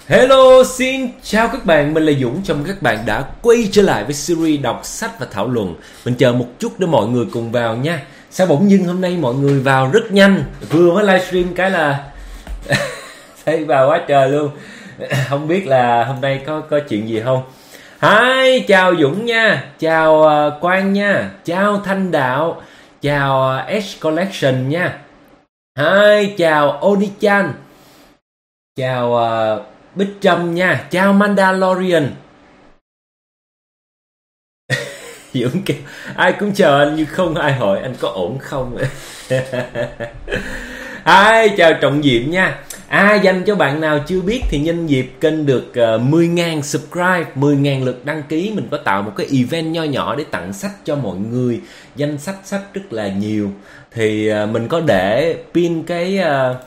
Hello, xin chào các bạn, mình là Dũng. Chào mừng các bạn đã quay trở lại với series đọc sách và thảo luận. Mình chờ một chút để mọi người cùng vào nha. Sao bỗng dưng hôm nay mọi người vào rất nhanh. Vừa mới livestream cái là thấy vào quá trời luôn. Không biết là hôm nay có chuyện gì không. Hi, chào Dũng nha. Chào Quang nha. Chào Thanh Đạo. Chào S Collection nha. Hi, chào Oni-chan. Chào Bích Trâm nha. Chào Mandalorian. Dũng kêu ai cũng chờ anh nhưng không ai hỏi anh có ổn không. Ai chào Trọng Diệm nha. Dành cho bạn nào chưa biết thì nhân dịp kênh được 10.000 subscribe, 10.000 lượt đăng ký, mình có tạo một cái event nho nhỏ để tặng sách cho mọi người. Danh sách rất là nhiều. Thì mình có để pin cái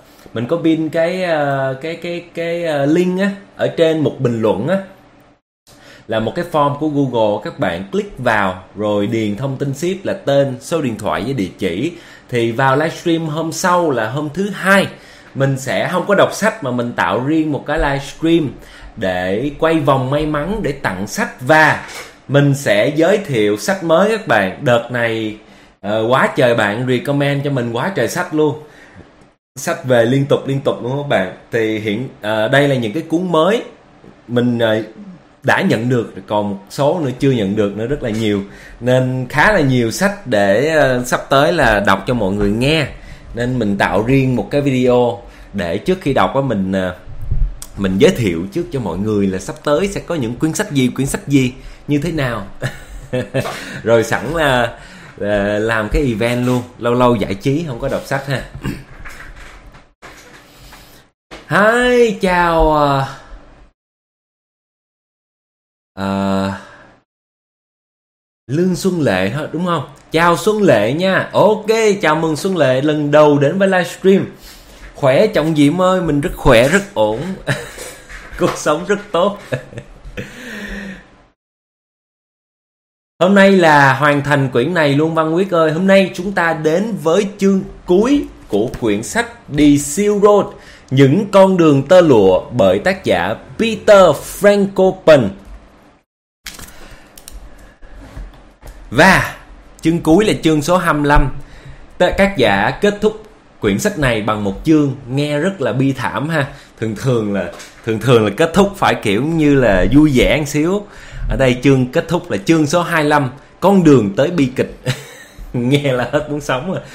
link á ở trên một bình luận á, là một cái form của Google. Các bạn click vào rồi điền thông tin ship là tên, số điện thoại với địa chỉ. Thì vào livestream hôm sau là hôm thứ Hai, mình sẽ không có đọc sách mà mình tạo riêng một cái livestream để quay vòng may mắn để tặng sách. Và mình sẽ giới thiệu sách mới các bạn. Đợt này quá trời bạn recommend cho mình quá trời sách luôn. Sách về liên tục luôn các bạn. Thì đây là những cái cuốn mới mình đã nhận được, còn một số nữa chưa nhận được nữa, rất là nhiều. Nên khá là nhiều sách để sắp tới là đọc cho mọi người nghe. Nên mình tạo riêng một cái video để trước khi đọc á mình giới thiệu trước cho mọi người là sắp tới sẽ có những quyển sách gì như thế nào. Rồi sẵn là làm cái event luôn, lâu lâu giải trí không có đọc sách ha. Hi, chào Lương Xuân Lệ hả, đúng không? Chào Xuân Lệ nha. Ok, chào mừng Xuân Lệ lần đầu đến với livestream. Khỏe Trọng Diệm ơi, mình rất khỏe, rất ổn. Cuộc sống rất tốt. Hôm nay là hoàn thành quyển này luôn Văn Quyết ơi. Hôm nay chúng ta đến với chương cuối của quyển sách The Seal Road, Những con đường tơ lụa, bởi tác giả Peter Frankopan. Và chương cuối là chương số 25. Tác giả kết thúc quyển sách này bằng một chương nghe rất là bi thảm ha. Thường thường là kết thúc phải kiểu như là vui vẻ một xíu. Ở đây chương kết thúc là chương số 25, Con đường tới bi kịch. Nghe là hết muốn sống rồi.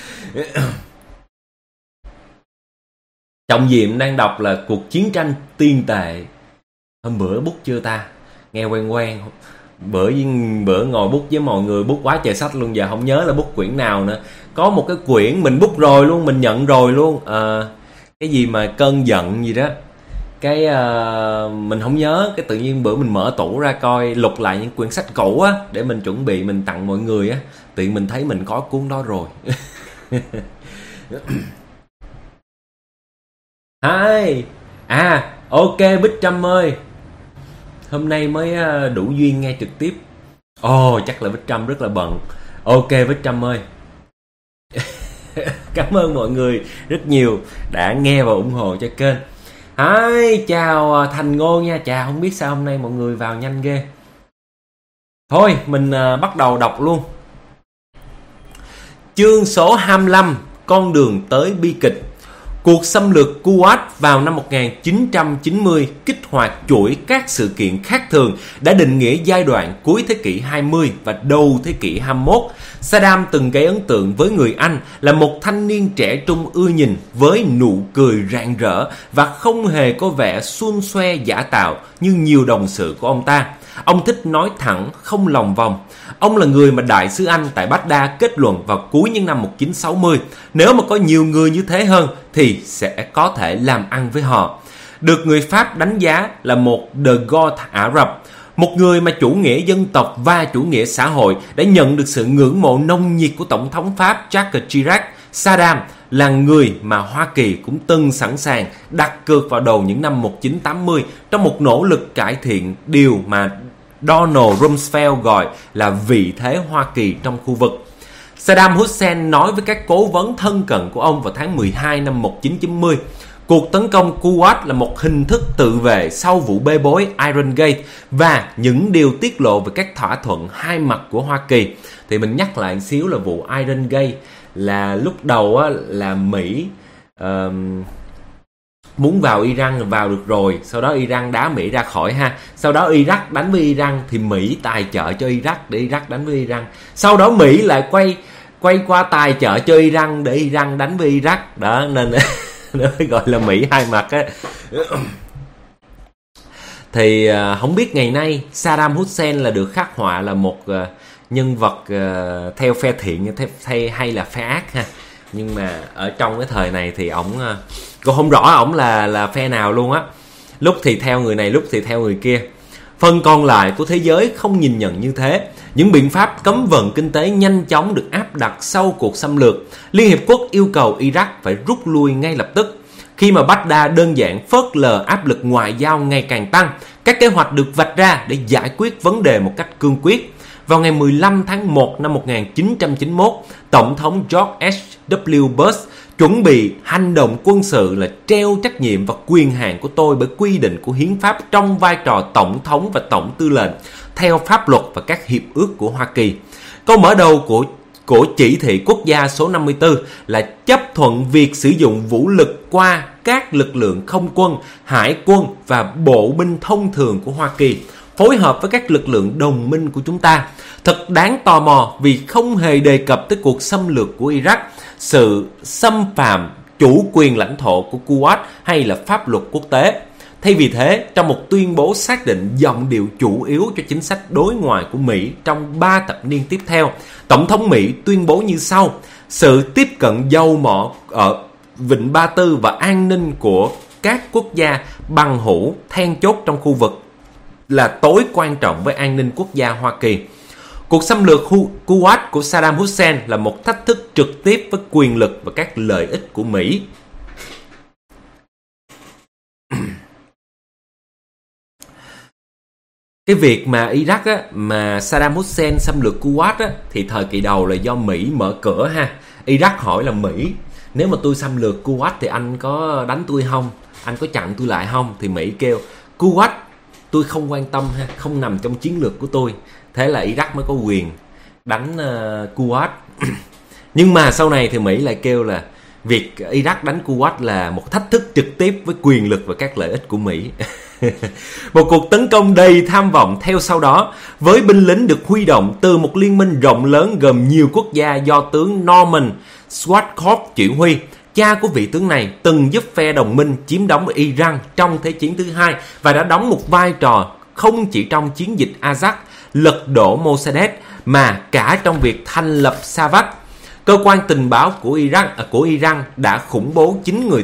Trọng Diệm đang đọc là Cuộc chiến tranh tiên tệ. Hôm bữa bút chưa ta? Nghe quen. Bữa ngồi bút với mọi người, bút quá trời sách luôn, giờ không nhớ là bút quyển nào nữa. Có một cái quyển mình bút rồi luôn, mình nhận rồi luôn. Cái gì mà cơn giận gì đó. Cái mình không nhớ. Cái tự nhiên bữa mình mở tủ ra coi, lục lại những quyển sách cũ á, để mình chuẩn bị mình tặng mọi người á. Tiện mình thấy mình có cuốn đó rồi. Hi. Ok Bích Trâm ơi, hôm nay mới đủ duyên nghe trực tiếp. Chắc là Bích Trâm rất là bận. Ok Bích Trâm ơi. Cảm ơn mọi người rất nhiều đã nghe và ủng hộ cho kênh. Hi, chào Thành Ngô nha. Chào, không biết sao hôm nay mọi người vào nhanh ghê. Thôi mình bắt đầu đọc luôn. Chương số 25, Con đường tới bi kịch. Cuộc xâm lược Kuwait vào năm 1990 kích hoạt chuỗi các sự kiện khác thường đã định nghĩa giai đoạn cuối thế kỷ 20 và đầu thế kỷ 21. Saddam từng gây ấn tượng với người Anh là một thanh niên trẻ trung ưa nhìn với nụ cười rạng rỡ và không hề có vẻ suôn xoe giả tạo như nhiều đồng sự của ông ta. Ông thích nói thẳng, không lòng vòng. Ông là người mà đại sứ Anh tại Baghdad kết luận vào cuối những năm 1960, nếu mà có nhiều người như thế hơn thì sẽ có thể làm ăn với họ. Được người Pháp đánh giá là một The God Ả Rập, một người mà chủ nghĩa dân tộc và chủ nghĩa xã hội đã nhận được sự ngưỡng mộ nồng nhiệt của Tổng thống Pháp Jacques Chirac. Saddam là người mà Hoa Kỳ cũng từng sẵn sàng đặt cược vào đầu những năm 1980 trong một nỗ lực cải thiện điều mà Donald Rumsfeld gọi là vị thế Hoa Kỳ trong khu vực. Saddam Hussein nói với các cố vấn thân cận của ông vào tháng 12 năm 1990, Cuộc tấn công Kuwait là một hình thức tự vệ sau vụ bê bối Iron Gate và những điều tiết lộ về các thỏa thuận hai mặt của Hoa Kỳ. Thì mình nhắc lại một xíu là vụ Iron Gate là lúc đầu là Mỹ muốn vào Iran vào được rồi, sau đó Iran đá Mỹ ra khỏi ha. Sau đó Iraq đánh với Iran thì Mỹ tài trợ cho Iraq để Iraq đánh với Iran. Sau đó Mỹ lại quay qua tài trợ cho Iran để Iran đánh với Iraq. Đó nên nó gọi là Mỹ hai mặt á. Thì không biết ngày nay Saddam Hussein là được khắc họa là một nhân vật theo phe thiện hay là phe ác ha. Nhưng mà ở trong cái thời này thì cô không rõ ổng là phe nào luôn á. Lúc thì theo người này, lúc thì theo người kia. Phần còn lại của thế giới không nhìn nhận như thế. Những biện pháp cấm vận kinh tế nhanh chóng được áp đặt sau cuộc xâm lược. Liên Hiệp Quốc yêu cầu Iraq phải rút lui ngay lập tức. Khi mà Baghdad đơn giản phớt lờ áp lực ngoại giao ngày càng tăng, các kế hoạch được vạch ra để giải quyết vấn đề một cách cương quyết. Vào ngày 15 tháng 1 năm 1991, Tổng thống George H.W. Bush chuẩn bị hành động quân sự là treo trách nhiệm và quyền hạn của tôi bởi quy định của hiến pháp trong vai trò tổng thống và tổng tư lệnh theo pháp luật và các hiệp ước của Hoa Kỳ. Câu mở đầu của chỉ thị quốc gia số 54 là chấp thuận việc sử dụng vũ lực qua các lực lượng không quân, hải quân và bộ binh thông thường của Hoa Kỳ, phối hợp với các lực lượng đồng minh của chúng ta. Thật đáng tò mò vì không hề đề cập tới cuộc xâm lược của Iraq, sự xâm phạm chủ quyền lãnh thổ của Kuwait hay là pháp luật quốc tế. Thay vì thế, trong một tuyên bố xác định giọng điệu chủ yếu cho chính sách đối ngoại của Mỹ trong 3 thập niên tiếp theo, Tổng thống Mỹ tuyên bố như sau: sự tiếp cận dầu mỏ ở Vịnh Ba Tư và an ninh của các quốc gia bằng hữu then chốt trong khu vực là tối quan trọng với an ninh quốc gia Hoa Kỳ. Cuộc xâm lược Kuwait của Saddam Hussein là một thách thức trực tiếp với quyền lực và các lợi ích của Mỹ. Cái việc mà Iraq á, mà Saddam Hussein xâm lược Kuwait á, thì thời kỳ đầu là do Mỹ mở cửa ha. Iraq hỏi là Mỹ, nếu mà tôi xâm lược Kuwait thì anh có đánh tôi không? Anh có chặn tôi lại không? Thì Mỹ kêu Kuwait tôi không quan tâm ha, không nằm trong chiến lược của tôi. Thế là Iraq mới có quyền đánh Kuwait. Nhưng mà sau này thì Mỹ lại kêu là việc Iraq đánh Kuwait là một thách thức trực tiếp với quyền lực và các lợi ích của Mỹ. Một cuộc tấn công đầy tham vọng theo sau đó, với binh lính được huy động từ một liên minh rộng lớn gồm nhiều quốc gia do tướng Norman Schwarzkopf chỉ huy. Cha của vị tướng này từng giúp phe đồng minh chiếm đóng Iran trong Thế chiến thứ hai và đã đóng một vai trò không chỉ trong chiến dịch Azak lật đổ Mossadegh mà cả trong việc thành lập Savak. Cơ quan tình báo của Iran đã khủng bố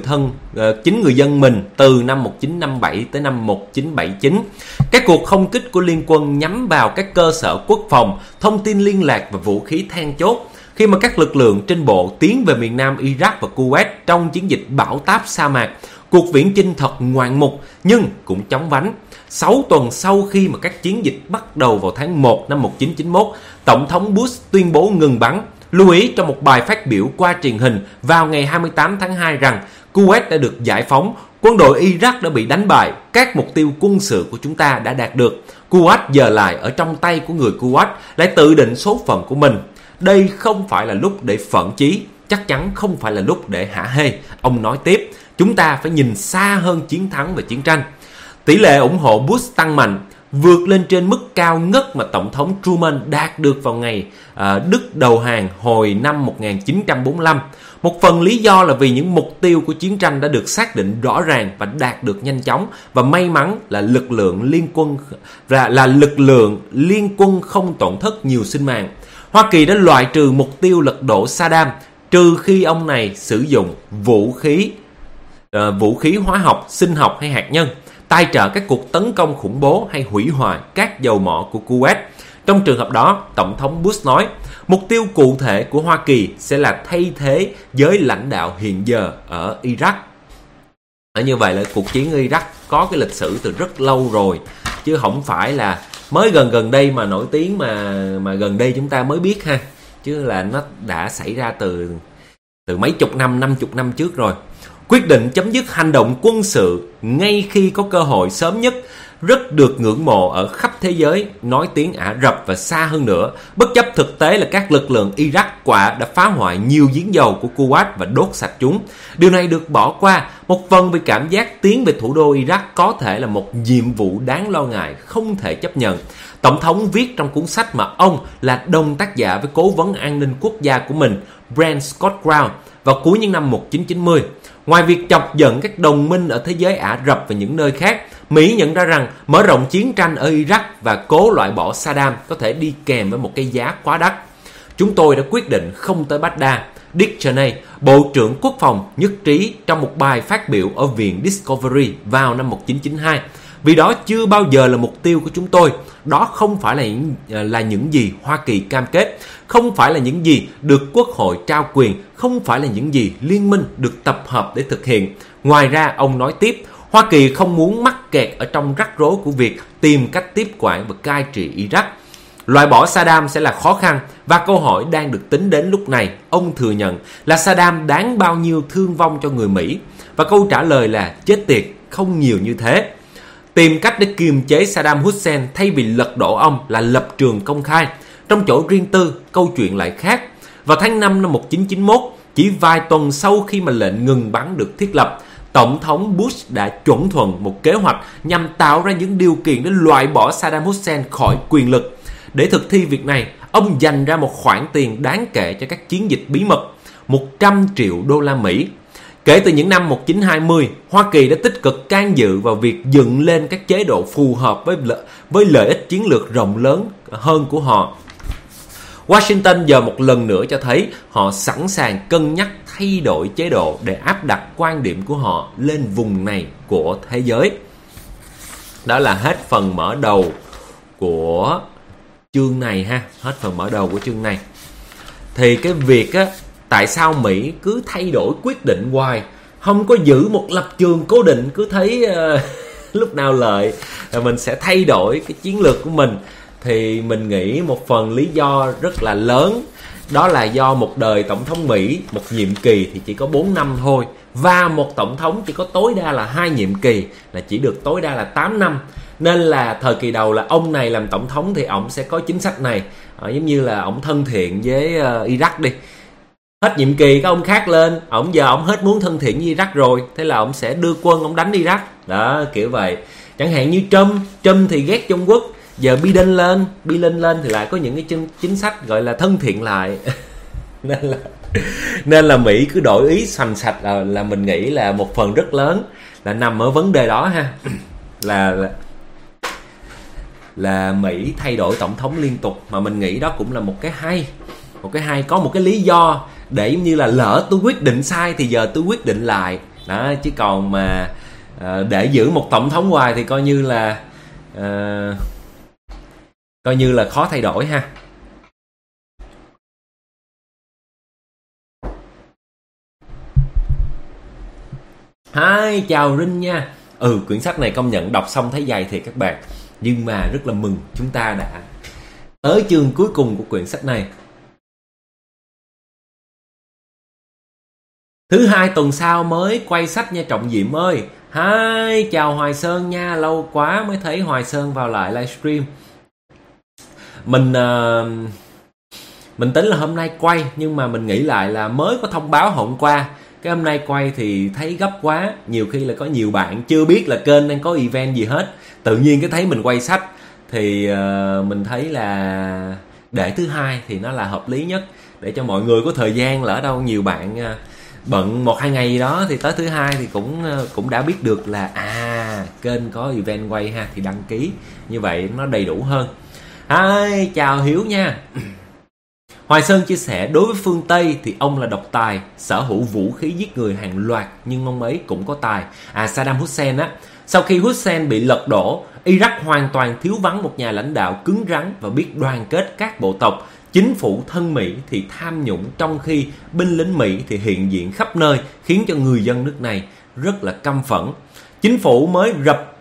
9 người dân mình từ năm 1957 tới năm 1979. Các cuộc không kích của liên quân nhắm vào các cơ sở quốc phòng, thông tin liên lạc và vũ khí then chốt. Khi mà các lực lượng trên bộ tiến về miền nam Iraq và Kuwait trong chiến dịch bão táp sa mạc, cuộc viễn chinh thật ngoạn mục nhưng cũng chóng vánh. 6 tuần sau khi mà các chiến dịch bắt đầu vào tháng 1 năm 1991, Tổng thống Bush tuyên bố ngừng bắn, lưu ý trong một bài phát biểu qua truyền hình vào ngày 28 tháng 2 rằng Kuwait đã được giải phóng, quân đội Iraq đã bị đánh bại, các mục tiêu quân sự của chúng ta đã đạt được. Kuwait giờ lại ở trong tay của người Kuwait, lại tự định số phận của mình. Đây không phải là lúc để phẫn chí, chắc chắn không phải là lúc để hả hê. Ông nói tiếp, chúng ta phải nhìn xa hơn chiến thắng và chiến tranh. Tỷ lệ ủng hộ Bush tăng mạnh, vượt lên trên mức cao ngất mà Tổng thống Truman đạt được vào ngày Đức đầu hàng hồi năm 1945. Một phần lý do là vì những mục tiêu của chiến tranh đã được xác định rõ ràng và đạt được nhanh chóng, và may mắn là lực lượng liên quân không tổn thất nhiều sinh mạng. Hoa Kỳ đã loại trừ mục tiêu lật đổ Saddam, trừ khi ông này sử dụng vũ khí hóa học, sinh học hay hạt nhân, tài trợ các cuộc tấn công khủng bố hay hủy hoại các dầu mỏ của Kuwait. Trong trường hợp đó, Tổng thống Bush nói, mục tiêu cụ thể của Hoa Kỳ sẽ là thay thế giới lãnh đạo hiện giờ ở Iraq. Như vậy là cuộc chiến Iraq có cái lịch sử từ rất lâu rồi, chứ không phải là mới gần đây mà nổi tiếng mà gần đây chúng ta mới biết ha, chứ là nó đã xảy ra từ mấy chục năm, 50 năm trước rồi. Quyết định chấm dứt hành động quân sự ngay khi có cơ hội sớm nhất rất được ngưỡng mộ ở khắp thế giới nói tiếng Ả Rập và xa hơn nữa, bất chấp thực tế là các lực lượng Iraq quả đã phá hoại nhiều giếng dầu của Kuwait và đốt sạch chúng. Điều này được bỏ qua, một phần vì cảm giác tiến về thủ đô Iraq có thể là một nhiệm vụ đáng lo ngại, không thể chấp nhận. Tổng thống viết trong cuốn sách mà ông là đồng tác giả với cố vấn an ninh quốc gia của mình, Brent Scott Brown, vào cuối những năm 1990. Ngoài việc chọc giận các đồng minh ở thế giới Ả Rập và những nơi khác, Mỹ nhận ra rằng mở rộng chiến tranh ở Iraq và cố loại bỏ Saddam có thể đi kèm với một cái giá quá đắt. Chúng tôi đã quyết định không tới Baghdad. Dick Cheney, Bộ trưởng Quốc phòng, nhất trí trong một bài phát biểu ở Viện Discovery vào năm 1992. Vì đó chưa bao giờ là mục tiêu của chúng tôi. Đó không phải là những gì Hoa Kỳ cam kết, không phải là những gì được Quốc hội trao quyền, không phải là những gì liên minh được tập hợp để thực hiện. Ngoài ra, ông nói tiếp, Hoa Kỳ không muốn mắc kẹt ở trong rắc rối của việc tìm cách tiếp quản và cai trị Iraq. Loại bỏ Saddam sẽ là khó khăn và câu hỏi đang được tính đến lúc này. Ông thừa nhận là Saddam đáng bao nhiêu thương vong cho người Mỹ? Và câu trả lời là chết tiệt, không nhiều như thế. Tìm cách để kiềm chế Saddam Hussein thay vì lật đổ ông là lập trường công khai. Trong chỗ riêng tư, câu chuyện lại khác. Vào tháng 5 năm 1991, chỉ vài tuần sau khi mà lệnh ngừng bắn được thiết lập, Tổng thống Bush đã chuẩn thuận một kế hoạch nhằm tạo ra những điều kiện để loại bỏ Saddam Hussein khỏi quyền lực. Để thực thi việc này, ông dành ra một khoản tiền đáng kể cho các chiến dịch bí mật, 100 triệu đô la Mỹ. Kể từ những năm 1920, Hoa Kỳ đã tích cực can dự vào việc dựng lên các chế độ phù hợp với lợi ích chiến lược rộng lớn hơn của họ. Washington giờ một lần nữa cho thấy họ sẵn sàng cân nhắc thay đổi chế độ để áp đặt quan điểm của họ lên vùng này của thế giới. Đó là hết phần mở đầu của chương này ha, hết phần mở đầu của chương này. Thì cái việc á, tại sao Mỹ cứ thay đổi quyết định hoài, không có giữ một lập trường cố định, cứ thấy lúc nào lợi mình sẽ thay đổi cái chiến lược của mình. Thì mình nghĩ một phần lý do rất là lớn, đó là do một đời tổng thống Mỹ, một nhiệm kỳ thì chỉ có 4 năm thôi, và một tổng thống chỉ có tối đa là 2 nhiệm kỳ, là chỉ được tối đa là 8 năm. Nên là thời kỳ đầu là ông này làm tổng thống thì ông sẽ có chính sách này, giống như là ông thân thiện với Iraq đi. Hết nhiệm kỳ các ông khác lên, giờ ông hết muốn thân thiện với Iraq rồi, thế là ông sẽ đưa quân ông đánh Iraq. Đó, kiểu vậy. Chẳng hạn như Trump thì ghét Trung Quốc, giờ Biden lên thì lại có những cái chính sách gọi là thân thiện lại. nên là Mỹ cứ đổi ý sành sạch là mình nghĩ là một phần rất lớn là nằm ở vấn đề đó ha. là Mỹ thay đổi tổng thống liên tục, mà mình nghĩ đó cũng là một cái hay, có một cái lý do để giống như là lỡ tôi quyết định sai thì giờ tôi quyết định lại đó, chứ còn mà để giữ một tổng thống hoài thì coi như là khó thay đổi ha. Hi, chào Rinh nha. Quyển sách này công nhận đọc xong thấy dày thiệt các bạn, nhưng mà rất là mừng chúng ta đã tới chương cuối cùng của quyển sách này. Thứ 2 tuần sau mới quay sách nha Trọng Diệm ơi. Hi, chào Hoài Sơn nha, lâu quá mới thấy Hoài Sơn vào lại livestream. Mình tính là hôm nay quay, nhưng mà mình nghĩ lại là mới có thông báo hôm qua, cái hôm nay quay thì thấy gấp quá. Nhiều khi là có nhiều bạn chưa biết là kênh đang có event gì hết, tự nhiên cái thấy mình quay sách thì mình thấy là để thứ 2 thì nó là hợp lý nhất, để cho mọi người có thời gian. Lỡ đâu nhiều bạn bận 1-2 ngày gì đó thì tới thứ 2 thì cũng đã biết được là kênh có event quay ha, thì đăng ký như vậy nó đầy đủ hơn. Hi, chào Hiếu nha. Hoài Sơn chia sẻ, đối với phương Tây thì ông là độc tài, sở hữu vũ khí giết người hàng loạt, nhưng ông ấy cũng có tài. Saddam Hussein á, sau khi Hussein bị lật đổ, Iraq hoàn toàn thiếu vắng một nhà lãnh đạo cứng rắn và biết đoàn kết các bộ tộc. Chính phủ thân Mỹ thì tham nhũng, trong khi binh lính Mỹ thì hiện diện khắp nơi, khiến cho người dân nước này rất là căm phẫn. Chính phủ mới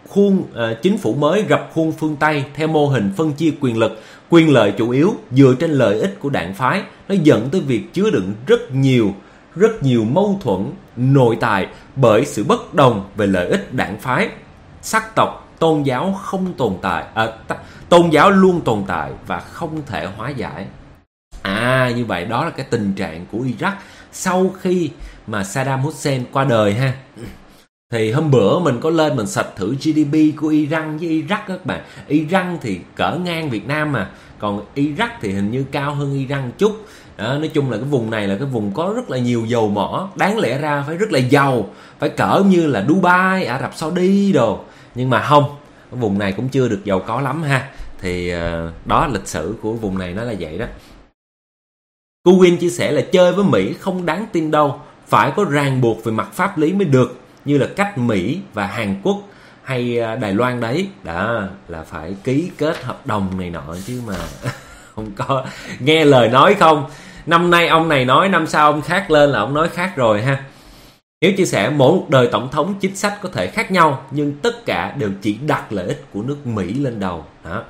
rập khuôn phương Tây theo mô hình phân chia quyền lực, quyền lợi chủ yếu dựa trên lợi ích của đảng phái. Nó dẫn tới việc chứa đựng rất nhiều rất nhiều mâu thuẫn nội tại bởi sự bất đồng về lợi ích đảng phái, sắc tộc, tôn giáo không tồn tại, tôn giáo luôn tồn tại và không thể hóa giải. Như vậy đó là cái tình trạng của Iraq sau khi mà Saddam Hussein qua đời ha. Thì hôm bữa mình có lên mình search thử GDP của Iran với Iraq các bạn. Iran thì cỡ ngang Việt Nam mà, còn Iraq thì hình như cao hơn Iran chút. Đó, nói chung là cái vùng này là cái vùng có rất là nhiều dầu mỏ, đáng lẽ ra phải rất là giàu, phải cỡ như là Dubai, Ả Rập Saudi đồ. Nhưng mà không, cái vùng này cũng chưa được giàu có lắm ha. Thì đó, lịch sử của vùng này nó là vậy đó. Cô Win chia sẻ là chơi với Mỹ không đáng tin đâu, phải có ràng buộc về mặt pháp lý mới được, như là cách Mỹ và Hàn Quốc hay Đài Loan đấy. Đó là phải ký kết hợp đồng này nọ chứ mà không có nghe lời nói không. Năm nay ông này nói, năm sau ông khác lên là ông nói khác rồi ha. Nếu chia sẻ mỗi một đời tổng thống chính sách có thể khác nhau, nhưng tất cả đều chỉ đặt lợi ích của nước Mỹ lên đầu. Đó.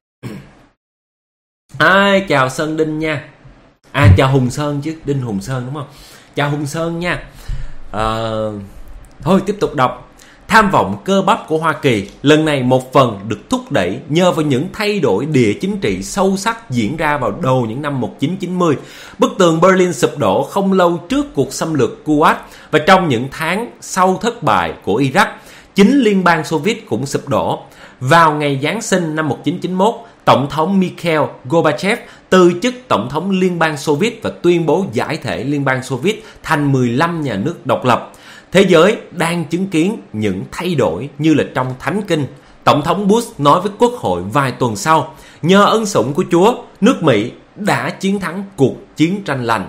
Chào Sơn Đinh nha. Chào Hùng Sơn chứ, Đinh Hùng Sơn đúng không? Chào Hùng Sơn nha. Thôi tiếp tục đọc. Tham vọng cơ bắp của Hoa Kỳ lần này một phần được thúc đẩy nhờ vào những thay đổi địa chính trị sâu sắc diễn ra vào đầu những năm 1990. Bức tường Berlin sụp đổ không lâu trước cuộc xâm lược Kuwait, và trong những tháng sau thất bại của Iraq, chính Liên bang Xô Viết cũng sụp đổ. Vào ngày Giáng sinh năm 1991, Tổng thống Mikhail Gorbachev từ chức Tổng thống Liên bang Xô Viết và tuyên bố giải thể Liên bang Xô Viết thành 15 nhà nước độc lập. Thế giới đang chứng kiến những thay đổi như là trong Thánh Kinh. Tổng thống Bush nói với Quốc hội vài tuần sau, nhờ ân sủng của Chúa, nước Mỹ đã chiến thắng cuộc chiến tranh lạnh.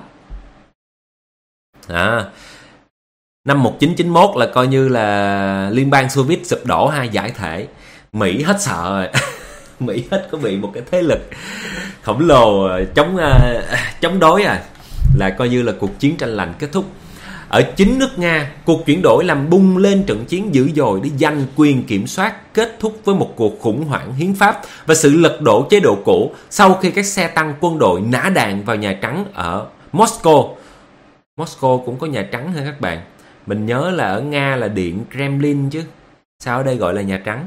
Năm 1991 là coi như là Liên bang Xô Viết sụp đổ giải thể. Mỹ hết sợ rồi. Mỹ hết có bị một cái thế lực khổng lồ chống đối là coi như là cuộc chiến tranh lạnh kết thúc. Ở chính nước Nga, cuộc chuyển đổi làm bung lên trận chiến dữ dội để giành quyền kiểm soát, kết thúc với một cuộc khủng hoảng hiến pháp và sự lật đổ chế độ cũ sau khi các xe tăng quân đội nã đạn vào Nhà Trắng ở Moscow. Moscow cũng có Nhà Trắng hả các bạn? Mình nhớ là ở Nga là Điện Kremlin chứ. Sao ở đây gọi là Nhà Trắng?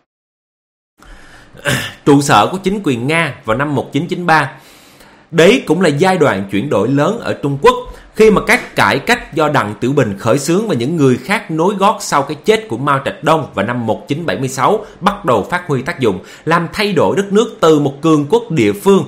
Trụ sở của chính quyền Nga vào năm 1993. Đấy cũng là giai đoạn chuyển đổi lớn ở Trung Quốc, khi mà các cải cách do Đặng Tiểu Bình khởi xướng và những người khác nối gót sau cái chết của Mao Trạch Đông vào năm 1976 bắt đầu phát huy tác dụng, làm thay đổi đất nước từ một cường quốc địa phương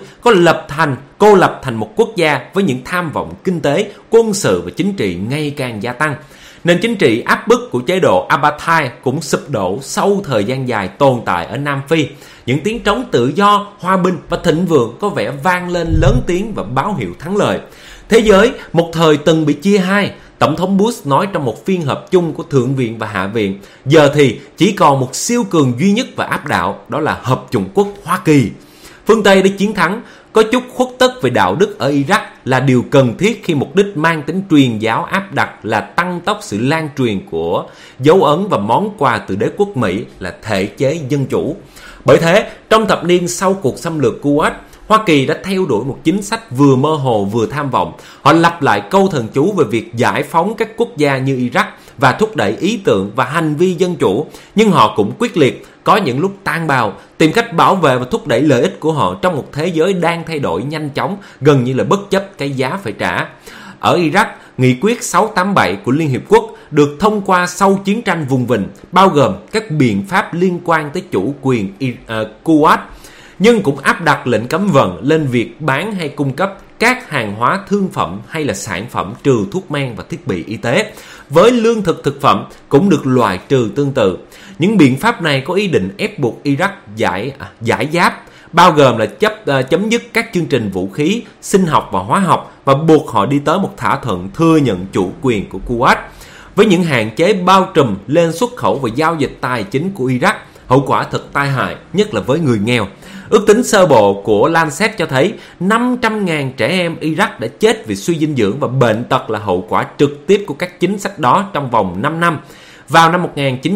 cô lập thành một quốc gia với những tham vọng kinh tế, quân sự và chính trị ngày càng gia tăng. Nền chính trị áp bức của chế độ apartheid cũng sụp đổ sau thời gian dài tồn tại ở Nam Phi. Những tiếng trống tự do, hòa bình và thịnh vượng có vẻ vang lên lớn tiếng và báo hiệu thắng lợi. Thế giới một thời từng bị chia hai. Tổng thống Bush nói trong một phiên họp chung của Thượng viện và Hạ viện, giờ thì chỉ còn một siêu cường duy nhất và áp đảo, đó là Hợp chủng quốc Hoa Kỳ. Phương Tây đã chiến thắng. Có chút khuất tất về đạo đức ở Iraq là điều cần thiết khi mục đích mang tính truyền giáo áp đặt là tăng tốc sự lan truyền của dấu ấn và món quà từ đế quốc Mỹ là thể chế dân chủ. Bởi thế, trong thập niên sau cuộc xâm lược Kuwait, Hoa Kỳ đã theo đuổi một chính sách vừa mơ hồ vừa tham vọng. Họ lặp lại câu thần chú về việc giải phóng các quốc gia như Iraq và thúc đẩy ý tưởng và hành vi dân chủ, nhưng họ cũng quyết liệt, có những lúc tàn bạo, tìm cách bảo vệ và thúc đẩy lợi ích của họ trong một thế giới đang thay đổi nhanh chóng, gần như là bất chấp cái giá phải trả. Ở Iraq, Nghị quyết 687 của Liên Hiệp Quốc được thông qua sau chiến tranh vùng vịnh, bao gồm các biện pháp liên quan tới chủ quyền Kuwait, nhưng cũng áp đặt lệnh cấm vận lên việc bán hay cung cấp các hàng hóa thương phẩm hay là sản phẩm trừ thuốc men và thiết bị y tế. Với lương thực thực phẩm cũng được loại trừ tương tự. Những biện pháp này có ý định ép buộc Iraq giải giáp, bao gồm là chấm dứt các chương trình vũ khí, sinh học và hóa học và buộc họ đi tới một thỏa thuận thừa nhận chủ quyền của Kuwait. Với những hạn chế bao trùm lên xuất khẩu và giao dịch tài chính của Iraq, hậu quả thật tai hại, nhất là với người nghèo. Ước tính sơ bộ của Lancet cho thấy 500.000 trẻ em Iraq đã chết vì suy dinh dưỡng và bệnh tật là hậu quả trực tiếp của các chính sách đó trong vòng 5 năm. Vào năm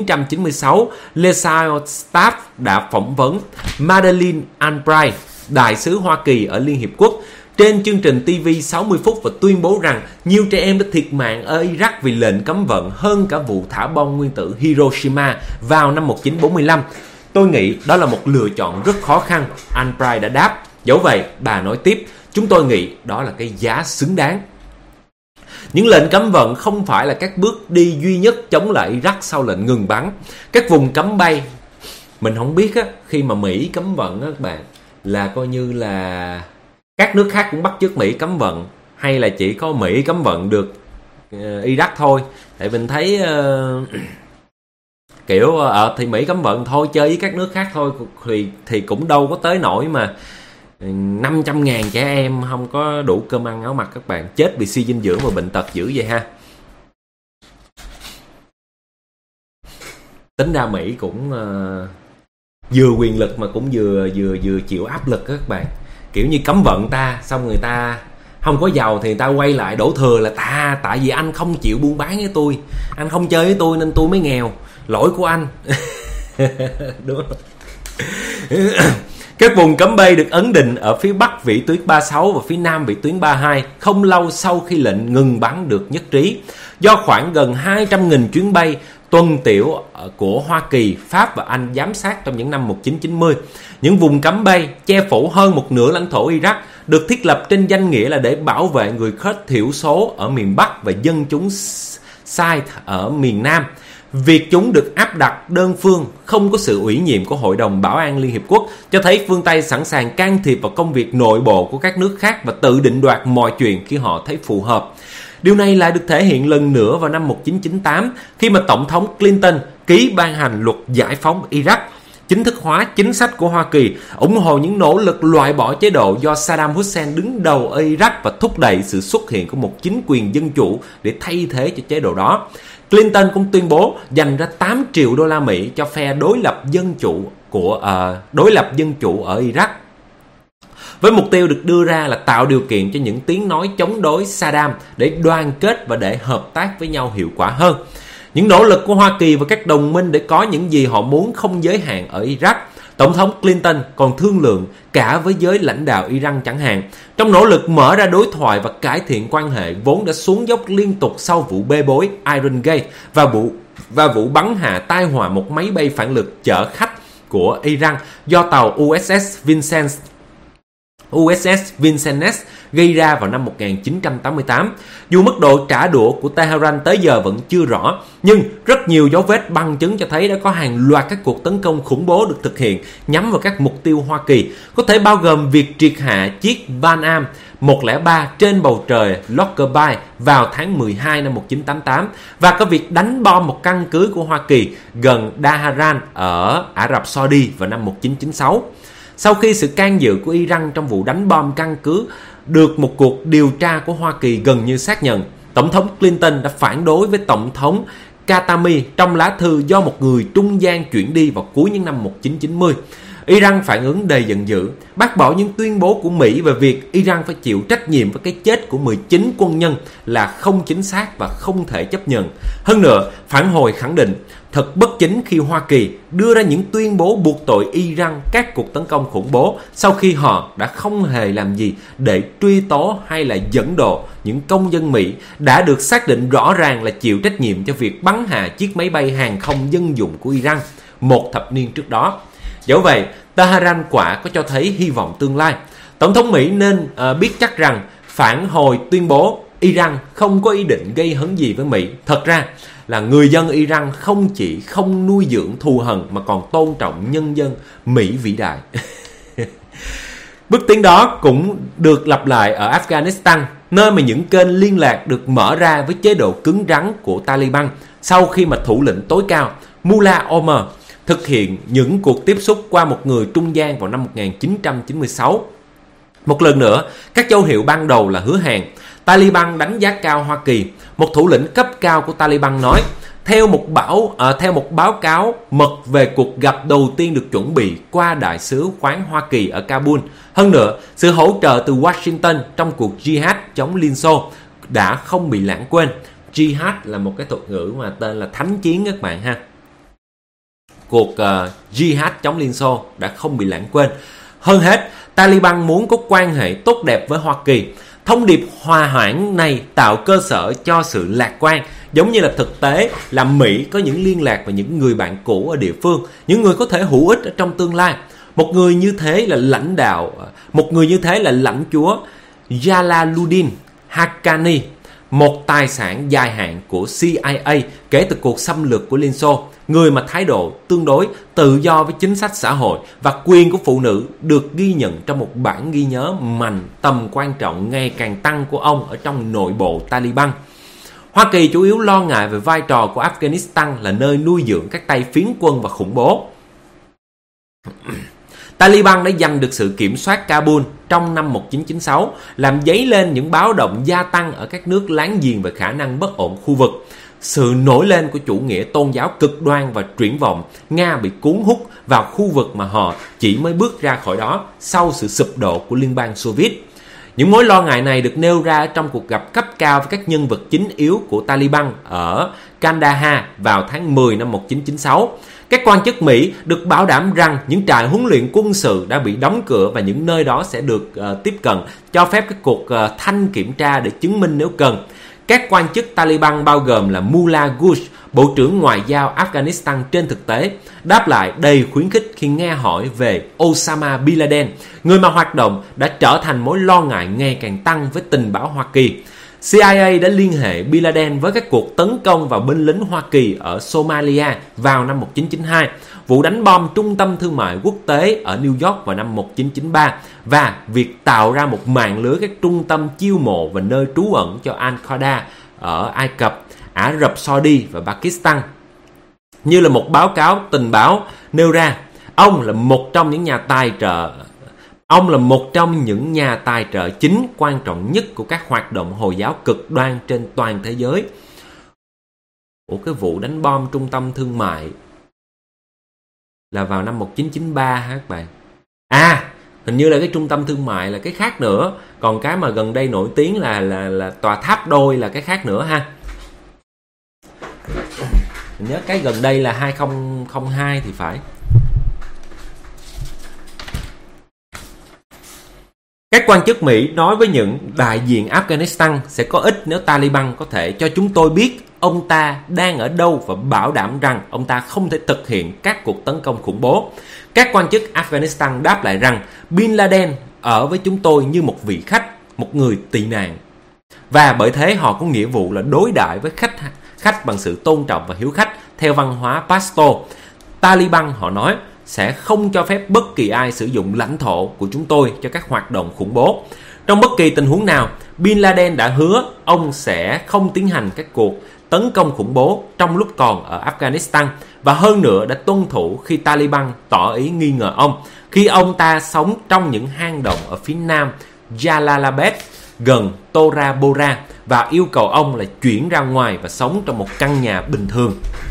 1996, Leslie Staff đã phỏng vấn Madeleine Albright, đại sứ Hoa Kỳ ở Liên Hiệp Quốc. trên chương trình TV 60 phút và tuyên bố rằng nhiều trẻ em đã thiệt mạng ở Iraq vì lệnh cấm vận hơn cả vụ thả bom nguyên tử Hiroshima vào năm 1945. Tôi nghĩ đó là một lựa chọn rất khó khăn, anh Price đã đáp. Dẫu vậy, bà nói tiếp, chúng tôi nghĩ đó là cái giá xứng đáng. Những lệnh cấm vận không phải là các bước đi duy nhất chống lại Iraq sau lệnh ngừng bắn. Các vùng cấm bay, mình không biết á, khi mà Mỹ cấm vận á các bạn, là coi như là các nước khác cũng bắt chước Mỹ cấm vận, hay là chỉ có Mỹ cấm vận được Iraq thôi. Tại mình thấy kiểu thì Mỹ cấm vận thôi, chơi với các nước khác thôi, thì cũng đâu có tới nổi mà 500.000 trẻ em không có đủ cơm ăn áo mặc các bạn, chết vì suy dinh dưỡng và bệnh tật dữ vậy ha. Tính ra Mỹ cũng vừa quyền lực mà cũng vừa chịu áp lực các bạn. Kiểu như cấm vận ta, xong người ta không có giàu thì người ta quay lại đổ thừa là tại vì anh không chịu buôn bán với tôi, anh không chơi với tôi nên tôi mới nghèo, lỗi của anh. Đúng không? Các vùng cấm bay được ấn định ở phía Bắc vĩ tuyến 36 và phía Nam vĩ tuyến 32 không lâu sau khi lệnh ngừng bắn được nhất trí. Do khoảng gần 200.000 chuyến bay tuần tiểu của Hoa Kỳ, Pháp và Anh giám sát trong những năm 1990. Những vùng cấm bay che phủ hơn một nửa lãnh thổ Iraq được thiết lập trên danh nghĩa là để bảo vệ người Kurd thiểu số ở miền Bắc và dân chúng Shia ở miền Nam. Việc chúng được áp đặt đơn phương, không có sự ủy nhiệm của Hội đồng Bảo an Liên Hiệp Quốc, cho thấy phương Tây sẵn sàng can thiệp vào công việc nội bộ của các nước khác và tự định đoạt mọi chuyện khi họ thấy phù hợp. Điều này lại được thể hiện lần nữa vào năm 1998 khi mà Tổng thống Clinton ký ban hành luật giải phóng Iraq, chính thức hóa chính sách của Hoa Kỳ, ủng hộ những nỗ lực loại bỏ chế độ do Saddam Hussein đứng đầu ở Iraq và thúc đẩy sự xuất hiện của một chính quyền dân chủ để thay thế cho chế độ đó. Clinton cũng tuyên bố dành ra 8 triệu đô la Mỹ cho phe đối lập dân chủ ở Iraq, với mục tiêu được đưa ra là tạo điều kiện cho những tiếng nói chống đối Saddam để đoàn kết và để hợp tác với nhau hiệu quả hơn. Những nỗ lực của Hoa Kỳ và các đồng minh để có những gì họ muốn không giới hạn ở Iraq. Tổng thống Clinton còn thương lượng cả với giới lãnh đạo Iran chẳng hạn, trong nỗ lực mở ra đối thoại và cải thiện quan hệ vốn đã xuống dốc liên tục sau vụ bê bối Iron Gate và vụ bắn hạ tai họa một máy bay phản lực chở khách của Iran do tàu USS Vincennes gây ra vào năm 1988. Dù mức độ trả đũa của Tehran tới giờ vẫn chưa rõ, nhưng rất nhiều dấu vết bằng chứng cho thấy đã có hàng loạt các cuộc tấn công khủng bố được thực hiện nhắm vào các mục tiêu Hoa Kỳ, có thể bao gồm việc triệt hạ chiếc Van Am 103 trên bầu trời Lockerbie vào tháng 12 năm 1988 và có việc đánh bom một căn cứ của Hoa Kỳ gần Dhahran ở Ả Rập Saudi vào năm 1996. Sau khi sự can dự của Iran trong vụ đánh bom căn cứ được một cuộc điều tra của Hoa Kỳ gần như xác nhận, Tổng thống Clinton đã phản đối với Tổng thống Khatami trong lá thư do một người trung gian chuyển đi vào cuối những năm 1990. Iran phản ứng đầy giận dữ, bác bỏ những tuyên bố của Mỹ về việc Iran phải chịu trách nhiệm với cái chết của 19 quân nhân là không chính xác và không thể chấp nhận. Hơn nữa, phản hồi khẳng định thật bất chính khi Hoa Kỳ đưa ra những tuyên bố buộc tội Iran các cuộc tấn công khủng bố sau khi họ đã không hề làm gì để truy tố hay là dẫn độ những công dân Mỹ đã được xác định rõ ràng là chịu trách nhiệm cho việc bắn hạ chiếc máy bay hàng không dân dụng của Iran một thập niên trước đó. Dẫu vậy, Tehran quả có cho thấy hy vọng tương lai. Tổng thống Mỹ nên biết chắc rằng phản hồi tuyên bố Iran không có ý định gây hấn gì với Mỹ. Thật ra là người dân Iran không chỉ không nuôi dưỡng thù hằn mà còn tôn trọng nhân dân Mỹ vĩ đại. Bước tiến đó cũng được lặp lại ở Afghanistan, nơi mà những kênh liên lạc được mở ra với chế độ cứng rắn của Taliban sau khi mà thủ lĩnh tối cao Mullah Omar thực hiện những cuộc tiếp xúc qua một người trung gian vào năm 1996. Một lần nữa, các dấu hiệu ban đầu là hứa hẹn. Taliban đánh giá cao Hoa Kỳ. Một thủ lĩnh cấp cao của Taliban nói, theo một báo cáo mật về cuộc gặp đầu tiên được chuẩn bị qua đại sứ quán Hoa Kỳ ở Kabul. Hơn nữa, sự hỗ trợ từ Washington trong cuộc jihad chống Liên Xô đã không bị lãng quên. Jihad là một cái thuật ngữ mà tên là thánh chiến các bạn ha. Cuộc jihad chống Liên Xô đã không bị lãng quên. Hơn hết, Taliban muốn có quan hệ tốt đẹp với Hoa Kỳ. Thông điệp hòa hoãn này tạo cơ sở cho sự lạc quan, giống như là thực tế là Mỹ có những liên lạc và những người bạn cũ ở địa phương, những người có thể hữu ích ở trong tương lai. Một người như thế là lãnh chúa Jalaluddin Haqqani, một tài sản dài hạn của CIA kể từ cuộc xâm lược của Liên Xô, người mà thái độ tương đối tự do với chính sách xã hội và quyền của phụ nữ được ghi nhận trong một bản ghi nhớ mạnh tầm quan trọng ngày càng tăng của ông ở trong nội bộ Taliban. Hoa Kỳ chủ yếu lo ngại về vai trò của Afghanistan là nơi nuôi dưỡng các tay phiến quân và khủng bố. Taliban đã giành được sự kiểm soát Kabul trong năm 1996, làm dấy lên những báo động gia tăng ở các nước láng giềng về khả năng bất ổn khu vực. Sự nổi lên của chủ nghĩa tôn giáo cực đoan và triển vọng Nga bị cuốn hút vào khu vực mà họ chỉ mới bước ra khỏi đó sau sự sụp đổ của Liên bang Xô Viết. Những mối lo ngại này được nêu ra trong cuộc gặp cấp cao với các nhân vật chính yếu của Taliban ở Kandahar vào tháng 10 năm 1996. Các quan chức Mỹ được bảo đảm rằng những trại huấn luyện quân sự đã bị đóng cửa và những nơi đó sẽ được tiếp cận, cho phép các cuộc thanh kiểm tra để chứng minh nếu cần. Các quan chức Taliban bao gồm là Mullah Ghush, Bộ trưởng Ngoại giao Afghanistan trên thực tế, đáp lại đầy khuyến khích khi nghe hỏi về Osama Bin Laden, người mà hoạt động đã trở thành mối lo ngại ngày càng tăng với tình báo Hoa Kỳ. CIA đã liên hệ Bin Laden với các cuộc tấn công vào binh lính Hoa Kỳ ở Somalia vào năm 1992, vụ đánh bom trung tâm thương mại quốc tế ở New York vào năm 1993 và việc tạo ra một mạng lưới các trung tâm chiêu mộ và nơi trú ẩn cho Al-Qaeda ở Ai Cập, Ả Rập Saudi và Pakistan. Như là một báo cáo tình báo nêu ra, ông là một trong những nhà tài trợ chính quan trọng nhất của các hoạt động Hồi giáo cực đoan trên toàn thế giới. Ủa, cái vụ đánh bom trung tâm thương mại là vào năm 1993 hả các bạn? Hình như là cái trung tâm thương mại là cái khác nữa, còn cái mà gần đây nổi tiếng là tòa tháp đôi là cái khác nữa ha. Mình nhớ cái gần đây là 2002 thì phải. Các quan chức Mỹ nói với những đại diện Afghanistan sẽ có ích nếu Taliban có thể cho chúng tôi biết ông ta đang ở đâu và bảo đảm rằng ông ta không thể thực hiện các cuộc tấn công khủng bố. Các quan chức Afghanistan đáp lại rằng Bin Laden ở với chúng tôi như một vị khách, một người tị nạn. Và bởi thế họ có nghĩa vụ là đối đãi với khách bằng sự tôn trọng và hiếu khách theo văn hóa Pashto. Taliban, họ nói, sẽ không cho phép bất kỳ ai sử dụng lãnh thổ của chúng tôi cho các hoạt động khủng bố. Trong bất kỳ tình huống nào, Bin Laden đã hứa ông sẽ không tiến hành các cuộc tấn công khủng bố trong lúc còn ở Afghanistan và hơn nữa đã tuân thủ khi Taliban tỏ ý nghi ngờ ông khi ông ta sống trong những hang động ở phía nam Jalalabad gần Tora Bora và yêu cầu ông là chuyển ra ngoài và sống trong một căn nhà bình thường.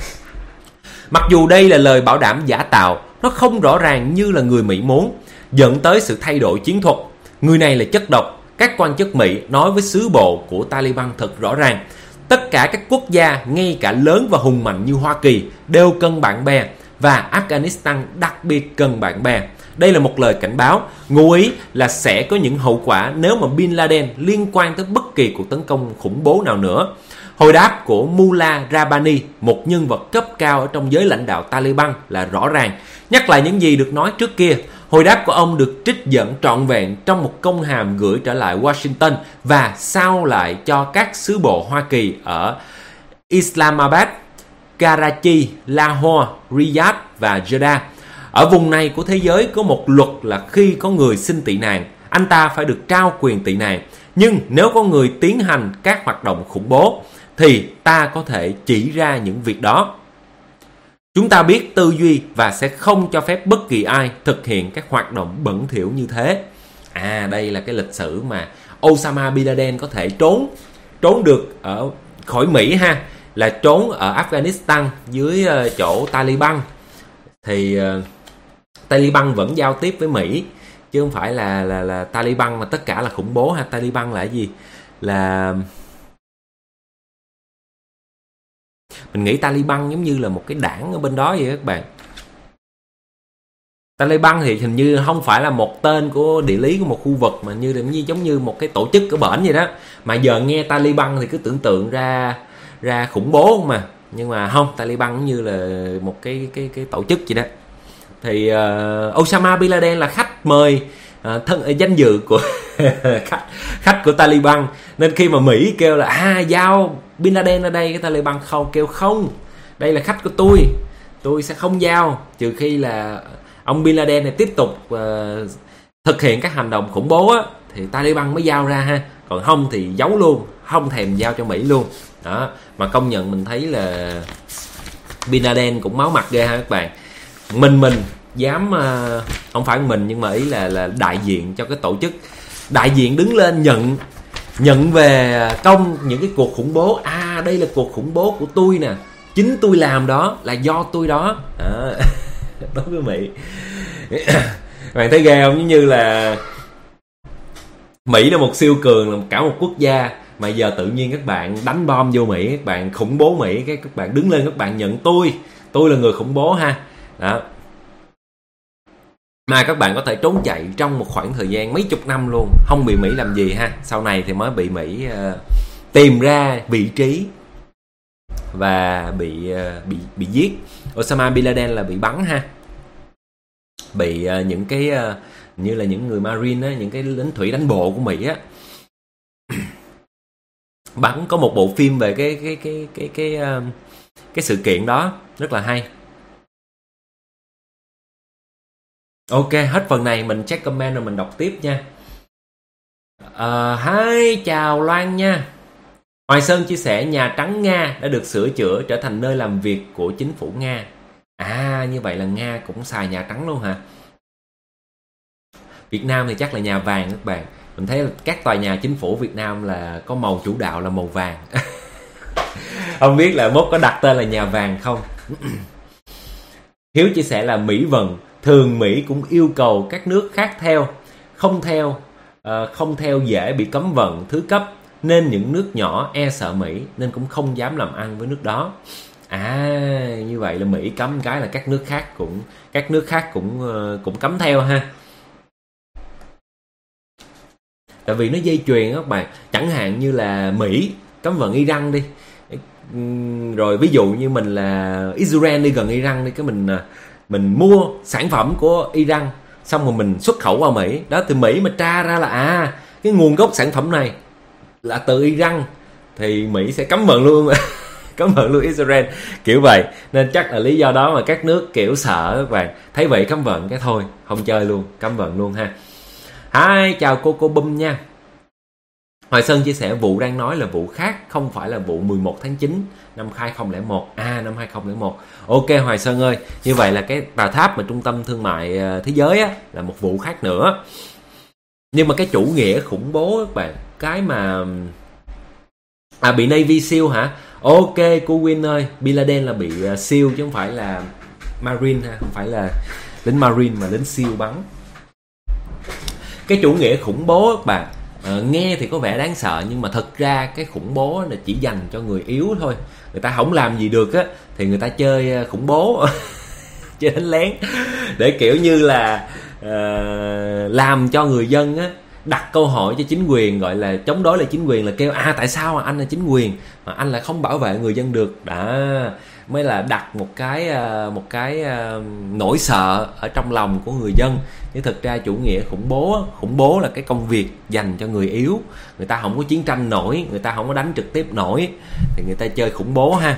Mặc dù đây là lời bảo đảm giả tạo, nó không rõ ràng như là người Mỹ muốn, dẫn tới sự thay đổi chiến thuật. Người này là chất độc. Các quan chức Mỹ nói với sứ bộ của Taliban thật rõ ràng. Tất cả các quốc gia, ngay cả lớn và hùng mạnh như Hoa Kỳ, đều cần bạn bè và Afghanistan đặc biệt cần bạn bè. Đây là một lời cảnh báo, ngụ ý là sẽ có những hậu quả nếu mà Bin Laden liên quan tới bất kỳ cuộc tấn công khủng bố nào nữa. Hồi đáp của Mullah Rabbani, một nhân vật cấp cao ở trong giới lãnh đạo Taliban, là rõ ràng. Nhắc lại những gì được nói trước kia, hồi đáp của ông được trích dẫn trọn vẹn trong một công hàm gửi trở lại Washington và sao lại cho các sứ bộ Hoa Kỳ ở Islamabad, Karachi, Lahore, Riyadh và Jeddah. Ở vùng này của thế giới có một luật là khi có người xin tị nạn, anh ta phải được trao quyền tị nạn. Nhưng nếu có người tiến hành các hoạt động khủng bố, thì ta có thể chỉ ra những việc đó. Chúng ta biết tư duy và sẽ không cho phép bất kỳ ai thực hiện các hoạt động bẩn thỉu như thế. Đây là cái lịch sử mà Osama Bin Laden có thể trốn được ở khỏi Mỹ ha, là trốn ở Afghanistan dưới chỗ Taliban. Thì Taliban vẫn giao tiếp với Mỹ chứ không phải là Taliban mà tất cả là khủng bố ha. Taliban là cái gì? Là mình nghĩ Taliban giống như là một cái đảng ở bên đó vậy các bạn. Taliban thì hình như không phải là một tên của địa lý của một khu vực, mà giống như một cái tổ chức ở bển vậy đó. Mà giờ nghe Taliban thì cứ tưởng tượng ra khủng bố không mà. Nhưng mà không, Taliban cũng như là một cái tổ chức vậy đó. Thì Osama Bin Laden là khách mời danh dự của khách của Taliban. Nên khi mà Mỹ kêu là giao Bin Laden ở đây, cái Taliban kêu không, đây là khách của tôi sẽ không giao trừ khi là ông Bin Laden này tiếp tục thực hiện các hành động khủng bố á, thì Taliban mới giao ra ha. Còn không thì giấu luôn, không thèm giao cho Mỹ luôn đó. Mà công nhận mình thấy là Bin Laden cũng máu mặt ghê ha các bạn. Mình dám không phải mình, nhưng mà ý là đại diện cho cái tổ chức, đại diện đứng lên nhận về công những cái cuộc khủng bố. Đây là cuộc khủng bố của tôi nè, chính tôi làm đó, là do tôi đó. Đối với Mỹ bạn thấy ghê không? Như là Mỹ là một siêu cường, là cả một quốc gia, mà giờ tự nhiên các bạn đánh bom vô Mỹ, các bạn khủng bố Mỹ, các bạn đứng lên các bạn nhận tôi là người khủng bố ha. Đó. Mà các bạn có thể trốn chạy trong một khoảng thời gian mấy chục năm luôn, không bị Mỹ làm gì ha. Sau này thì mới bị Mỹ tìm ra vị trí và bị giết. Osama Bin Laden là bị bắn ha, bị những cái như là những người Marine á, những cái lính thủy đánh bộ của Mỹ á bắn. Có một bộ phim về cái sự kiện đó rất là hay. Ok, hết phần này mình check comment rồi mình đọc tiếp nha. Hi, chào Loan nha. Hoài Sơn chia sẻ Nhà Trắng Nga đã được sửa chữa trở thành nơi làm việc của chính phủ Nga. Như vậy là Nga cũng xài Nhà Trắng luôn hả? Việt Nam thì chắc là nhà vàng các bạn. Mình thấy các tòa nhà chính phủ Việt Nam là có màu chủ đạo là màu vàng. Không biết là mốt có đặt tên là nhà vàng không? Hiếu chia sẻ là Mỹ vận, thường Mỹ cũng yêu cầu các nước khác không theo dễ bị cấm vận thứ cấp, nên những nước nhỏ e sợ Mỹ nên cũng không dám làm ăn với nước đó. Như vậy là Mỹ cấm cái là các nước khác cũng cấm theo ha. Tại vì nó dây chuyền các bạn. Chẳng hạn như là Mỹ cấm vận Iran đi, rồi ví dụ như mình là Israel đi, gần Iran đi, cái mình mua sản phẩm của Iran xong rồi mình xuất khẩu qua Mỹ đó, thì Mỹ mà tra ra là cái nguồn gốc sản phẩm này là từ Iran thì Mỹ sẽ cấm vận luôn. Cấm vận luôn Israel kiểu vậy. Nên chắc là lý do đó mà các nước kiểu sợ các bạn, thấy vậy cấm vận cái thôi không chơi luôn, cấm vận luôn ha. Chào cô Bum nha. Hoài Sơn chia sẻ vụ đang nói là vụ khác, không phải là vụ 11 tháng 9 năm 2001. Năm 2001. Ok Hoài Sơn ơi, như vậy là cái tòa tháp mà trung tâm thương mại thế giới á, là một vụ khác nữa. Nhưng mà cái chủ nghĩa khủng bố các bạn, cái mà bị Navy SEAL hả? Ok cô Win ơi, Bin Laden là bị SEAL chứ không phải là Marine ha, không phải là lính Marine mà lính SEAL bắn. Cái chủ nghĩa khủng bố các bạn, nghe thì có vẻ đáng sợ, nhưng mà thực ra cái khủng bố là chỉ dành cho người yếu thôi. Người ta không làm gì được á thì người ta chơi khủng bố, chơi đánh lén, để kiểu như là làm cho người dân á đặt câu hỏi cho chính quyền, gọi là chống đối lại chính quyền, là kêu tại sao mà anh là chính quyền mà anh lại không bảo vệ người dân được. Đó mới là đặt một cái nỗi sợ ở trong lòng của người dân. Nhưng thực ra chủ nghĩa khủng bố là cái công việc dành cho người yếu. Người ta không có chiến tranh nổi, người ta không có đánh trực tiếp nổi, thì người ta chơi khủng bố ha.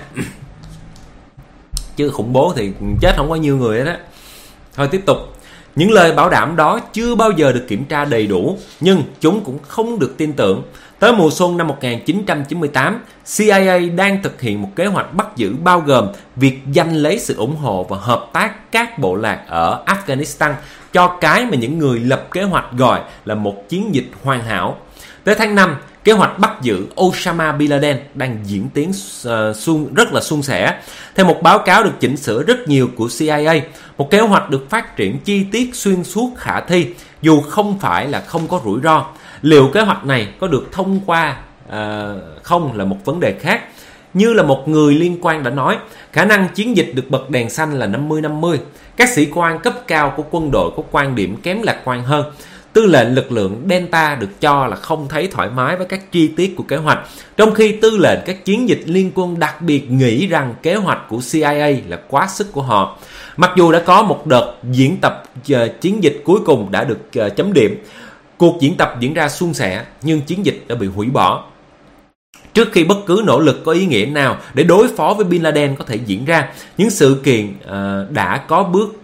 Chứ khủng bố thì chết không có nhiêu người đó. Thôi tiếp tục. Những lời bảo đảm đó chưa bao giờ được kiểm tra đầy đủ, nhưng chúng cũng không được tin tưởng. Tới mùa xuân năm 1998, CIA đang thực hiện một kế hoạch bắt giữ bao gồm việc giành lấy sự ủng hộ và hợp tác các bộ lạc ở Afghanistan cho cái mà những người lập kế hoạch gọi là một chiến dịch hoàn hảo. Tới tháng 5, kế hoạch bắt giữ Osama Bin Laden đang diễn tiến rất là suôn sẻ. Theo một báo cáo được chỉnh sửa rất nhiều của CIA, một kế hoạch được phát triển chi tiết xuyên suốt khả thi, dù không phải là không có rủi ro. Liệu kế hoạch này có được thông qua không là một vấn đề khác. Như là một người liên quan đã nói, khả năng chiến dịch được bật đèn xanh là 50-50. Các sĩ quan cấp cao của quân đội có quan điểm kém lạc quan hơn. Tư lệnh lực lượng Delta được cho là không thấy thoải mái với các chi tiết của kế hoạch, trong khi tư lệnh các chiến dịch liên quân đặc biệt nghĩ rằng kế hoạch của CIA là quá sức của họ. Mặc dù đã có một đợt diễn tập chiến dịch cuối cùng đã được chấm điểm, cuộc diễn tập diễn ra suôn sẻ, nhưng chiến dịch đã bị hủy bỏ. Trước khi bất cứ nỗ lực có ý nghĩa nào để đối phó với Bin Laden có thể diễn ra, những sự kiện đã có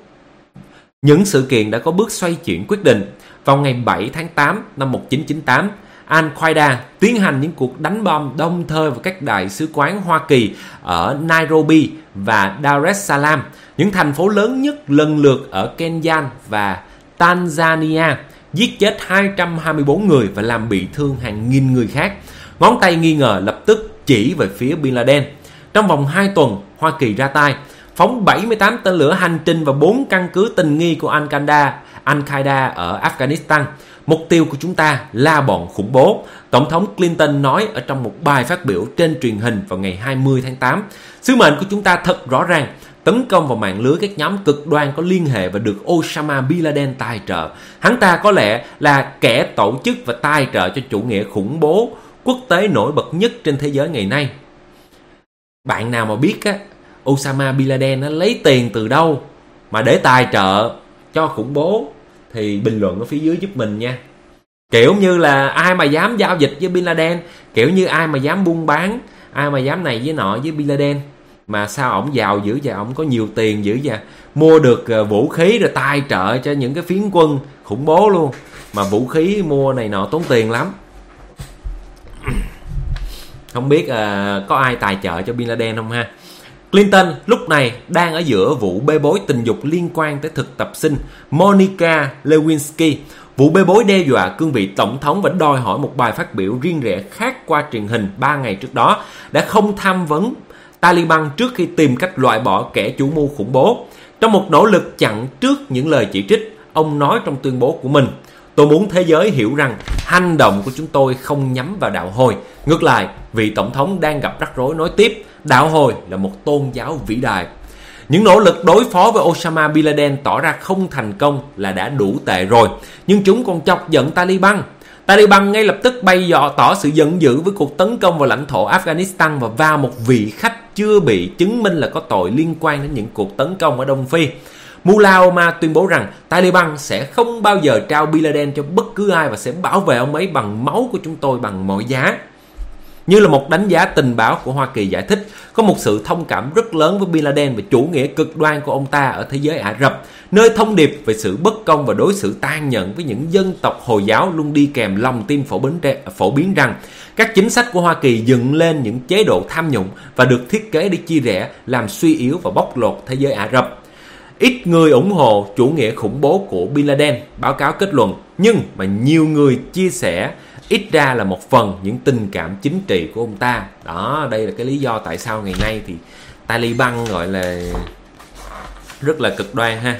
bước xoay chuyển quyết định. Vào ngày 7 tháng 8 năm 1998, Al-Qaeda tiến hành những cuộc đánh bom đồng thời vào các đại sứ quán Hoa Kỳ ở Nairobi và Dar es Salaam, những thành phố lớn nhất lần lượt ở Kenya và Tanzania, giết chết 224 người và làm bị thương hàng nghìn người khác. Ngón tay nghi ngờ lập tức chỉ về phía Bin Laden. Trong vòng 2 tuần, Hoa Kỳ ra tay, phóng 78 tên lửa hành trình vào 4 căn cứ tình nghi của Al-Qaeda ở Afghanistan. Mục tiêu của chúng ta là bọn khủng bố, Tổng thống Clinton nói ở trong một bài phát biểu trên truyền hình vào ngày 20 tháng 8. Sứ mệnh của chúng ta thật rõ ràng, tấn công vào mạng lưới các nhóm cực đoan có liên hệ và được Osama Bin Laden tài trợ. Hắn ta có lẽ là kẻ tổ chức và tài trợ cho chủ nghĩa khủng bố quốc tế nổi bật nhất trên thế giới ngày nay. Bạn nào mà biết Osama Bin Laden nó lấy tiền từ đâu mà để tài trợ cho khủng bố thì bình luận ở phía dưới giúp mình nha. Kiểu như là ai mà dám giao dịch với Bin Laden, kiểu như ai mà dám buôn bán, ai mà dám này với nọ với Bin Laden. Mà sao ổng giàu dữ vậy, ổng có nhiều tiền dữ vậy, mua được vũ khí rồi tài trợ cho những cái phiến quân khủng bố luôn. Mà vũ khí mua này nọ tốn tiền lắm. Không biết có ai tài trợ cho Bin Laden không ha. Clinton lúc này đang ở giữa vụ bê bối tình dục liên quan tới thực tập sinh Monica Lewinsky. Vụ bê bối đe dọa cương vị tổng thống và đòi hỏi một bài phát biểu riêng rẽ khác qua truyền hình 3 ngày trước đó đã không tham vấn Taliban trước khi tìm cách loại bỏ kẻ chủ mưu khủng bố. Trong một nỗ lực chặn trước những lời chỉ trích, ông nói trong tuyên bố của mình: "Tôi muốn thế giới hiểu rằng hành động của chúng tôi không nhắm vào đạo hồi." Ngược lại, vị tổng thống đang gặp rắc rối nói tiếp: "Đạo hồi là một tôn giáo vĩ đại." Những nỗ lực đối phó với Osama Bin Laden tỏ ra không thành công là đã đủ tệ rồi, nhưng chúng còn chọc giận Taliban. Taliban ngay lập tức tỏ sự giận dữ với cuộc tấn công vào lãnh thổ Afghanistan và vào một vị khách chưa bị chứng minh là có tội liên quan đến những cuộc tấn công ở Đông Phi. Mullah Omar tuyên bố rằng Taliban sẽ không bao giờ trao Bin Laden cho bất cứ ai và sẽ bảo vệ ông ấy bằng máu của chúng tôi bằng mọi giá. Như là một đánh giá tình báo của Hoa Kỳ giải thích, có một sự thông cảm rất lớn với Bin Laden về chủ nghĩa cực đoan của ông ta ở thế giới Ả Rập, nơi thông điệp về sự bất công và đối xử tàn nhẫn với những dân tộc Hồi giáo luôn đi kèm lòng tin phổ biến rằng các chính sách của Hoa Kỳ dựng lên những chế độ tham nhũng và được thiết kế để chia rẽ, làm suy yếu và bóc lột thế giới Ả Rập. Ít người ủng hộ chủ nghĩa khủng bố của Bin Laden, báo cáo kết luận, nhưng mà nhiều người chia sẻ ít ra là một phần những tình cảm chính trị của ông ta. Đó, đây là cái lý do tại sao ngày nay thì Taliban gọi là rất là cực đoan ha.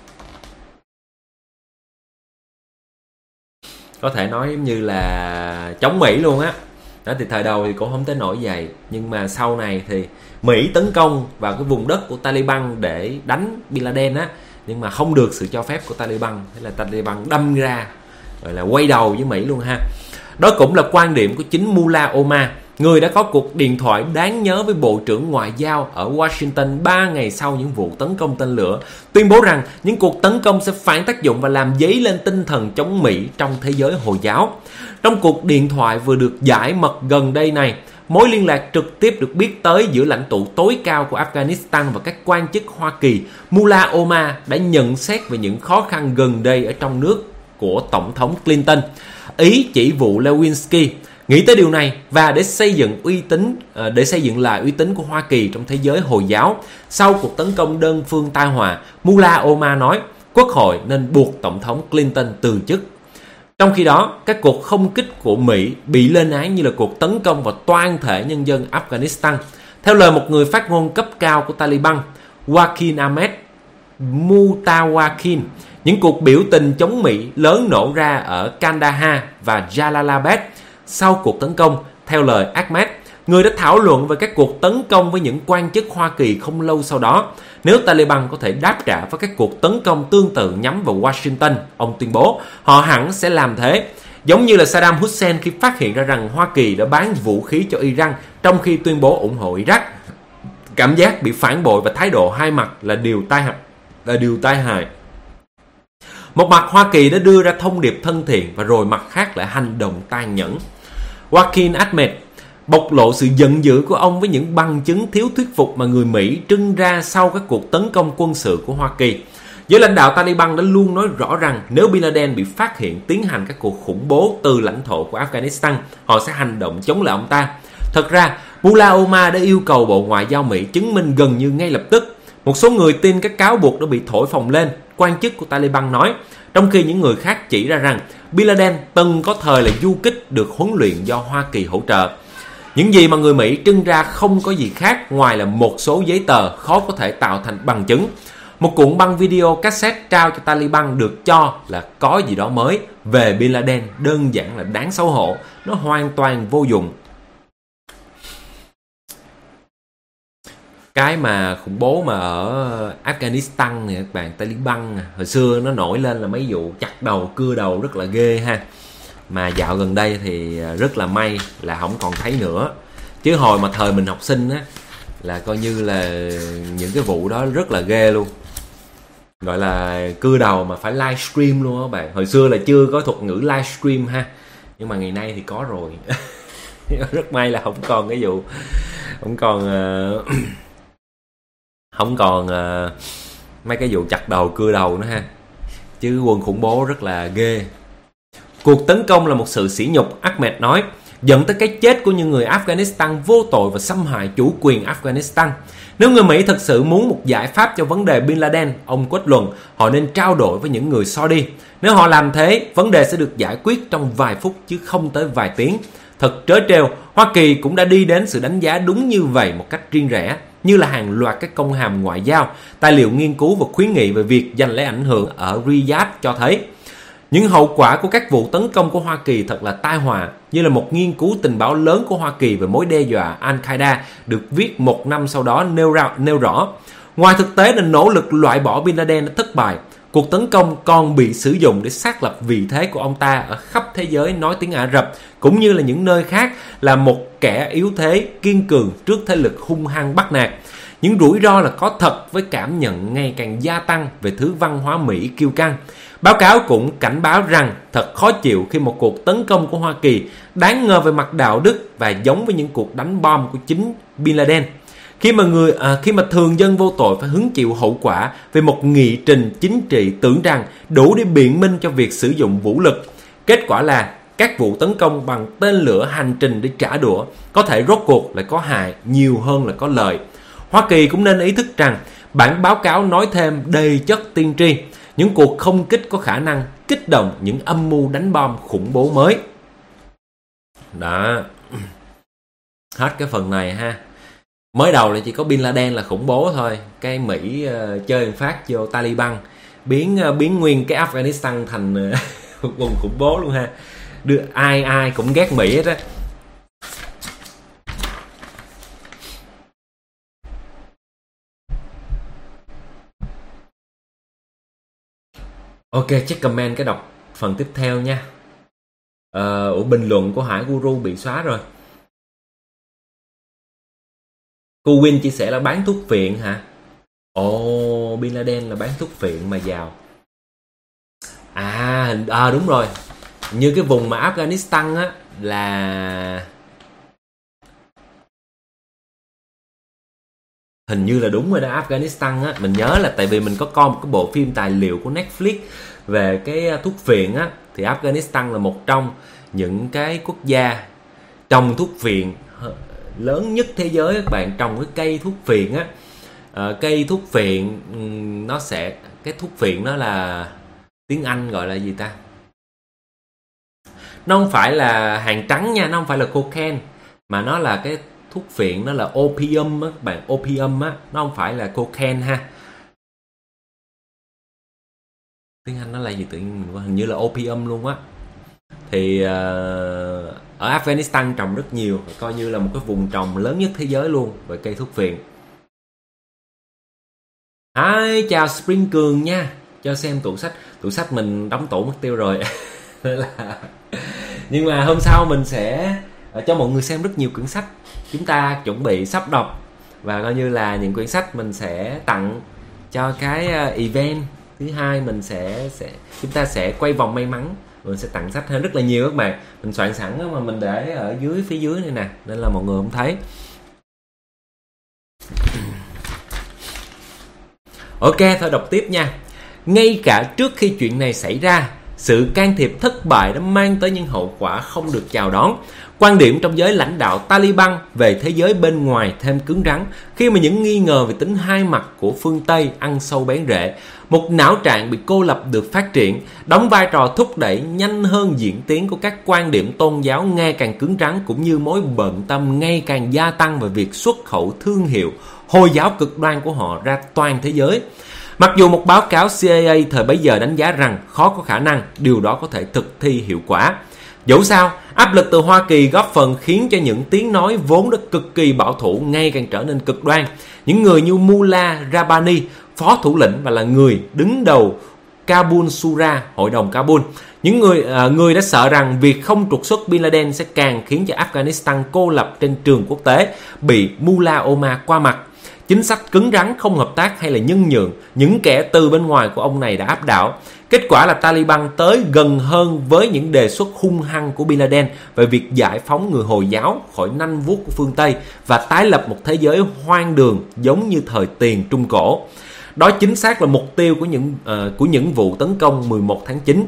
Có thể nói giống như là chống Mỹ luôn á. Đó thì thời đầu thì cũng không tới nổi vậy, nhưng mà sau này thì Mỹ tấn công vào cái vùng đất của Taliban để đánh Bin Laden á, nhưng mà không được sự cho phép của Taliban, thế là Taliban đâm ra gọi là quay đầu với Mỹ luôn ha. Đó cũng là quan điểm của chính Mullah Omar, người đã có cuộc điện thoại đáng nhớ với Bộ trưởng Ngoại giao ở Washington 3 ngày sau những vụ tấn công tên lửa, tuyên bố rằng những cuộc tấn công sẽ phản tác dụng và làm dấy lên tinh thần chống Mỹ trong thế giới Hồi giáo. Trong cuộc điện thoại vừa được giải mật gần đây này, mối liên lạc trực tiếp được biết tới giữa lãnh tụ tối cao của Afghanistan và các quan chức Hoa Kỳ, Mullah Omar đã nhận xét về những khó khăn gần đây ở trong nước của Tổng thống Clinton. Ý chỉ vụ Lewinsky. Nghĩ tới điều này và để xây dựng lại uy tín của Hoa Kỳ trong thế giới Hồi giáo sau cuộc tấn công đơn phương tai họa, Mullah Omar nói Quốc hội nên buộc Tổng thống Clinton từ chức. Trong khi đó, các cuộc không kích của Mỹ bị lên án như là cuộc tấn công vào toàn thể nhân dân Afghanistan. Theo lời một người phát ngôn cấp cao của Taliban, Waqil Ahmed Mutawakin, những cuộc biểu tình chống Mỹ lớn nổ ra ở Kandahar và Jalalabad sau cuộc tấn công. Theo lời Ahmed, Người đã thảo luận về các cuộc tấn công với những quan chức Hoa Kỳ không lâu sau đó. Nếu Taliban có thể đáp trả với các cuộc tấn công tương tự nhắm vào Washington, ông tuyên bố, họ hẳn sẽ làm thế. Giống như là Saddam Hussein khi phát hiện ra rằng Hoa Kỳ đã bán vũ khí cho Iran trong khi tuyên bố ủng hộ Iraq. Cảm giác bị phản bội và thái độ hai mặt là điều tai hại. Một mặt Hoa Kỳ đã đưa ra thông điệp thân thiện và rồi mặt khác lại hành động tàn nhẫn. Joaquin Ahmed bộc lộ sự giận dữ của ông với những bằng chứng thiếu thuyết phục mà người Mỹ trưng ra sau các cuộc tấn công quân sự của Hoa Kỳ. Giới lãnh đạo Taliban đã luôn nói rõ rằng nếu Bin Laden bị phát hiện tiến hành các cuộc khủng bố từ lãnh thổ của Afghanistan, họ sẽ hành động chống lại ông ta. Thật ra, Mullah Omar đã yêu cầu Bộ Ngoại giao Mỹ chứng minh gần như ngay lập tức. Một số người tin các cáo buộc đã bị thổi phồng lên, quan chức của Taliban nói, trong khi những người khác chỉ ra rằng Bin Laden từng có thời là du kích được huấn luyện do Hoa Kỳ hỗ trợ. Những gì mà người Mỹ trưng ra không có gì khác ngoài là một số giấy tờ khó có thể tạo thành bằng chứng. Một cuộn băng video cassette trao cho Taliban được cho là có gì đó mới về Bin Laden đơn giản là đáng xấu hổ. Nó hoàn toàn vô dụng. Cái mà khủng bố mà ở Afghanistan này các bạn, Taliban hồi xưa nó nổi lên là mấy vụ chặt đầu, cưa đầu rất là ghê ha. Mà dạo gần đây thì rất là may là không còn thấy nữa. Chứ hồi mà thời mình học sinh á là coi như là những cái vụ đó rất là ghê luôn. Gọi là cưa đầu mà phải livestream luôn á các bạn. Hồi xưa là chưa có thuật ngữ livestream ha, nhưng mà ngày nay thì có rồi. Rất may là không còn cái vụ, không còn mấy cái vụ chặt đầu cưa đầu nữa ha. Chứ quân khủng bố rất là ghê. Cuộc tấn công là một sự sỉ nhục, Ahmed nói, dẫn tới cái chết của những người Afghanistan vô tội và xâm hại chủ quyền Afghanistan. Nếu người Mỹ thực sự muốn một giải pháp cho vấn đề Bin Laden, ông kết luận, họ nên trao đổi với những người Saudi. Nếu họ làm thế, vấn đề sẽ được giải quyết trong vài phút chứ không tới vài tiếng. Thật trớ trêu, Hoa Kỳ cũng đã đi đến sự đánh giá đúng như vậy một cách riêng rẽ, như là hàng loạt các công hàm ngoại giao, tài liệu nghiên cứu và khuyến nghị về việc giành lấy ảnh hưởng ở Riyadh cho thấy. Những hậu quả của các vụ tấn công của Hoa Kỳ thật là tai họa, như là một nghiên cứu tình báo lớn của Hoa Kỳ về mối đe dọa Al-Qaeda được viết một năm sau đó nêu rõ. Ngoài thực tế là nỗ lực loại bỏ Bin Laden đã thất bại, cuộc tấn công còn bị sử dụng để xác lập vị thế của ông ta ở khắp thế giới nói tiếng Ả Rập, cũng như là những nơi khác là một kẻ yếu thế, kiên cường trước thế lực hung hăng bắt nạt. Những rủi ro là có thật với cảm nhận ngày càng gia tăng về thứ văn hóa Mỹ kiêu căng. Báo cáo cũng cảnh báo rằng thật khó chịu khi một cuộc tấn công của Hoa Kỳ đáng ngờ về mặt đạo đức và giống với những cuộc đánh bom của chính Bin Laden. Khi mà thường dân vô tội phải hứng chịu hậu quả về một nghị trình chính trị tưởng rằng đủ để biện minh cho việc sử dụng vũ lực. Kết quả là các vụ tấn công bằng tên lửa hành trình để trả đũa có thể rốt cuộc lại có hại nhiều hơn là có lợi. Hoa Kỳ cũng nên ý thức rằng bản báo cáo nói thêm đầy chất tiên tri, những cuộc không kích có khả năng kích động những âm mưu đánh bom khủng bố mới. Đó, hết cái phần này ha. Mới đầu là chỉ có Bin Laden là khủng bố thôi, cái Mỹ chơi một phát vô Taliban, biến nguyên cái Afghanistan thành vùng khủng bố luôn ha. Ai cũng ghét Mỹ hết á. Ok, check comment cái đọc phần tiếp theo nha. Bình luận của Hải Guru bị xóa rồi. Cô Win chia sẻ là bán thuốc phiện hả? Bin Laden là bán thuốc phiện mà giàu. Đúng rồi. Như cái vùng mà Afghanistan á là hình như là đúng rồi đó, Afghanistan á, mình nhớ là tại vì mình có coi một cái bộ phim tài liệu của Netflix về cái thuốc phiện á, thì Afghanistan là một trong những cái quốc gia trồng thuốc phiện lớn nhất thế giới các bạn, trồng cái cây thuốc phiện á. Cây thuốc phiện cái thuốc phiện nó là tiếng Anh gọi là gì ta? Nó không phải là hàng trắng nha, nó không phải là cocaine, mà nó là cái thuốc phiện, nó là opium á các bạn, opium á, nó không phải là cocaine ha. Tiếng Anh nó là gì tự nhiên hình như là opium luôn á. Thì ở Afghanistan trồng rất nhiều, coi như là một cái vùng trồng lớn nhất thế giới luôn về cây thuốc phiện. Hi, chào Spring Cường nha, cho xem tủ sách mình đóng tủ mất tiêu rồi. Nhưng mà hôm sau mình sẽ cho mọi người xem rất nhiều quyển sách chúng ta chuẩn bị sắp đọc, và coi như là những quyển sách mình sẽ tặng cho cái event thứ hai. Chúng ta sẽ quay vòng may mắn, mình sẽ tặng sách rất là nhiều các bạn. Mình soạn sẵn đó, mà mình để ở phía dưới này nè, nên là mọi người không thấy. Ok, thôi đọc tiếp nha. Ngay cả trước khi chuyện này xảy ra, sự can thiệp thất bại đã mang tới những hậu quả không được chào đón. Quan điểm trong giới lãnh đạo Taliban về thế giới bên ngoài thêm cứng rắn khi mà những nghi ngờ về tính hai mặt của phương Tây ăn sâu bén rễ. Một não trạng bị cô lập được phát triển, đóng vai trò thúc đẩy nhanh hơn diễn tiến của các quan điểm tôn giáo ngày càng cứng rắn, cũng như mối bận tâm ngày càng gia tăng về việc xuất khẩu thương hiệu Hồi giáo cực đoan của họ ra toàn thế giới. Mặc dù một báo cáo CIA thời bấy giờ đánh giá rằng khó có khả năng điều đó có thể thực thi hiệu quả. Dẫu sao, áp lực từ Hoa Kỳ góp phần khiến cho những tiếng nói vốn đã cực kỳ bảo thủ ngày càng trở nên cực đoan. Những người như Mullah Rabbani, phó thủ lĩnh và là người đứng đầu Kabul Shura, hội đồng Kabul, những người đã sợ rằng việc không trục xuất Bin Laden sẽ càng khiến cho Afghanistan cô lập trên trường quốc tế, bị Mullah Omar qua mặt. Chính sách cứng rắn, không hợp tác hay là nhân nhượng, những kẻ từ bên ngoài của ông này đã áp đảo. Kết quả là Taliban tới gần hơn với những đề xuất hung hăng của Bin Laden về việc giải phóng người Hồi giáo khỏi nanh vuốt của phương Tây và tái lập một thế giới hoang đường giống như thời tiền Trung Cổ. Đó chính xác là mục tiêu của những vụ tấn công 11 tháng 9.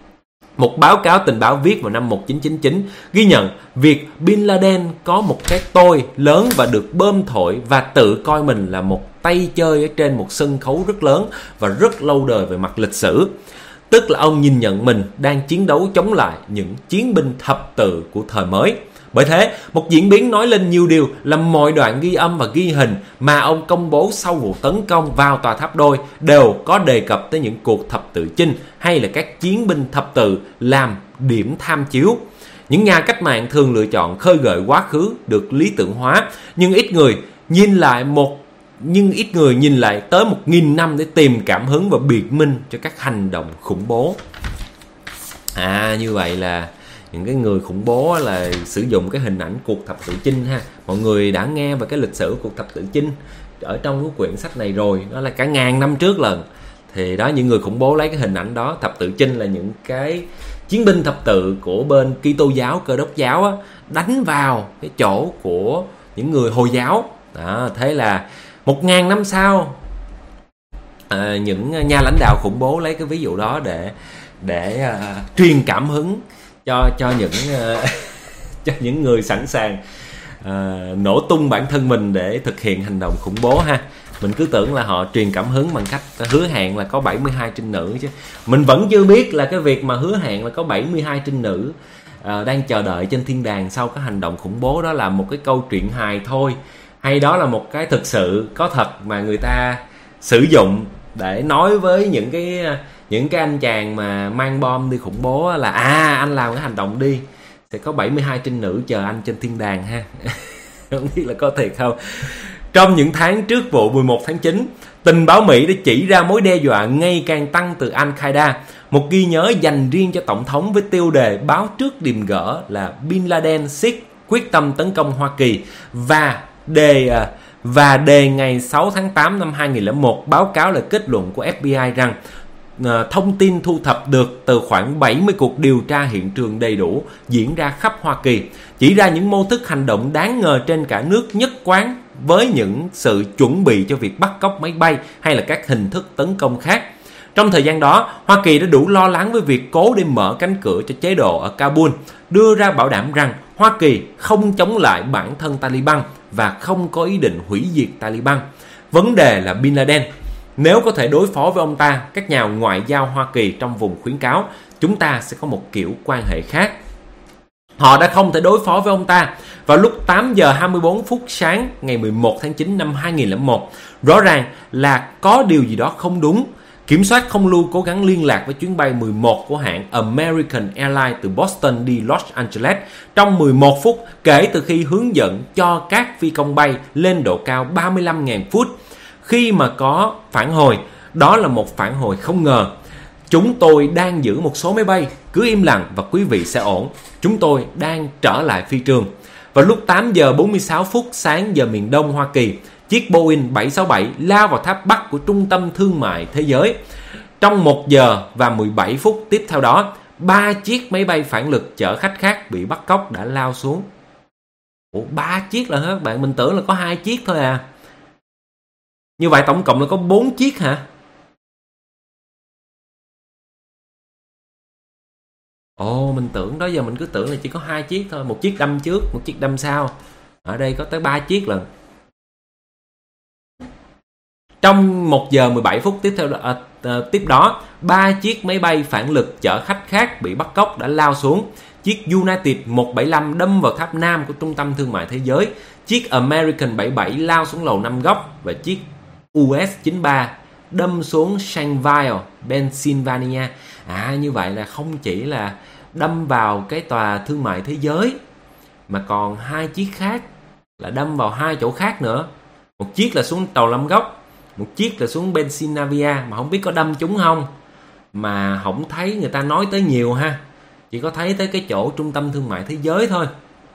Một báo cáo tình báo viết vào năm 1999 ghi nhận việc Bin Laden có một cái tôi lớn và được bơm thổi và tự coi mình là một tay chơi ở trên một sân khấu rất lớn và rất lâu đời về mặt lịch sử. Tức là ông nhìn nhận mình đang chiến đấu chống lại những chiến binh thập tự của thời mới. Bởi thế, một diễn biến nói lên nhiều điều là mọi đoạn ghi âm và ghi hình mà ông công bố sau vụ tấn công vào tòa tháp đôi đều có đề cập tới những cuộc thập tự chinh hay là các chiến binh thập tự làm điểm tham chiếu. Những nhà cách mạng thường lựa chọn khơi gợi quá khứ được lý tưởng hóa, nhưng ít người nhìn lại tới 1.000 năm để tìm cảm hứng và biện minh cho các hành động khủng bố. Như vậy là những cái người khủng bố là sử dụng cái hình ảnh cuộc thập tự chinh ha. Mọi người đã nghe về cái lịch sử cuộc thập tự chinh ở trong cái quyển sách này rồi, đó là cả ngàn năm trước lần. Thì đó, những người khủng bố lấy cái hình ảnh đó, thập tự chinh là những cái chiến binh thập tự của bên Kitô giáo, Cơ đốc giáo á, đánh vào cái chỗ của những người Hồi giáo. Đó, thế là 1.000 năm sau, những nhà lãnh đạo khủng bố lấy cái ví dụ đó để truyền cảm hứng cho những người sẵn sàng nổ tung bản thân mình để thực hiện hành động khủng bố ha. Mình cứ tưởng là họ truyền cảm hứng bằng cách hứa hẹn là có 72 trinh nữ, chứ mình vẫn chưa biết là cái việc mà hứa hẹn là có 72 trinh nữ đang chờ đợi trên thiên đàng sau cái hành động khủng bố đó là một cái câu chuyện hài thôi, hay đó là một cái thực sự có thật mà người ta sử dụng để nói với những cái anh chàng mà mang bom đi khủng bố là anh làm cái hành động đi, sẽ có 72 trinh nữ chờ anh trên thiên đàng ha. Không biết là có thiệt không. Trong những tháng trước vụ 11 tháng 9, tình báo Mỹ đã chỉ ra mối đe dọa ngày càng tăng từ Al-Qaeda. Một ghi nhớ dành riêng cho Tổng thống với tiêu đề báo trước điềm gỡ là Bin Laden siết quyết tâm tấn công Hoa Kỳ, và đề ngày 6 tháng 8 năm 2001 báo cáo là kết luận của FBI rằng thông tin thu thập được từ khoảng 70 cuộc điều tra hiện trường đầy đủ diễn ra khắp Hoa Kỳ, chỉ ra những mô thức hành động đáng ngờ trên cả nước nhất quán với những sự chuẩn bị cho việc bắt cóc máy bay hay là các hình thức tấn công khác. Trong thời gian đó, Hoa Kỳ đã đủ lo lắng với việc cố để mở cánh cửa cho chế độ ở Kabul, đưa ra bảo đảm rằng Hoa Kỳ không chống lại bản thân Taliban và không có ý định hủy diệt Taliban. Vấn đề là Bin Laden. Nếu có thể đối phó với ông ta, các nhà ngoại giao Hoa Kỳ trong vùng khuyến cáo chúng ta sẽ có một kiểu quan hệ khác. Họ đã không thể đối phó với ông ta. Vào lúc 8 giờ 24 phút sáng ngày 11 tháng 9 năm 2001, rõ ràng là có điều gì đó không đúng. Kiểm soát không lưu cố gắng liên lạc với chuyến bay 11 của hãng American Airlines từ Boston đi Los Angeles trong 11 phút kể từ khi hướng dẫn cho các phi công bay lên độ cao 35.000 feet. Khi mà có phản hồi, đó là một phản hồi không ngờ. Chúng tôi đang giữ một số máy bay, cứ im lặng và quý vị sẽ ổn. Chúng tôi đang trở lại phi trường. Vào lúc 8 giờ 46 phút sáng giờ miền Đông Hoa Kỳ, chiếc Boeing 767 lao vào tháp Bắc của Trung tâm Thương mại Thế giới. Trong 1 giờ và 17 phút tiếp theo đó, 3 chiếc máy bay phản lực chở khách khác bị bắt cóc đã lao xuống. Ủa, 3 chiếc là hết bạn? Mình tưởng là có 2 chiếc thôi à. Như vậy tổng cộng là có 4 chiếc hả? Ồ, mình tưởng đó giờ mình cứ tưởng là chỉ có 2 chiếc thôi. Một chiếc đâm trước, một chiếc đâm sau. Ở đây có tới 3 chiếc lần. Trong 1 giờ 17 phút tiếp đó, 3 chiếc máy bay phản lực chở khách khác bị bắt cóc đã lao xuống. Chiếc United 175 đâm vào tháp Nam của Trung tâm Thương mại Thế giới. Chiếc American 77 lao xuống lầu 5 góc. Và chiếc US 93 đâm xuống Shanksville, Pennsylvania. Như vậy là không chỉ là đâm vào cái tòa thương mại thế giới, mà còn 2 chiếc khác là đâm vào 2 chỗ khác nữa. Một chiếc là xuống tàu 5 góc, một chiếc là xuống Pennsylvania, mà không biết có đâm chúng không. Mà không thấy người ta nói tới nhiều ha. Chỉ có thấy tới cái chỗ trung tâm thương mại thế giới thôi.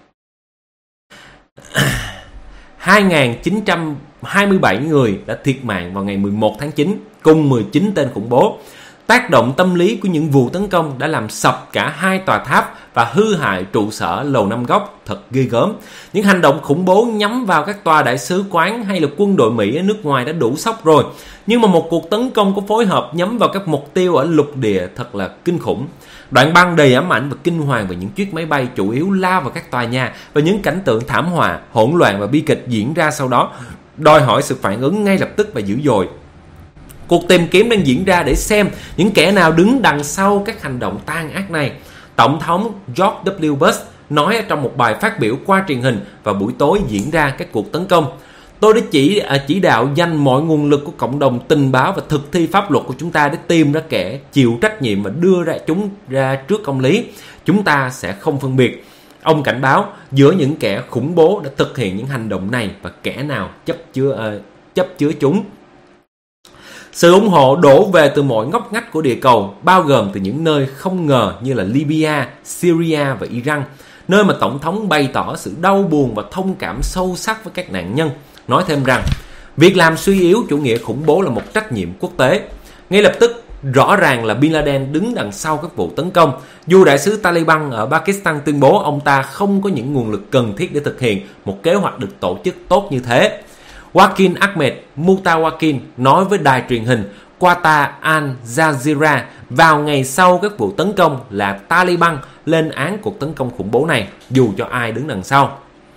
2.927 người đã thiệt mạng vào ngày 11 tháng 9 cùng 19 tên khủng bố. Tác động tâm lý của những vụ tấn công đã làm sập cả 2 tòa tháp và hư hại trụ sở lầu 5 góc, thật ghê gớm. Những hành động khủng bố nhắm vào các tòa đại sứ quán hay là quân đội Mỹ ở nước ngoài đã đủ sốc rồi. Nhưng mà một cuộc tấn công có phối hợp nhắm vào các mục tiêu ở lục địa thật là kinh khủng. Đoạn băng đầy ám ảnh và kinh hoàng về những chiếc máy bay chủ yếu lao vào các tòa nhà và những cảnh tượng thảm họa, hỗn loạn và bi kịch diễn ra sau đó đòi hỏi sự phản ứng ngay lập tức và dữ dội. Cuộc tìm kiếm đang diễn ra để xem những kẻ nào đứng đằng sau các hành động tàn ác này. Tổng thống George W. Bush nói trong một bài phát biểu qua truyền hình vào buổi tối diễn ra các cuộc tấn công: "Tôi đã chỉ đạo dành mọi nguồn lực của cộng đồng tình báo và thực thi pháp luật của chúng ta để tìm ra kẻ chịu trách nhiệm và đưa ra chúng ra trước công lý. Chúng ta sẽ không phân biệt." Ông cảnh báo giữa những kẻ khủng bố đã thực hiện những hành động này và kẻ nào chấp chứa chúng. Sự ủng hộ đổ về từ mọi ngóc ngách của địa cầu, bao gồm từ những nơi không ngờ như là Libya, Syria và Iran, nơi mà Tổng thống bày tỏ sự đau buồn và thông cảm sâu sắc với các nạn nhân. Nói thêm rằng, việc làm suy yếu chủ nghĩa khủng bố là một trách nhiệm quốc tế. Ngay lập tức, rõ ràng là Bin Laden đứng đằng sau các vụ tấn công. Dù đại sứ Taliban ở Pakistan tuyên bố ông ta không có những nguồn lực cần thiết để thực hiện một kế hoạch được tổ chức tốt như thế. Waqil Ahmed Mutawakil nói với đài truyền hình Qatar Al Jazeera vào ngày sau các vụ tấn công là Taliban lên án cuộc tấn công khủng bố này dù cho ai đứng đằng sau.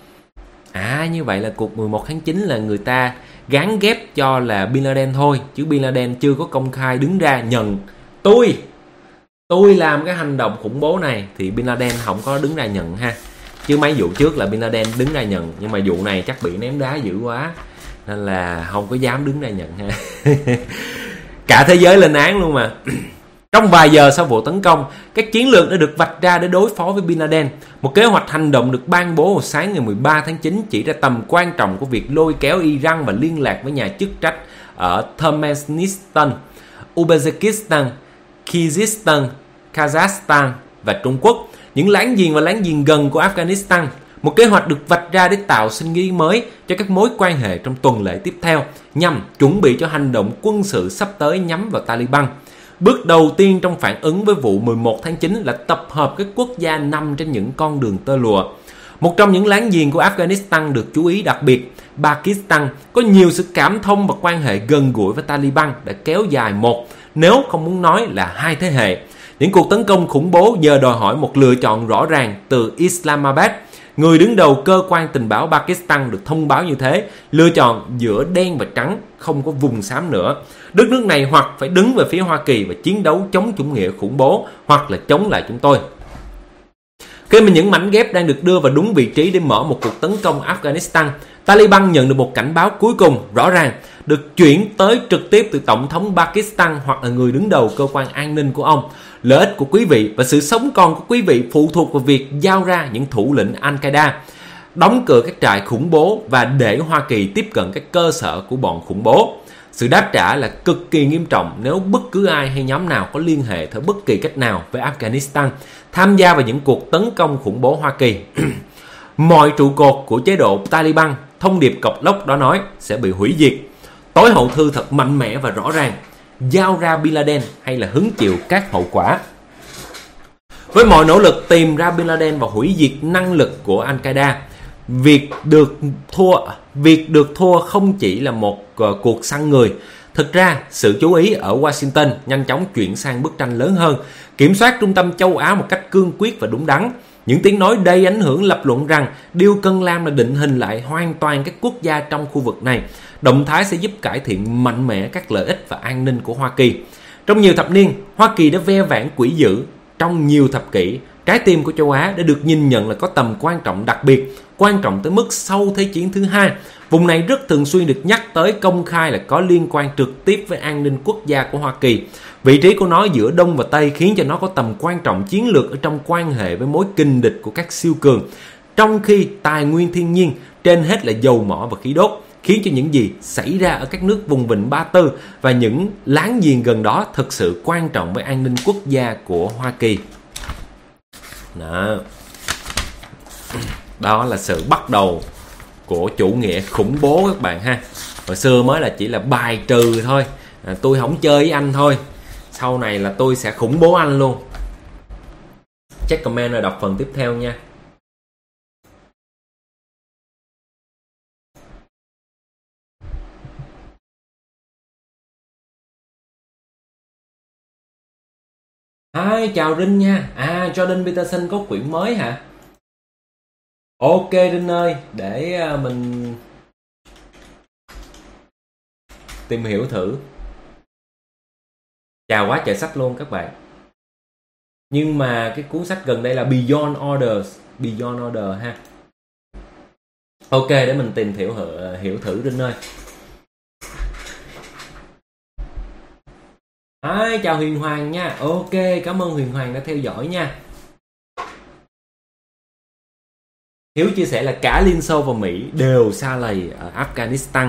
Như vậy là cuộc 11 tháng 9 là người ta gán ghép cho là Bin Laden thôi, chứ Bin Laden chưa có công khai đứng ra nhận tôi làm cái hành động khủng bố này, thì Bin Laden không có đứng ra nhận ha. Chứ mấy vụ trước là Bin Laden đứng ra nhận, nhưng mà vụ này chắc bị ném đá dữ quá nên là không có dám đứng ra nhận ha. Cả thế giới lên án luôn mà. Trong vài giờ sau vụ tấn công, các chiến lược đã được vạch ra để đối phó với Bin Laden. Một kế hoạch hành động được ban bố vào sáng ngày 13 tháng 9 chỉ ra tầm quan trọng của việc lôi kéo Iran và liên lạc với nhà chức trách ở Turkmenistan, Uzbekistan, Kyrgyzstan, Kazakhstan và Trung Quốc, những láng giềng và láng giềng gần của Afghanistan. Một kế hoạch được vạch ra để tạo sinh khí mới cho các mối quan hệ trong tuần lễ tiếp theo, nhằm chuẩn bị cho hành động quân sự sắp tới nhắm vào Taliban. Bước đầu tiên trong phản ứng với vụ 11 tháng 9 là tập hợp các quốc gia nằm trên những con đường tơ lụa. Một trong những láng giềng của Afghanistan được chú ý đặc biệt, Pakistan, có nhiều sự cảm thông và quan hệ gần gũi với Taliban đã kéo dài một, nếu không muốn nói là 2 thế hệ. Những cuộc tấn công khủng bố giờ đòi hỏi một lựa chọn rõ ràng từ Islamabad. Người đứng đầu cơ quan tình báo Pakistan được thông báo như thế, lựa chọn giữa đen và trắng, không có vùng xám nữa. Đất nước này hoặc phải đứng về phía Hoa Kỳ và chiến đấu chống chủ nghĩa khủng bố, hoặc là chống lại chúng tôi. Khi mà những mảnh ghép đang được đưa vào đúng vị trí để mở một cuộc tấn công Afghanistan, Taliban nhận được một cảnh báo cuối cùng rõ ràng, được chuyển tới trực tiếp từ Tổng thống Pakistan hoặc là người đứng đầu cơ quan an ninh của ông. Lợi ích của quý vị và sự sống còn của quý vị phụ thuộc vào việc giao ra những thủ lĩnh Al-Qaeda, đóng cửa các trại khủng bố và để Hoa Kỳ tiếp cận các cơ sở của bọn khủng bố. Sự đáp trả là cực kỳ nghiêm trọng nếu bất cứ ai hay nhóm nào có liên hệ theo bất kỳ cách nào với Afghanistan tham gia vào những cuộc tấn công khủng bố Hoa Kỳ. Mọi trụ cột của chế độ Taliban, thông điệp cọc lốc đó nói, sẽ bị hủy diệt. Tối hậu thư thật mạnh mẽ và rõ ràng: giao ra Bin Laden hay là hứng chịu các hậu quả. Với mọi nỗ lực tìm ra Bin Laden và hủy diệt năng lực của Al-Qaeda, việc được thua không chỉ là một cuộc săn người. Thực ra, sự chú ý ở Washington nhanh chóng chuyển sang bức tranh lớn hơn, kiểm soát trung tâm châu Á một cách cương quyết và đúng đắn. Những tiếng nói đầy ảnh hưởng lập luận rằng điều cần làm là định hình lại hoàn toàn các quốc gia trong khu vực này. Động thái sẽ giúp cải thiện mạnh mẽ các lợi ích và an ninh của Hoa Kỳ. Trong nhiều thập niên, Hoa Kỳ đã ve vãn quỹ dữ. Trong nhiều thập kỷ, trái tim của châu Á đã được nhìn nhận là có tầm quan trọng đặc biệt, quan trọng tới mức sau Thế chiến thứ hai. Vùng này rất thường xuyên được nhắc tới công khai là có liên quan trực tiếp với an ninh quốc gia của Hoa Kỳ. Vị trí của nó giữa Đông và Tây khiến cho nó có tầm quan trọng chiến lược ở trong quan hệ với mối kình địch của các siêu cường. Trong khi tài nguyên thiên nhiên, trên hết là dầu mỏ và khí đốt, khiến cho những gì xảy ra ở các nước vùng vịnh Ba Tư và những láng giềng gần đó thực sự quan trọng với an ninh quốc gia của Hoa Kỳ. Đó là sự bắt đầu của chủ nghĩa khủng bố các bạn ha. Hồi xưa mới là chỉ là bài trừ thôi, tôi không chơi với anh thôi, sau này là tôi sẽ khủng bố anh luôn. Check comment rồi đọc phần tiếp theo nha. Hi, chào Rinh nha. Jordan Peterson có quyển mới hả? Ok Rinh ơi, để mình tìm hiểu thử. Chào quá trời sách luôn các bạn. Nhưng mà cái cuốn sách gần đây là Beyond Order ha. Ok, để mình tìm hiểu thử Rinh ơi. Chào Huyền Hoàng nha. Ok, cảm ơn Huyền Hoàng đã theo dõi nha. Hiếu chia sẻ là cả Liên Xô và Mỹ đều sa lầy ở Afghanistan.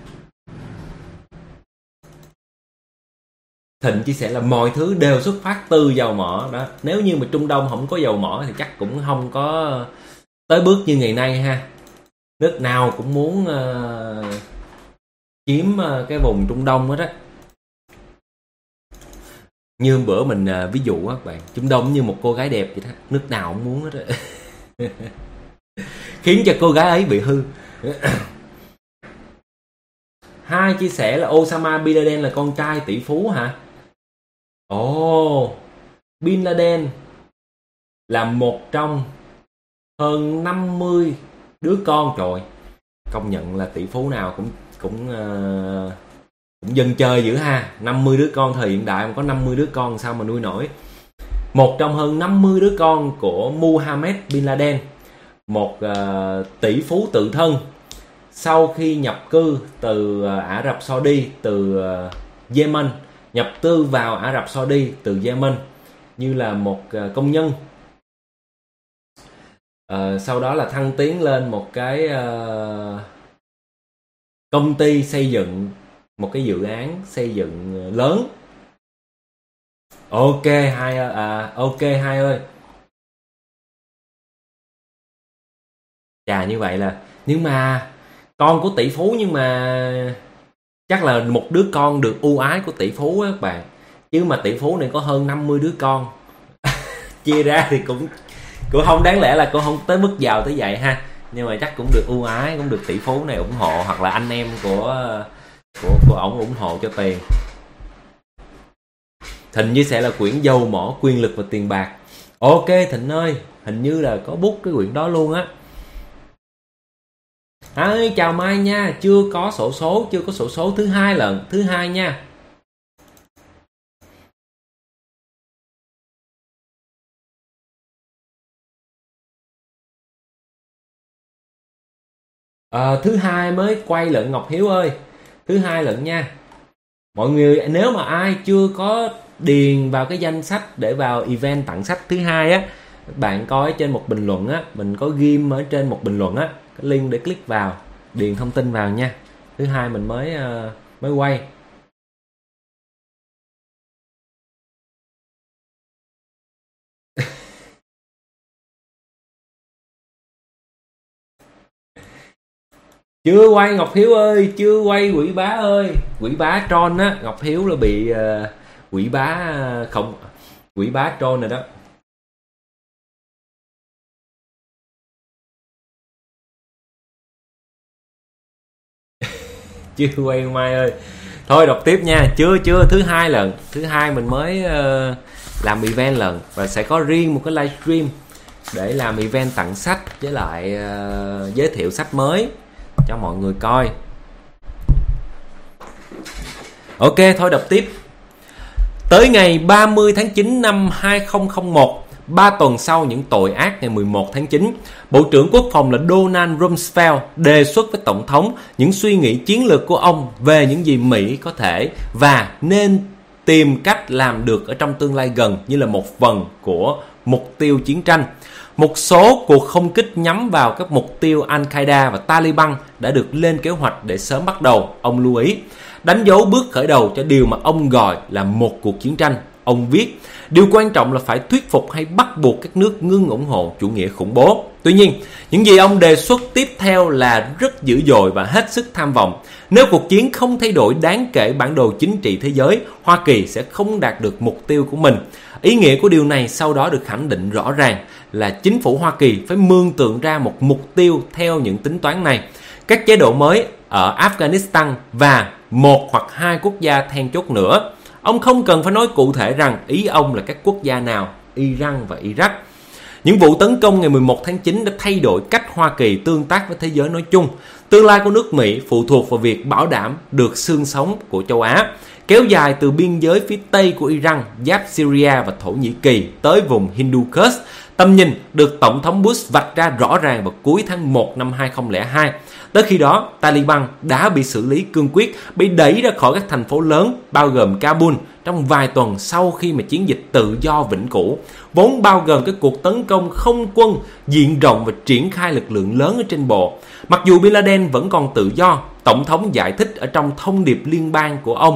Thịnh chia sẻ là mọi thứ đều xuất phát từ dầu mỏ đó. Nếu như mà Trung Đông không có dầu mỏ thì chắc cũng không có tới bước như ngày nay ha. Nước nào cũng muốn chiếm cái vùng Trung Đông hết á. Như bữa mình ví dụ các bạn, Trung Đông như một cô gái đẹp vậy đó, nước nào cũng muốn hết á. Khiến cho cô gái ấy bị hư. Hai chia sẻ là Osama Bin Laden là con trai tỷ phú hả? Bin Laden là một trong hơn 50 đứa con. Trời, công nhận là tỷ phú nào cũng dân chơi dữ ha. 50 đứa con thời hiện đại mà có 50 đứa con sao mà nuôi nổi. Một trong hơn 50 đứa con của Mohammed Bin Laden, một tỷ phú tự thân, sau khi nhập cư từ Ả Rập Saudi, từ Yemen, nhập cư vào Ả Rập Saudi từ Yemen như là một công nhân. Sau đó là thăng tiến lên một cái công ty xây dựng, một cái dự án xây dựng lớn. Ok hai ơi. Chà, như vậy là, nhưng mà con của tỷ phú, nhưng mà chắc là một đứa con được ưu ái của tỷ phú á các bạn. Chứ mà tỷ phú này có hơn 50 đứa con. Chia ra thì cũng không, đáng lẽ là cũng không tới mức giàu tới vậy ha. Nhưng mà chắc cũng được ưu ái, cũng được tỷ phú này ủng hộ, hoặc là anh em của ổng ủng hộ cho tiền. Thịnh chia sẻ là quyển Dầu Mỏ, Quyền Lực và Tiền Bạc. Ok Thịnh ơi, hình như là có bút cái quyển đó luôn á. Chào Mai nha, chưa có sổ số thứ hai nha. Thứ hai mới quay lận Ngọc Hiếu ơi. Thứ hai lận nha. Mọi người nếu mà ai chưa có điền vào cái danh sách để vào event tặng sách thứ hai á, bạn coi trên một bình luận á, mình có ghim ở trên một bình luận á cái link để click vào, điền thông tin vào nha. Thứ hai mình mới quay. Chưa quay Ngọc Hiếu ơi, chưa quay Quỷ Bá ơi. Quỷ Bá Tron á, Ngọc Hiếu là bị Quỷ Bá không, Quỷ Bá Tron rồi đó. Chưa quay Mai ơi. Thôi đọc tiếp nha. Chưa thứ hai lần. Thứ hai mình mới làm event lần, và sẽ có riêng một cái livestream để làm event tặng sách với lại giới thiệu sách mới cho mọi người coi. Ok, thôi đọc tiếp. Tới ngày 30 tháng 9 năm 2001, 3 tuần sau những tội ác ngày 11 tháng 9, Bộ trưởng Quốc phòng là Donald Rumsfeld đề xuất với Tổng thống những suy nghĩ chiến lược của ông về những gì Mỹ có thể và nên tìm cách làm được ở trong tương lai gần như là một phần của mục tiêu chiến tranh. Một số cuộc không kích nhắm vào các mục tiêu Al-Qaeda và Taliban đã được lên kế hoạch để sớm bắt đầu, ông lưu ý, đánh dấu bước khởi đầu cho điều mà ông gọi là một cuộc chiến tranh. Ông viết, điều quan trọng là phải thuyết phục hay bắt buộc các nước ngưng ủng hộ chủ nghĩa khủng bố. Tuy nhiên, những gì ông đề xuất tiếp theo là rất dữ dội và hết sức tham vọng. Nếu cuộc chiến không thay đổi đáng kể bản đồ chính trị thế giới, Hoa Kỳ sẽ không đạt được mục tiêu của mình. Ý nghĩa của điều này sau đó được khẳng định rõ ràng là chính phủ Hoa Kỳ phải mường tượng ra một mục tiêu theo những tính toán này. Các chế độ mới ở Afghanistan và một hoặc hai quốc gia then chốt nữa. Ông không cần phải nói cụ thể rằng ý ông là các quốc gia nào, Iran và Iraq. Những vụ tấn công ngày 11 tháng 9 đã thay đổi cách Hoa Kỳ tương tác với thế giới nói chung. Tương lai của nước Mỹ phụ thuộc vào việc bảo đảm được xương sống của châu Á, kéo dài từ biên giới phía tây của Iran, giáp Syria và Thổ Nhĩ Kỳ tới vùng Hindu Kush. Tầm nhìn được Tổng thống Bush vạch ra rõ ràng vào cuối tháng 1 năm 2002. Tới khi đó, Taliban đã bị xử lý cương quyết, bị đẩy ra khỏi các thành phố lớn, bao gồm Kabul, trong vài tuần sau khi mà chiến dịch tự do vĩnh cửu, vốn bao gồm các cuộc tấn công không quân diện rộng và triển khai lực lượng lớn ở trên bộ. Mặc dù Bin Laden vẫn còn tự do, Tổng thống giải thích ở trong thông điệp liên bang của ông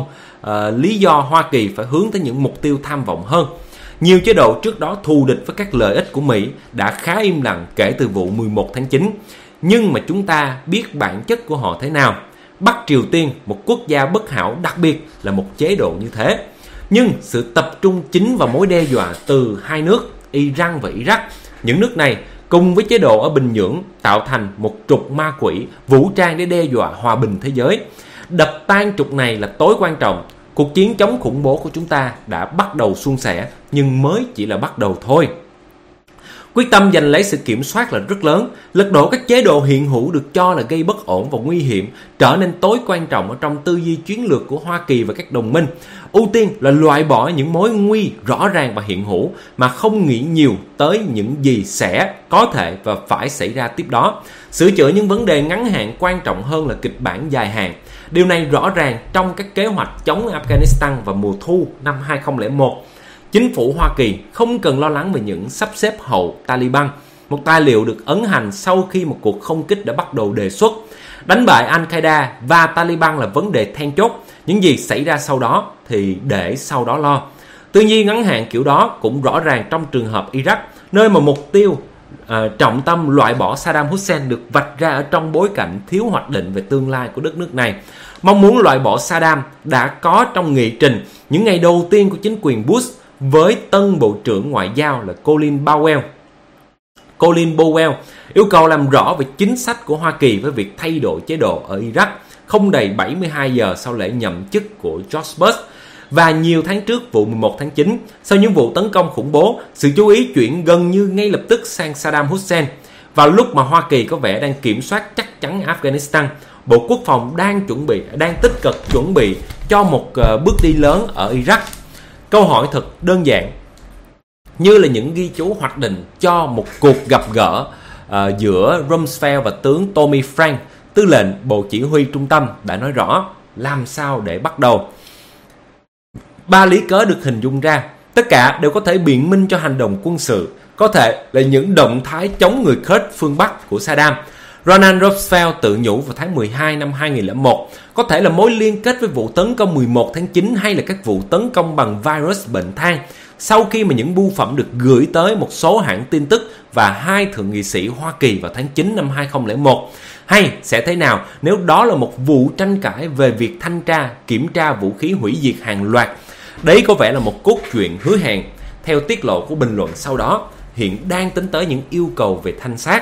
lý do Hoa Kỳ phải hướng tới những mục tiêu tham vọng hơn. Nhiều chế độ trước đó thù địch với các lợi ích của Mỹ đã khá im lặng kể từ vụ 11 tháng 9. Nhưng mà chúng ta biết bản chất của họ thế nào. Bắc Triều Tiên, một quốc gia bất hảo đặc biệt, là một chế độ như thế. Nhưng sự tập trung chính vào mối đe dọa từ hai nước Iran và Iraq. Những nước này cùng với chế độ ở Bình Nhưỡng tạo thành một trục ma quỷ vũ trang để đe dọa hòa bình thế giới. Đập tan trục này là tối quan trọng. Cuộc chiến chống khủng bố của chúng ta đã bắt đầu suôn sẻ, nhưng mới chỉ là bắt đầu thôi. Quyết tâm giành lấy sự kiểm soát là rất lớn. Lật đổ các chế độ hiện hữu được cho là gây bất ổn và nguy hiểm trở nên tối quan trọng ở trong tư duy chiến lược của Hoa Kỳ và các đồng minh. Ưu tiên là loại bỏ những mối nguy rõ ràng và hiện hữu mà không nghĩ nhiều tới những gì sẽ, có thể và phải xảy ra tiếp đó. Sửa chữa những vấn đề ngắn hạn quan trọng hơn là kịch bản dài hạn. Điều này rõ ràng trong các kế hoạch chống Afghanistan vào mùa thu năm 2001. Chính phủ Hoa Kỳ không cần lo lắng về những sắp xếp hậu Taliban. Một tài liệu được ấn hành sau khi một cuộc không kích đã bắt đầu đề xuất. Đánh bại Al-Qaeda và Taliban là vấn đề then chốt. Những gì xảy ra sau đó thì để sau đó lo. Tuy nhiên ngắn hạn kiểu đó cũng rõ ràng trong trường hợp Iraq, nơi mà mục tiêu trọng tâm loại bỏ Saddam Hussein được vạch ra ở trong bối cảnh thiếu hoạch định về tương lai của đất nước này. Mong muốn loại bỏ Saddam đã có trong nghị trình những ngày đầu tiên của chính quyền Bush với tân Bộ trưởng Ngoại giao là Colin Powell yêu cầu làm rõ về chính sách của Hoa Kỳ với việc thay đổi chế độ ở Iraq không đầy 72 giờ sau lễ nhậm chức của George Bush. Và nhiều tháng trước vụ 11 tháng 9, sau những vụ tấn công khủng bố, sự chú ý chuyển gần như ngay lập tức sang Saddam Hussein. Vào lúc mà Hoa Kỳ có vẻ đang kiểm soát chắc chắn Afghanistan, Bộ Quốc phòng đang tích cực chuẩn bị cho một bước đi lớn ở Iraq. Câu hỏi thật đơn giản, như là những ghi chú hoạch định cho một cuộc gặp gỡ giữa Rumsfeld và tướng Tommy Frank, tư lệnh Bộ Chỉ huy Trung tâm đã nói rõ. làm sao để bắt đầu. 3 lý cớ được hình dung ra, tất cả đều có thể biện minh cho hành động quân sự, có thể là những động thái chống người Kurd phương Bắc của Saddam. Ronald Rumsfeld tự nhủ vào tháng 12 năm 2001, có thể là mối liên kết với vụ tấn công 11 tháng 9 hay là các vụ tấn công bằng virus bệnh than, sau khi mà những bưu phẩm được gửi tới một số hãng tin tức và 2 thượng nghị sĩ Hoa Kỳ vào tháng 9 năm 2001. Hay sẽ thế nào nếu đó là một vụ tranh cãi về việc thanh tra, kiểm tra vũ khí hủy diệt hàng loạt? Đấy có vẻ là một cốt truyện hứa hẹn. Theo tiết lộ của bình luận sau đó, hiện đang tính tới những yêu cầu về thanh sát.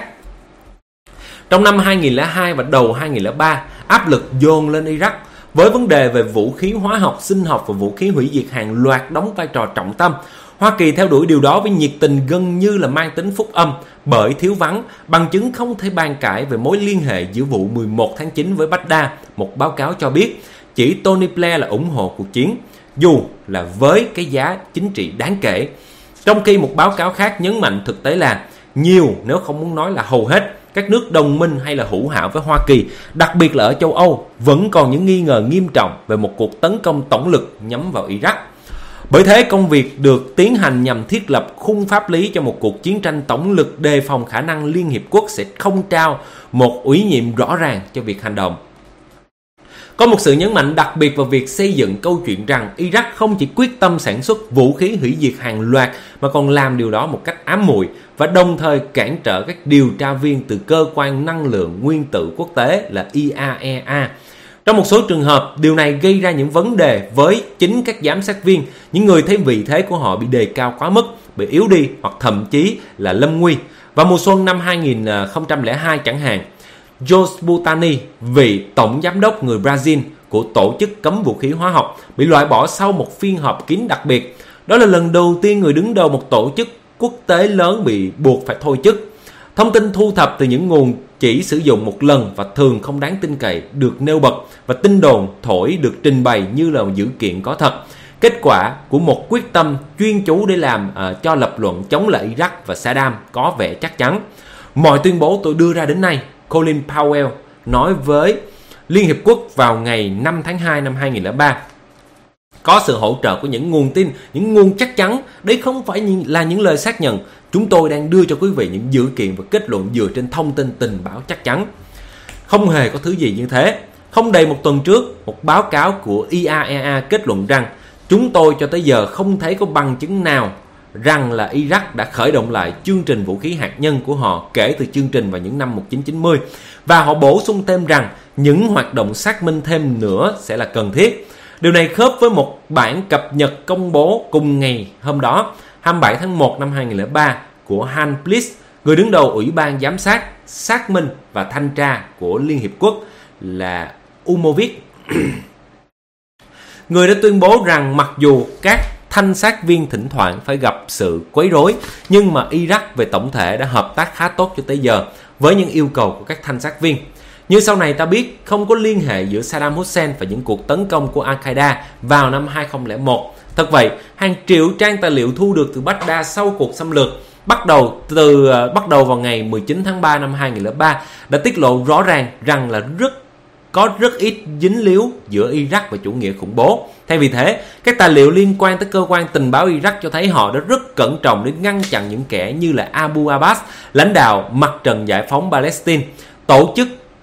Trong năm 2002 và đầu 2003, áp lực dồn lên Iraq với vấn đề về vũ khí hóa học, sinh học và vũ khí hủy diệt hàng loạt đóng vai trò trọng tâm. Hoa Kỳ theo đuổi điều đó với nhiệt tình gần như là mang tính phúc âm, bởi thiếu vắng bằng chứng không thể bàn cãi về mối liên hệ giữa vụ 11 tháng 9 với Baghdad. Một báo cáo cho biết chỉ Tony Blair là ủng hộ cuộc chiến, dù là với cái giá chính trị đáng kể. Trong khi một báo cáo khác nhấn mạnh thực tế là nhiều, nếu không muốn nói là hầu hết, các nước đồng minh hay là hữu hảo với Hoa Kỳ, đặc biệt là ở châu Âu, vẫn còn những nghi ngờ nghiêm trọng về một cuộc tấn công tổng lực nhắm vào Iraq. Bởi thế, công việc được tiến hành nhằm thiết lập khung pháp lý cho một cuộc chiến tranh tổng lực đề phòng khả năng Liên Hiệp Quốc sẽ không trao một ủy nhiệm rõ ràng cho việc hành động. Có một sự nhấn mạnh đặc biệt vào việc xây dựng câu chuyện rằng Iraq không chỉ quyết tâm sản xuất vũ khí hủy diệt hàng loạt mà còn làm điều đó một cách ám muội và đồng thời cản trở các điều tra viên từ cơ quan năng lượng nguyên tử quốc tế là IAEA. Trong một số trường hợp, điều này gây ra những vấn đề với chính các giám sát viên, những người thấy vị thế của họ bị đề cao quá mức, bị yếu đi hoặc thậm chí là lâm nguy. Vào mùa xuân năm 2002 chẳng hạn, José Butani, vị tổng giám đốc người Brazil của tổ chức cấm vũ khí hóa học, bị loại bỏ sau một phiên họp kín đặc biệt. Đó là lần đầu tiên người đứng đầu một tổ chức quốc tế lớn bị buộc phải thôi chức. Thông tin thu thập từ những nguồn chỉ sử dụng một lần và thường không đáng tin cậy được nêu bật, và tin đồn thổi được trình bày như là dữ kiện có thật. Kết quả của một quyết tâm chuyên chú để làm cho lập luận chống lại Iraq và Saddam có vẻ chắc chắn. Mọi tuyên bố tôi đưa ra đến nay, Colin Powell nói với Liên Hiệp Quốc vào ngày 5 tháng 2 năm 2003, có sự hỗ trợ của những nguồn tin, những nguồn chắc chắn. Đấy không phải là những lời xác nhận. Chúng tôi đang đưa cho quý vị những dữ kiện và kết luận dựa trên thông tin tình báo chắc chắn. Không hề có thứ gì như thế. Không đầy một tuần trước, một báo cáo của IAEA kết luận rằng chúng tôi cho tới giờ không thấy có bằng chứng nào rằng là Iraq đã khởi động lại chương trình vũ khí hạt nhân của họ kể từ chương trình vào những năm 1990. Và họ bổ sung thêm rằng những hoạt động xác minh thêm nữa sẽ là cần thiết. Điều này khớp với một bản cập nhật công bố cùng ngày hôm đó, 27 tháng 1 năm 2003 của Hans Blix, người đứng đầu Ủy ban Giám sát, Xác minh và Thanh tra của Liên Hiệp Quốc là Umovic. Người đã tuyên bố rằng mặc dù các thanh sát viên thỉnh thoảng phải gặp sự quấy rối, nhưng mà Iraq về tổng thể đã hợp tác khá tốt cho tới giờ với những yêu cầu của các thanh sát viên. Như sau này ta biết, không có liên hệ giữa Saddam Hussein và những cuộc tấn công của Al-Qaeda vào năm 2001. Thật vậy, hàng triệu trang tài liệu thu được từ Baghdad sau cuộc xâm lược bắt đầu vào ngày 19 tháng 3 năm 2003 đã tiết lộ rõ ràng rằng là có rất ít dính líu giữa Iraq và chủ nghĩa khủng bố. Thay vì thế, các tài liệu liên quan tới cơ quan tình báo Iraq cho thấy họ đã rất cẩn trọng để ngăn chặn những kẻ như là Abu Abbas, lãnh đạo Mặt trận Giải phóng Palestine. Tổ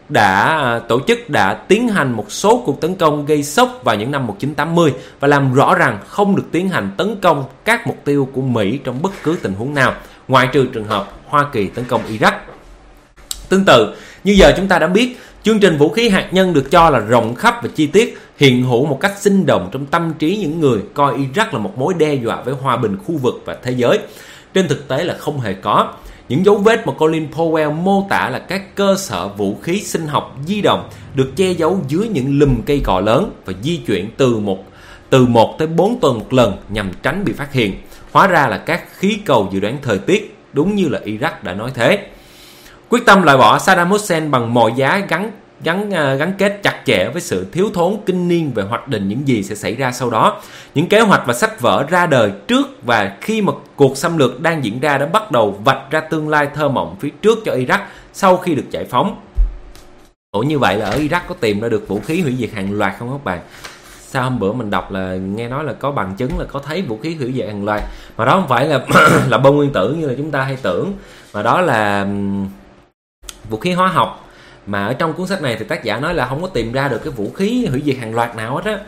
chức đã tiến hành một số cuộc tấn công gây sốc vào những năm 1980 và làm rõ rằng không được tiến hành tấn công các mục tiêu của Mỹ trong bất cứ tình huống nào, ngoại trừ trường hợp Hoa Kỳ tấn công Iraq. Tương tự, như giờ chúng ta đã biết, chương trình vũ khí hạt nhân được cho là rộng khắp và chi tiết, hiện hữu một cách sinh động trong tâm trí những người coi Iraq là một mối đe dọa với hòa bình khu vực và thế giới. Trên thực tế là không hề có. Những dấu vết mà Colin Powell mô tả là các cơ sở vũ khí sinh học di động được che giấu dưới những lùm cây cọ lớn và di chuyển từ 1 tới 4 tuần một lần nhằm tránh bị phát hiện. Hóa ra là các khí cầu dự đoán thời tiết, đúng như là Iraq đã nói thế. Quyết tâm loại bỏ Saddam Hussein bằng mọi giá gắn kết chặt chẽ với sự thiếu thốn kinh niên về hoạch định những gì sẽ xảy ra sau đó. Những kế hoạch và sách vở ra đời trước và khi mà cuộc xâm lược đang diễn ra đã bắt đầu vạch ra tương lai thơ mộng phía trước cho Iraq sau khi được giải phóng. Ủa như vậy là ở Iraq có tìm ra được vũ khí hủy diệt hàng loạt không các bạn? Sao hôm bữa mình đọc là nghe nói là có bằng chứng là có thấy vũ khí hủy diệt hàng loạt, mà đó không phải là là bom nguyên tử như là chúng ta hay tưởng, mà đó là vũ khí hóa học. Mà ở trong cuốn sách này thì tác giả nói là không có tìm ra được cái vũ khí hủy diệt hàng loạt nào hết á.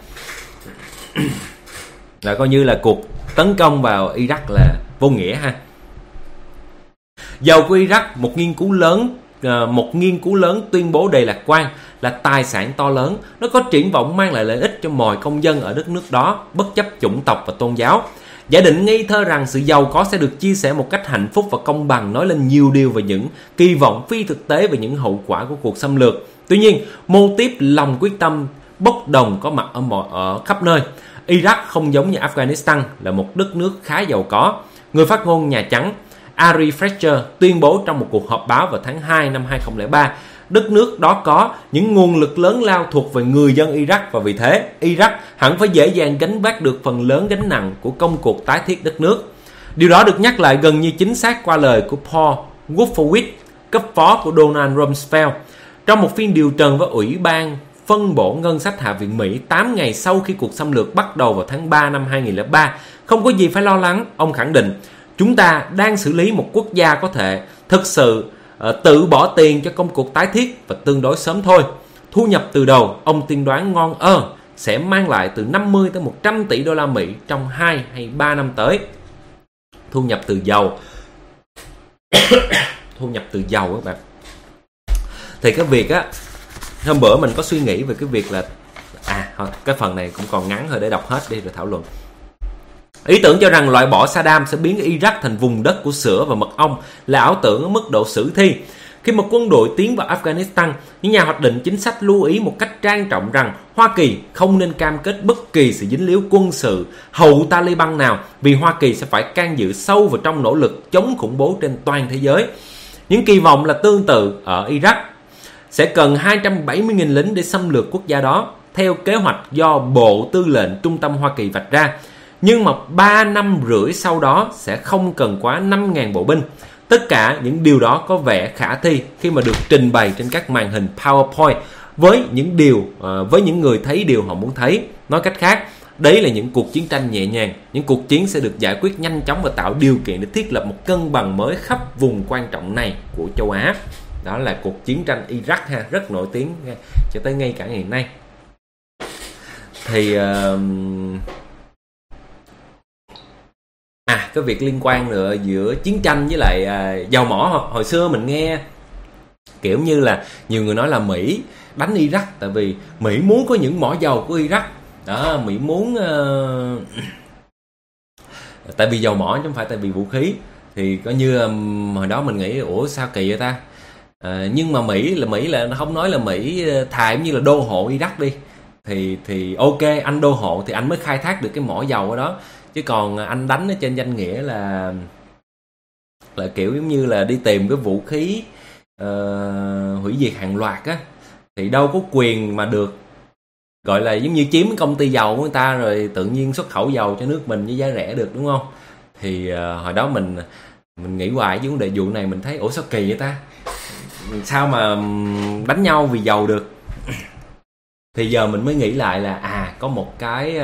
Là coi như là cuộc tấn công vào Iraq là vô nghĩa ha. Dầu của Iraq, một nghiên cứu lớn tuyên bố đầy lạc quan là tài sản to lớn, nó có triển vọng mang lại lợi ích cho mọi công dân ở đất nước đó, bất chấp chủng tộc và tôn giáo. Giả định ngây thơ rằng sự giàu có sẽ được chia sẻ một cách hạnh phúc và công bằng, nói lên nhiều điều về những kỳ vọng phi thực tế về những hậu quả của cuộc xâm lược. Tuy nhiên, mô típ lòng quyết tâm bốc đồng có mặt ở khắp nơi. Iraq không giống như Afghanistan là một đất nước khá giàu có. Người phát ngôn Nhà Trắng Ari Fletcher tuyên bố trong một cuộc họp báo vào tháng 2 năm 2003, đất nước đó có những nguồn lực lớn lao thuộc về người dân Iraq, và vì thế Iraq hẳn phải dễ dàng gánh vác được phần lớn gánh nặng của công cuộc tái thiết đất nước. Điều đó được nhắc lại gần như chính xác qua lời của Paul Wolfowitz, cấp phó của Donald Rumsfeld, trong một phiên điều trần với Ủy ban phân bổ ngân sách Hạ viện Mỹ 8 ngày sau khi cuộc xâm lược bắt đầu vào tháng 3 năm 2003. Không có gì phải lo lắng, ông khẳng định. Chúng ta đang xử lý một quốc gia có thể thực sự tự bỏ tiền cho công cuộc tái thiết và tương đối sớm thôi. Thu nhập từ đầu, ông tiên đoán ngon sẽ mang lại từ 50 tới 100 tỷ đô la Mỹ trong 2 hay 3 năm tới. Thu nhập từ dầu. Thu nhập từ dầu các bạn. Thì cái việc á, hôm bữa mình có suy nghĩ về cái việc là cái phần này cũng còn ngắn thôi, để đọc hết đi rồi thảo luận. Ý tưởng cho rằng loại bỏ Saddam sẽ biến Iraq thành vùng đất của sữa và mật ong là ảo tưởng ở mức độ sử thi. Khi một quân đội tiến vào Afghanistan, những nhà hoạch định chính sách lưu ý một cách trang trọng rằng Hoa Kỳ không nên cam kết bất kỳ sự dính líu quân sự hậu Taliban nào, vì Hoa Kỳ sẽ phải can dự sâu vào trong nỗ lực chống khủng bố trên toàn thế giới. Những kỳ vọng là tương tự ở Iraq. Sẽ cần 270.000 lính để xâm lược quốc gia đó, theo kế hoạch do Bộ Tư lệnh Trung tâm Hoa Kỳ vạch ra. Nhưng mà 3 năm rưỡi sau đó sẽ không cần quá 5.000 bộ binh. Tất cả những điều đó có vẻ khả thi khi mà được trình bày trên các màn hình PowerPoint với những người thấy điều họ muốn thấy. Nói cách khác, đấy là những cuộc chiến tranh nhẹ nhàng, những cuộc chiến sẽ được giải quyết nhanh chóng và tạo điều kiện để thiết lập một cân bằng mới khắp vùng quan trọng này của châu Á. Đó là cuộc chiến tranh Iraq ha, rất nổi tiếng cho tới ngay cả ngày nay. Thì cái việc liên quan nữa giữa chiến tranh với lại dầu mỏ. Hồi xưa mình nghe kiểu như là nhiều người nói là Mỹ đánh Iraq tại vì Mỹ muốn có những mỏ dầu của Iraq đó. Mỹ muốn tại vì dầu mỏ chứ không phải tại vì vũ khí. Thì coi như hồi đó mình nghĩ ủa sao kỳ vậy ta. Nhưng mà Mỹ là nó không nói là Mỹ thà như là đô hộ Iraq đi thì ok, anh đô hộ thì anh mới khai thác được cái mỏ dầu ở đó, chứ còn anh đánh ở trên danh nghĩa là kiểu giống như là đi tìm cái vũ khí hủy diệt hàng loạt á, thì đâu có quyền mà được gọi là giống như chiếm công ty dầu của người ta rồi tự nhiên xuất khẩu dầu cho nước mình với giá rẻ được, đúng không? Thì hồi đó mình nghĩ hoài với vấn đề vụ này, mình thấy ủa sao kỳ vậy ta, sao mà đánh nhau vì dầu được. Thì giờ mình mới nghĩ lại là có một cái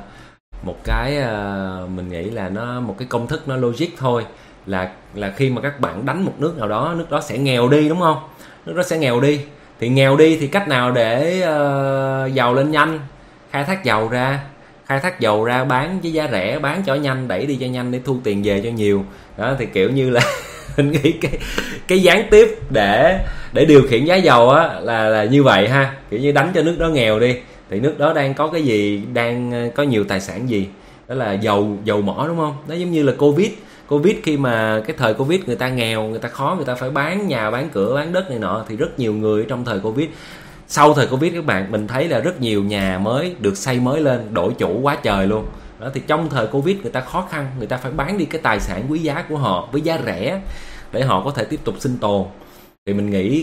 mình nghĩ là nó một cái công thức nó logic thôi, là khi mà các bạn đánh một nước nào đó, nước đó sẽ nghèo đi, đúng không? Nước đó sẽ nghèo đi, thì nghèo đi thì cách nào để giàu lên nhanh? Khai thác dầu ra bán với giá rẻ, bán cho nhanh, đẩy đi cho nhanh để thu tiền về cho nhiều. Đó thì kiểu như là mình nghĩ cái gián tiếp để điều khiển giá dầu á là như vậy ha, kiểu như đánh cho nước đó nghèo đi, thì nước đó đang có cái gì, đang có nhiều tài sản gì, đó là dầu mỏ, đúng không? Nó giống như là Covid khi mà cái thời Covid người ta nghèo, người ta khó, người ta phải bán nhà, bán cửa, bán đất này nọ, thì rất nhiều người trong thời Covid. Sau thời Covid các bạn, mình thấy là rất nhiều nhà mới được xây mới lên, đổi chủ quá trời luôn. Đó, thì trong thời Covid người ta khó khăn, người ta phải bán đi cái tài sản quý giá của họ với giá rẻ để họ có thể tiếp tục sinh tồn. Thì mình nghĩ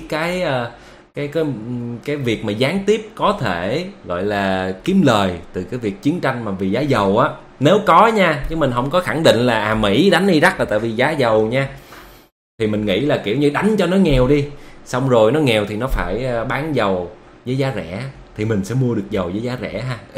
cái việc mà gián tiếp có thể gọi là kiếm lời từ cái việc chiến tranh mà vì giá dầu á, nếu có nha, chứ mình không có khẳng định là Mỹ đánh Iraq là tại vì giá dầu nha, thì mình nghĩ là kiểu như đánh cho nó nghèo đi, Xong rồi nó nghèo thì nó phải bán dầu với giá rẻ, thì mình sẽ mua được dầu với giá rẻ ha.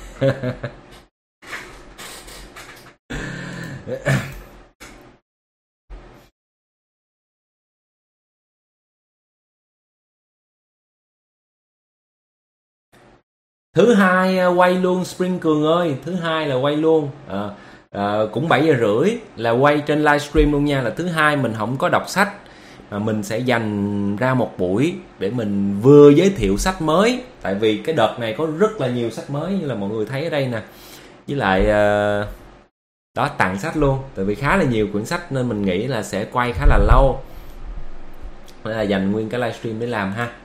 Thứ hai quay luôn Spring Cường ơi, thứ hai là quay luôn. Cũng 7:30 là quay trên livestream luôn nha. Là thứ hai mình không có đọc sách, mà mình sẽ dành ra một buổi để mình vừa giới thiệu sách mới, tại vì cái đợt này có rất là nhiều sách mới như là mọi người thấy ở đây nè, với lại đó, tặng sách luôn, tại vì khá là nhiều quyển sách nên mình nghĩ là sẽ quay khá là lâu, nên là dành nguyên cái livestream để làm ha.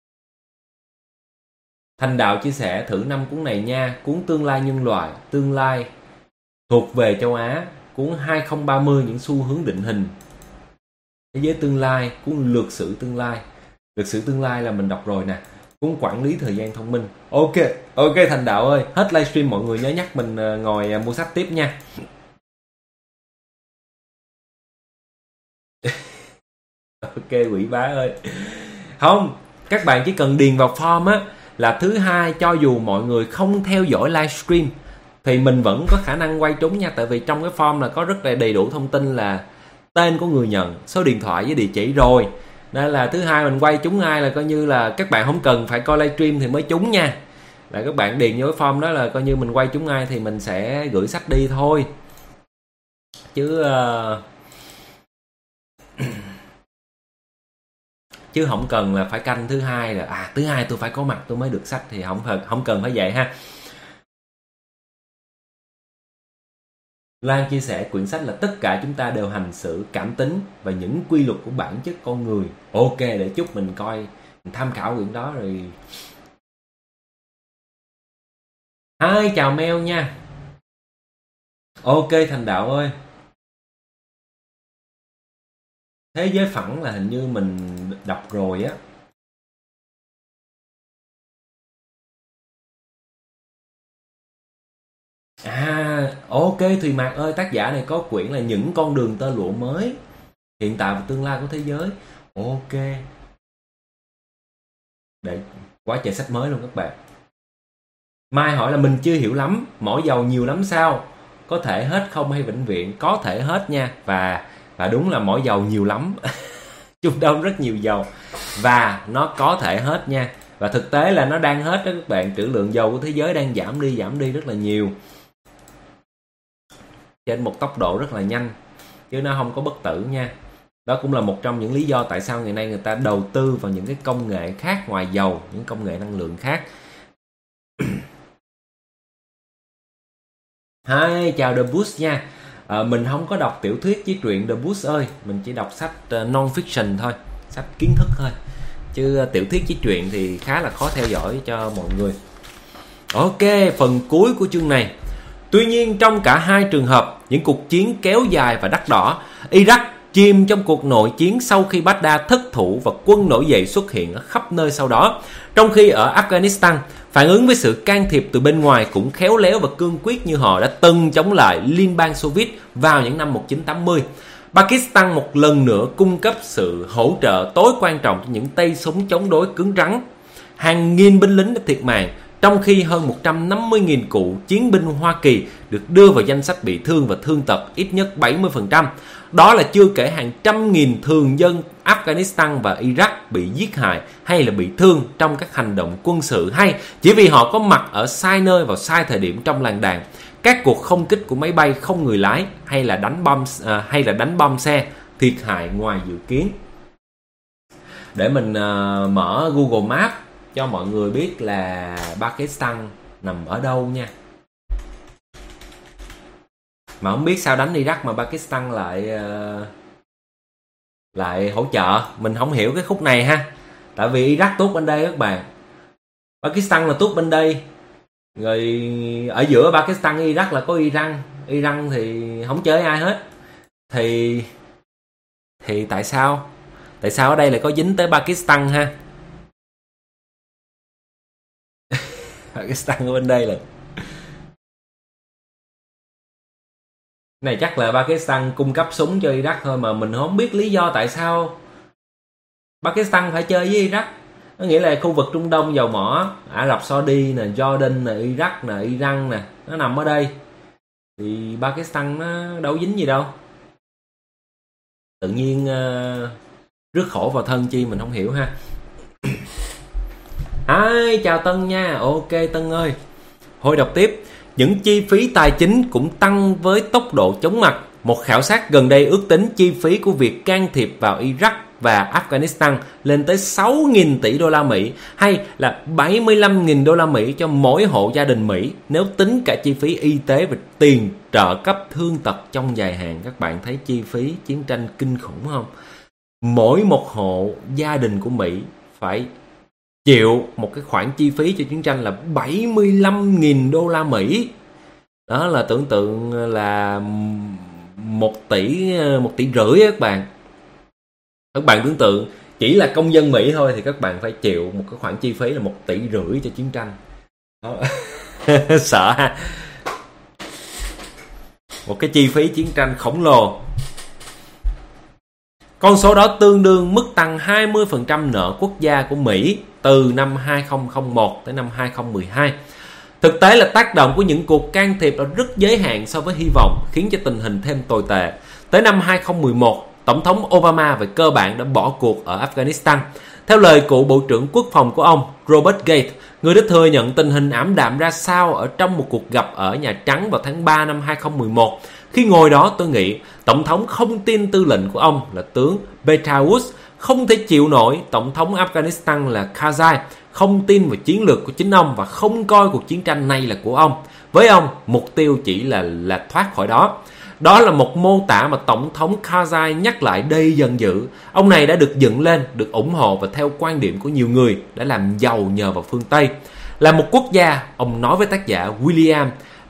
Thành Đạo chia sẻ thử 5 cuốn này nha. Cuốn Tương lai nhân loại, Tương lai thuộc về châu Á. Cuốn 2030 những xu hướng định hình thế giới tương lai. Cuốn Lược sử tương lai. Lược sử tương lai là mình đọc rồi nè. Cuốn Quản lý thời gian thông minh. Ok Thành Đạo ơi, hết livestream mọi người nhớ nhắc mình ngồi mua sách tiếp nha. Ok quỷ bá ơi. Không, các bạn chỉ cần điền vào form á, là thứ hai cho dù mọi người không theo dõi livestream thì mình vẫn có khả năng quay trúng nha. Tại vì trong cái form là có rất là đầy đủ thông tin là tên của người nhận, số điện thoại với địa chỉ rồi. Nên là thứ hai mình quay trúng ai là coi như là các bạn không cần phải coi livestream thì mới trúng nha. Là các bạn điền vô cái form đó là coi như mình quay trúng ai thì mình sẽ gửi sách đi thôi. Chứ không cần là phải canh thứ hai là thứ hai tôi phải có mặt tôi mới được sách, thì không cần phải vậy ha. Lan chia sẻ quyển sách là tất cả chúng ta đều hành xử cảm tính và những quy luật của bản chất con người. Ok, để chút mình coi, mình tham khảo quyển đó rồi. Hai chào Meo nha. Ok Thành Đạo ơi. Thế giới phẳng là hình như mình đọc rồi á. Ok Thùy Mạc ơi, tác giả này có quyển là Những con đường tơ lụa mới, hiện tại và tương lai của thế giới. Ok, để quá trời sách mới luôn các bạn. Mai hỏi là mình chưa hiểu lắm, mỏ dầu nhiều lắm sao? Có thể hết không hay vĩnh viễn? Có thể hết nha. Và đúng là mỏ dầu nhiều lắm. Trung Đông rất nhiều dầu và nó có thể hết nha. Và thực tế là nó đang hết đó các bạn. Trữ lượng dầu của thế giới đang giảm đi rất là nhiều, trên một tốc độ rất là nhanh, chứ nó không có bất tử nha. Đó cũng là một trong những lý do tại sao ngày nay người ta đầu tư vào những cái công nghệ khác ngoài dầu, những công nghệ năng lượng khác. Hi, chào The Boost nha. Mình không có đọc tiểu thuyết với truyện The Boost ơi, mình chỉ đọc sách non-fiction thôi, sách kiến thức thôi. Chứ tiểu thuyết với truyện thì khá là khó theo dõi cho mọi người. Ok, phần cuối của chương này. Tuy nhiên trong cả hai trường hợp, những cuộc chiến kéo dài và đắt đỏ, Iraq chìm trong cuộc nội chiến sau khi Baghdad thất thủ và quân nổi dậy xuất hiện ở khắp nơi sau đó. Trong khi ở Afghanistan, phản ứng với sự can thiệp từ bên ngoài cũng khéo léo và cương quyết như họ đã từng chống lại Liên bang Xô Viết vào những năm 1980. Pakistan một lần nữa cung cấp sự hỗ trợ tối quan trọng cho những tay súng chống đối cứng rắn. Hàng nghìn binh lính đã thiệt mạng, trong khi hơn 150.000 cựu chiến binh Hoa Kỳ được đưa vào danh sách bị thương và thương tật ít nhất 70%. Đó là chưa kể hàng trăm nghìn thường dân Afghanistan và Iraq bị giết hại hay là bị thương trong các hành động quân sự, hay chỉ vì họ có mặt ở sai nơi vào sai thời điểm trong làng đạn. Các cuộc không kích của máy bay không người lái hay là đánh bom xe thiệt hại ngoài dự kiến. Để mình mở Google Maps cho mọi người biết là Pakistan nằm ở đâu nha. Mà không biết sao đánh Iraq mà Pakistan lại hỗ trợ. Mình không hiểu cái khúc này ha. Tại vì Iraq tuốt bên đây các bạn, Pakistan là tuốt bên đây. Rồi ở giữa Pakistan với Iraq là có Iran. Iran thì không chơi ai hết. Thì tại sao ở đây lại có dính tới Pakistan ha? Pakistan ở bên đây là này, chắc là Pakistan cung cấp súng cho Iraq thôi, mà mình không biết lý do tại sao Pakistan phải chơi với Iraq. Có nghĩa là khu vực Trung Đông dầu mỏ, Ả Rập Saudi nè, Jordan nè, Iraq nè, Iran nè, nó nằm ở đây. Thì Pakistan nó đâu dính gì đâu. Tự nhiên rước khổ vào thân chi mình không hiểu ha. Chào Tân nha. Ok Tân ơi. Hồi đọc tiếp. Những chi phí tài chính cũng tăng với tốc độ chóng mặt. Một khảo sát gần đây ước tính chi phí của việc can thiệp vào Iraq và Afghanistan lên tới 6.000 tỷ đô la Mỹ, hay là 75.000 đô la Mỹ cho mỗi hộ gia đình Mỹ, nếu tính cả chi phí y tế và tiền trợ cấp thương tật trong dài hạn. Các bạn thấy chi phí chiến tranh kinh khủng không? Mỗi một hộ gia đình của Mỹ phải chịu một cái khoản chi phí cho chiến tranh là 75.000 đô la Mỹ. Đó là tưởng tượng là 1 tỷ rưỡi các bạn. Các bạn tưởng tượng chỉ là công dân Mỹ thôi thì các bạn phải chịu một cái khoản chi phí là 1 tỷ rưỡi cho chiến tranh. Đó. Sợ ha. Một cái chi phí chiến tranh khổng lồ. Con số đó tương đương mức tăng 20% nợ quốc gia của Mỹ từ năm 2001 tới năm 2012. Thực tế là tác động của những cuộc can thiệp đã rất giới hạn so với hy vọng, khiến cho tình hình thêm tồi tệ. Tới năm 2011, Tổng thống Obama về cơ bản đã bỏ cuộc ở Afghanistan. Theo lời cựu Bộ trưởng Quốc phòng của ông, Robert Gates, người đã thừa nhận tình hình ảm đạm ra sao ở trong một cuộc gặp ở Nhà Trắng vào tháng 3 năm 2011. Khi ngồi đó tôi nghĩ, Tổng thống không tin tư lệnh của ông là tướng Petraeus, không thể chịu nổi Tổng thống Afghanistan là Karzai, không tin vào chiến lược của chính ông và không coi cuộc chiến tranh này là của ông. Với ông, mục tiêu chỉ là thoát khỏi đó. Đó là một mô tả mà Tổng thống Karzai nhắc lại đầy giận dữ. Ông này đã được dựng lên, được ủng hộ và theo quan điểm của nhiều người đã làm giàu nhờ vào phương Tây. Là một quốc gia, ông nói với tác giả William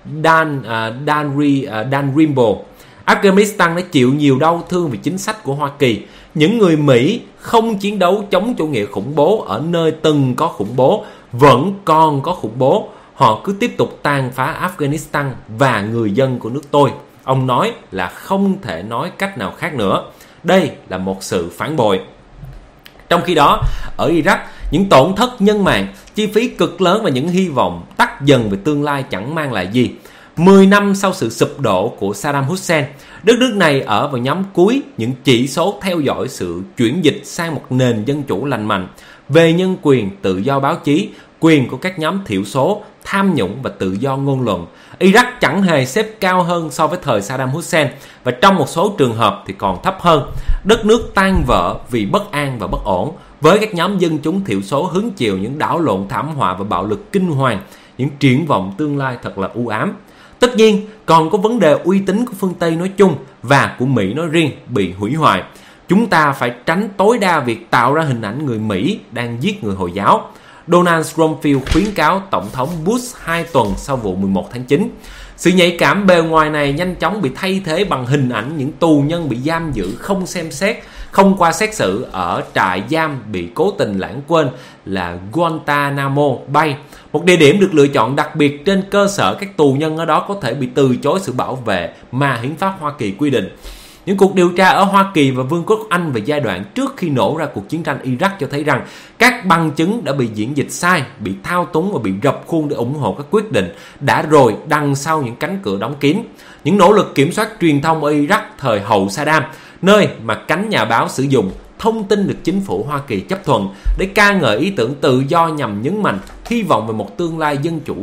Dalrymple, Afghanistan đã chịu nhiều đau thương vì chính sách của Hoa Kỳ. Những người Mỹ không chiến đấu chống chủ nghĩa khủng bố ở nơi từng có khủng bố, vẫn còn có khủng bố. Họ cứ tiếp tục tàn phá Afghanistan và người dân của nước tôi. Ông nói là không thể nói cách nào khác nữa. Đây là một sự phản bội. Trong khi đó, ở Iraq, những tổn thất nhân mạng, chi phí cực lớn và những hy vọng tắt dần về tương lai chẳng mang lại gì. 10 năm sau sự sụp đổ của Saddam Hussein, đất nước này ở vào nhóm cuối những chỉ số theo dõi sự chuyển dịch sang một nền dân chủ lành mạnh về nhân quyền, tự do báo chí, quyền của các nhóm thiểu số, tham nhũng và tự do ngôn luận. Iraq chẳng hề xếp cao hơn so với thời Saddam Hussein và trong một số trường hợp thì còn thấp hơn. Đất nước tan vỡ vì bất an và bất ổn, với các nhóm dân chúng thiểu số hứng chịu những đảo lộn thảm họa và bạo lực kinh hoàng, những triển vọng tương lai thật là u ám. Tất nhiên, còn có vấn đề uy tín của phương Tây nói chung và của Mỹ nói riêng bị hủy hoại. Chúng ta phải tránh tối đa việc tạo ra hình ảnh người Mỹ đang giết người Hồi giáo. Donald Rumsfeld khuyến cáo Tổng thống Bush 2 tuần sau vụ 11 tháng 9. Sự nhạy cảm bề ngoài này nhanh chóng bị thay thế bằng hình ảnh những tù nhân bị giam giữ không xem xét, không qua xét xử ở trại giam bị cố tình lãng quên là Guantanamo Bay, một địa điểm được lựa chọn đặc biệt trên cơ sở các tù nhân ở đó có thể bị từ chối sự bảo vệ mà hiến pháp Hoa Kỳ quy định. Những cuộc điều tra ở Hoa Kỳ và Vương quốc Anh về giai đoạn trước khi nổ ra cuộc chiến tranh Iraq cho thấy rằng các bằng chứng đã bị diễn dịch sai, bị thao túng và bị rập khuôn để ủng hộ các quyết định đã rồi đằng sau những cánh cửa đóng kín. Những nỗ lực kiểm soát truyền thông ở Iraq thời hậu Saddam, nơi mà cánh nhà báo sử dụng thông tin được chính phủ Hoa Kỳ chấp thuận để ca ngợi ý tưởng tự do nhằm nhấn mạnh hy vọng về một tương lai dân chủ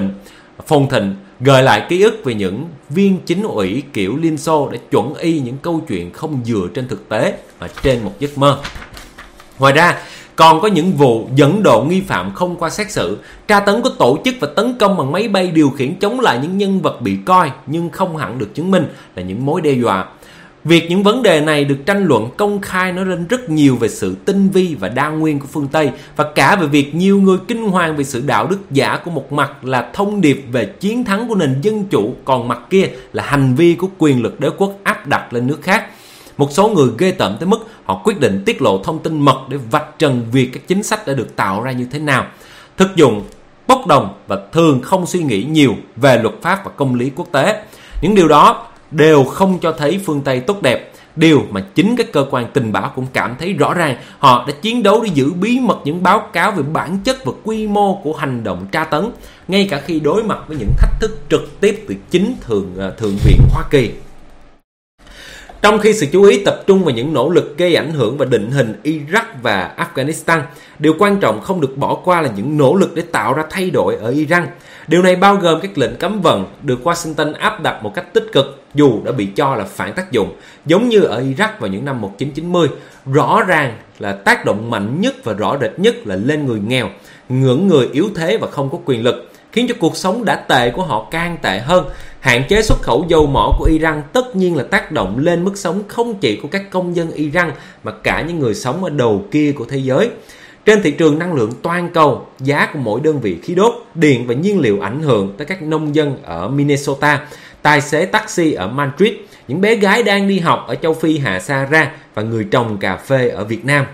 phồn thịnh, gợi lại ký ức về những viên chính ủy kiểu Liên Xô để chuẩn y những câu chuyện không dựa trên thực tế mà trên một giấc mơ. Ngoài ra, còn có những vụ dẫn độ nghi phạm không qua xét xử, tra tấn có tổ chức và tấn công bằng máy bay điều khiển chống lại những nhân vật bị coi nhưng không hẳn được chứng minh là những mối đe dọa. Việc những vấn đề này được tranh luận công khai nói lên rất nhiều về sự tinh vi và đa nguyên của phương Tây và cả về việc nhiều người kinh hoàng về sự đạo đức giả của một mặt là thông điệp về chiến thắng của nền dân chủ, còn mặt kia là hành vi của quyền lực đế quốc áp đặt lên nước khác. Một số người ghê tởm tới mức họ quyết định tiết lộ thông tin mật để vạch trần việc các chính sách đã được tạo ra như thế nào, thực dụng, bốc đồng và thường không suy nghĩ nhiều về luật pháp và công lý quốc tế. Những điều đó đều không cho thấy phương Tây tốt đẹp. Điều mà chính các cơ quan tình báo cũng cảm thấy rõ ràng. Họ đã chiến đấu để giữ bí mật những báo cáo về bản chất và quy mô của hành động tra tấn, ngay cả khi đối mặt với những thách thức trực tiếp từ chính Thượng viện Hoa Kỳ. Trong khi sự chú ý tập trung vào những nỗ lực gây ảnh hưởng và định hình Iraq và Afghanistan, điều quan trọng không được bỏ qua là những nỗ lực để tạo ra thay đổi ở Iran. Điều này bao gồm các lệnh cấm vận được Washington áp đặt một cách tích cực dù đã bị cho là phản tác dụng, giống như ở Iraq vào những năm 1990. Rõ ràng là tác động mạnh nhất và rõ rệt nhất là lên người nghèo, những người yếu thế và không có quyền lực, khiến cho cuộc sống đã tệ của họ càng tệ hơn. Hạn chế xuất khẩu dầu mỏ của Iran tất nhiên là tác động lên mức sống không chỉ của các công dân Iran mà cả những người sống ở đầu kia của thế giới. Trên thị trường năng lượng toàn cầu, giá của mỗi đơn vị khí đốt, điện và nhiên liệu ảnh hưởng tới các nông dân ở Minnesota, tài xế taxi ở Madrid, những bé gái đang đi học ở châu Phi Hạ Sa và người trồng cà phê ở Việt Nam.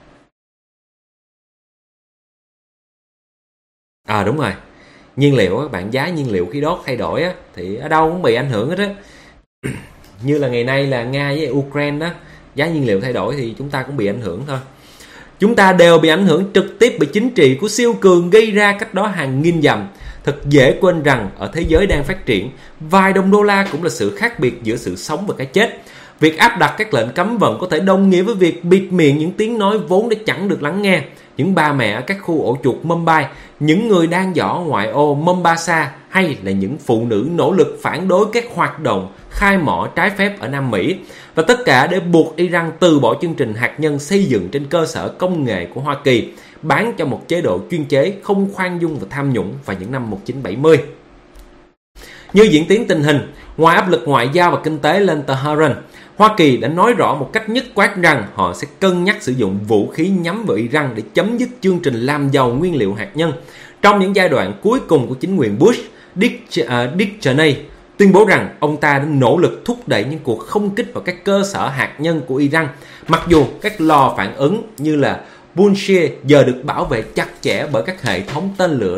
Đúng rồi. Nhiên liệu các bạn, giá nhiên liệu khí đốt thay đổi á, thì ở đâu cũng bị ảnh hưởng hết á. Như là ngày nay là Nga với Ukraine đó, giá nhiên liệu thay đổi thì chúng ta cũng bị ảnh hưởng thôi. Chúng ta đều bị ảnh hưởng trực tiếp bởi chính trị của siêu cường gây ra cách đó hàng nghìn dặm. Thật dễ quên rằng ở thế giới đang phát triển, vài đồng đô la cũng là sự khác biệt giữa sự sống và cái chết. Việc áp đặt các lệnh cấm vận có thể đồng nghĩa với việc bịt miệng những tiếng nói vốn đã chẳng được lắng nghe. Những bà mẹ ở các khu ổ chuột Mumbai, những người đang ở ngoại ô Mombasa hay là những phụ nữ nỗ lực phản đối các hoạt động khai mỏ trái phép ở Nam Mỹ. Và tất cả để buộc Iran từ bỏ chương trình hạt nhân xây dựng trên cơ sở công nghệ của Hoa Kỳ, bán cho một chế độ chuyên chế không khoan dung và tham nhũng vào những năm 1970. Như diễn tiến tình hình, ngoài áp lực ngoại giao và kinh tế lên Tehran, Hoa Kỳ đã nói rõ một cách dứt khoát rằng họ sẽ cân nhắc sử dụng vũ khí nhắm vào Iran để chấm dứt chương trình làm giàu nguyên liệu hạt nhân. Trong những giai đoạn cuối cùng của chính quyền Bush, Dick Cheney tuyên bố rằng ông ta đã nỗ lực thúc đẩy những cuộc không kích vào các cơ sở hạt nhân của Iran, mặc dù các lò phản ứng như là Bushehr giờ được bảo vệ chặt chẽ bởi các hệ thống tên lửa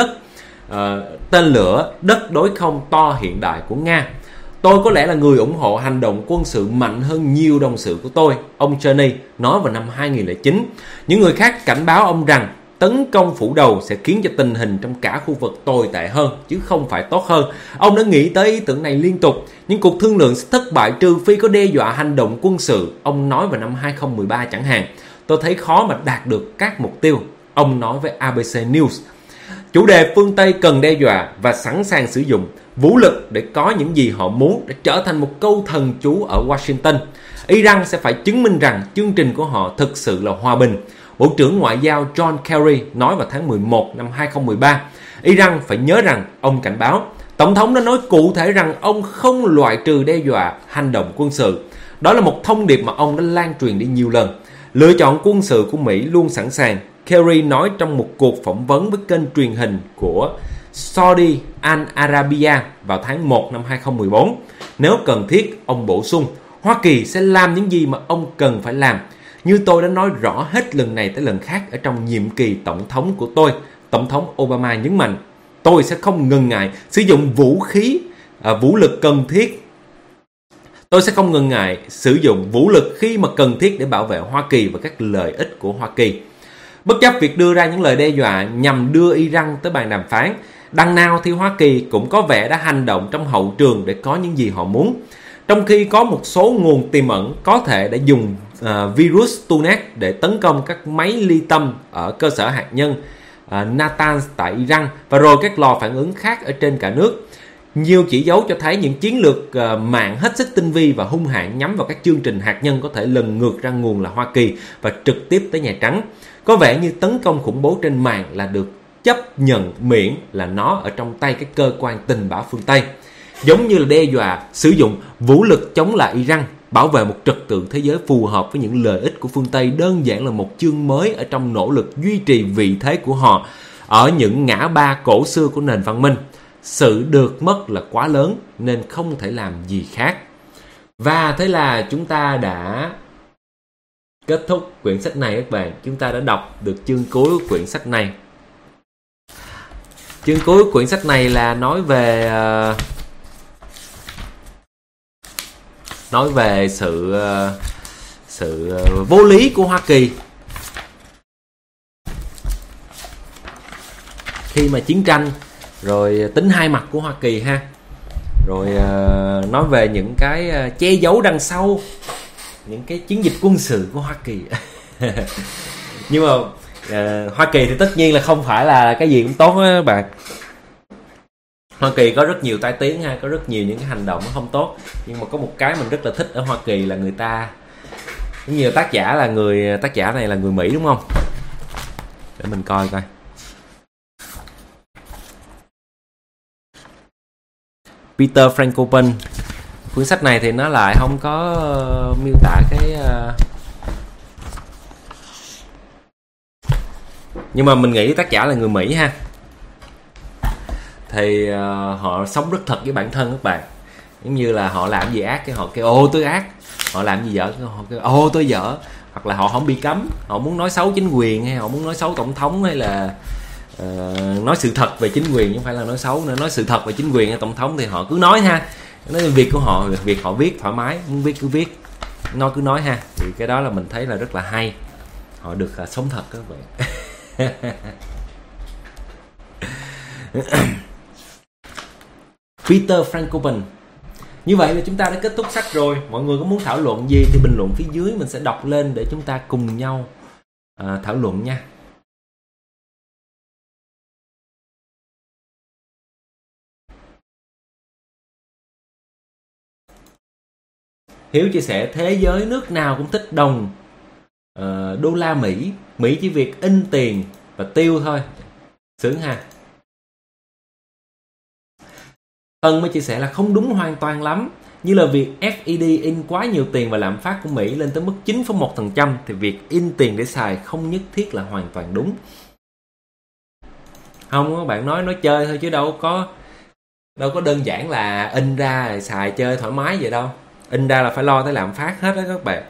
đất đối không to hiện đại của Nga. Tôi có lẽ là người ủng hộ hành động quân sự mạnh hơn nhiều đồng sự của tôi, ông Cheney nói vào năm 2009. Những người khác cảnh báo ông rằng tấn công phủ đầu sẽ khiến cho tình hình trong cả khu vực tồi tệ hơn, chứ không phải tốt hơn. Ông đã nghĩ tới ý tưởng này liên tục. Những cuộc thương lượng sẽ thất bại trừ phi có đe dọa hành động quân sự, ông nói vào năm 2013 chẳng hạn. Tôi thấy khó mà đạt được các mục tiêu, ông nói với ABC News. Chủ đề phương Tây cần đe dọa và sẵn sàng sử dụng vũ lực để có những gì họ muốn đã trở thành một câu thần chú ở Washington. Iran sẽ phải chứng minh rằng chương trình của họ thực sự là hòa bình. Bộ trưởng Ngoại giao John Kerry nói vào tháng 11 năm 2013. Iran phải nhớ rằng ông cảnh báo. Tổng thống đã nói cụ thể rằng ông không loại trừ đe dọa hành động quân sự. Đó là một thông điệp mà ông đã lan truyền đi nhiều lần. Lựa chọn quân sự của Mỹ luôn sẵn sàng, Kerry nói trong một cuộc phỏng vấn với kênh truyền hình của Saudi Al Arabia vào tháng 1 năm 2014. Nếu cần thiết, ông bổ sung, Hoa Kỳ sẽ làm những gì mà ông cần phải làm. Như tôi đã nói rõ hết lần này tới lần khác ở trong nhiệm kỳ tổng thống của tôi, Tổng thống Obama nhấn mạnh, tôi sẽ không ngần ngại sử dụng vũ lực cần thiết. Tôi sẽ không ngần ngại sử dụng vũ lực khi mà cần thiết để bảo vệ Hoa Kỳ và các lợi ích của Hoa Kỳ. Bất chấp việc đưa ra những lời đe dọa nhằm đưa Iran tới bàn đàm phán, đằng nào thì Hoa Kỳ cũng có vẻ đã hành động trong hậu trường để có những gì họ muốn. Trong khi có một số nguồn tiềm ẩn có thể đã dùng virus Tunet để tấn công các máy ly tâm ở cơ sở hạt nhân Natanz tại Iran và rồi các lò phản ứng khác ở trên cả nước. Nhiều chỉ dấu cho thấy những chiến lược mạng hết sức tinh vi và hung hãn nhắm vào các chương trình hạt nhân có thể lần ngược ra nguồn là Hoa Kỳ và trực tiếp tới Nhà Trắng. Có vẻ như tấn công khủng bố trên mạng là được chấp nhận miễn là nó ở trong tay các cơ quan tình báo phương Tây. Giống như là đe dọa sử dụng vũ lực chống lại Iran, bảo vệ một trật tự thế giới phù hợp với những lợi ích của phương Tây đơn giản là một chương mới ở trong nỗ lực duy trì vị thế của họ ở những ngã ba cổ xưa của nền văn minh. Sự được mất là quá lớn nên không thể làm gì khác. Và thế là chúng ta đã kết thúc quyển sách này các bạn. Chúng ta đã đọc được chương cuối của quyển sách này. Chương cuối của quyển sách này là nói về nói về sự vô lý của Hoa Kỳ khi mà chiến tranh, rồi tính hai mặt của Hoa Kỳ ha, rồi nói về những cái che giấu đằng sau những cái chiến dịch quân sự của Hoa Kỳ. Nhưng mà Hoa Kỳ thì tất nhiên là không phải là cái gì cũng tốt á các bạn. Hoa Kỳ có rất nhiều tai tiếng ha, có rất nhiều những cái hành động nó không tốt, nhưng mà có một cái mình rất là thích ở Hoa Kỳ là người ta, giống như tác giả này là người Mỹ đúng không? Để mình coi coi. Peter Frankopan. Cuốn sách này thì nó lại không có miêu tả cái nhưng mà mình nghĩ tác giả là người Mỹ ha. Thì họ sống rất thật với bản thân các bạn. Giống như là họ làm gì ác cái họ kêu ô tôi ác, họ làm gì dở họ kêu ô tôi dở, hoặc là họ không bị cấm, họ muốn nói xấu chính quyền hay họ muốn nói xấu tổng thống hay là nói sự thật về chính quyền, chứ không phải là nói xấu nữa, nói sự thật về chính quyền hay tổng thống thì họ cứ nói ha. Nói việc của họ, việc họ viết thoải mái, muốn viết cứ viết, nói cứ nói ha. Thì cái đó là mình thấy là rất là hay, họ được sống thật các bạn. Peter Frankopan. Như vậy là chúng ta đã kết thúc sách rồi. Mọi người có muốn thảo luận gì thì bình luận phía dưới, mình sẽ đọc lên để chúng ta cùng nhau thảo luận nha. Hiếu chia sẻ thế giới nước nào cũng thích đồng đô la Mỹ. Mỹ chỉ việc in tiền và tiêu thôi. Sướng ha. Ân mới chia sẻ là không đúng hoàn toàn lắm. Như là việc FED in quá nhiều tiền và lạm phát của Mỹ lên tới mức 9,1% thì việc in tiền để xài không nhất thiết là hoàn toàn đúng. Không, các bạn nói chơi thôi chứ đâu có đơn giản là in ra rồi xài chơi thoải mái vậy đâu. In ra là phải lo tới lạm phát hết đó các bạn.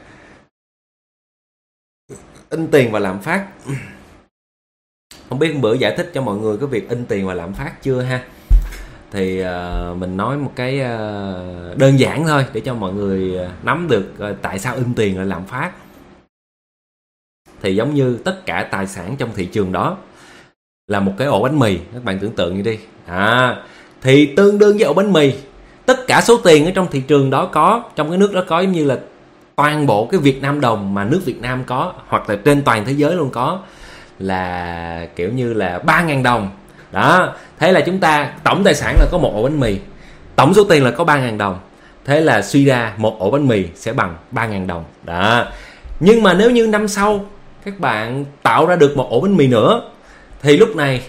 In tiền và lạm phát. Không biết bữa giải thích cho mọi người cái việc in tiền và lạm phát chưa ha. Thì mình nói một cái đơn giản thôi để cho mọi người nắm được tại sao in tiền là lạm phát. Thì giống như tất cả tài sản trong thị trường đó là một cái ổ bánh mì, các bạn tưởng tượng như đi. Thì tương đương với ổ bánh mì, tất cả số tiền ở trong thị trường đó có, trong cái nước đó có, giống như là toàn bộ cái Việt Nam đồng mà nước Việt Nam có, hoặc là trên toàn thế giới luôn có, là kiểu như là 3.000 đồng. Đó, thế là chúng ta tổng tài sản là có một ổ bánh mì, tổng số tiền là có 3.000 đồng. Thế là suy ra một ổ bánh mì sẽ bằng 3.000 đồng. Đó. Nhưng mà nếu như năm sau các bạn tạo ra được một ổ bánh mì nữa thì lúc này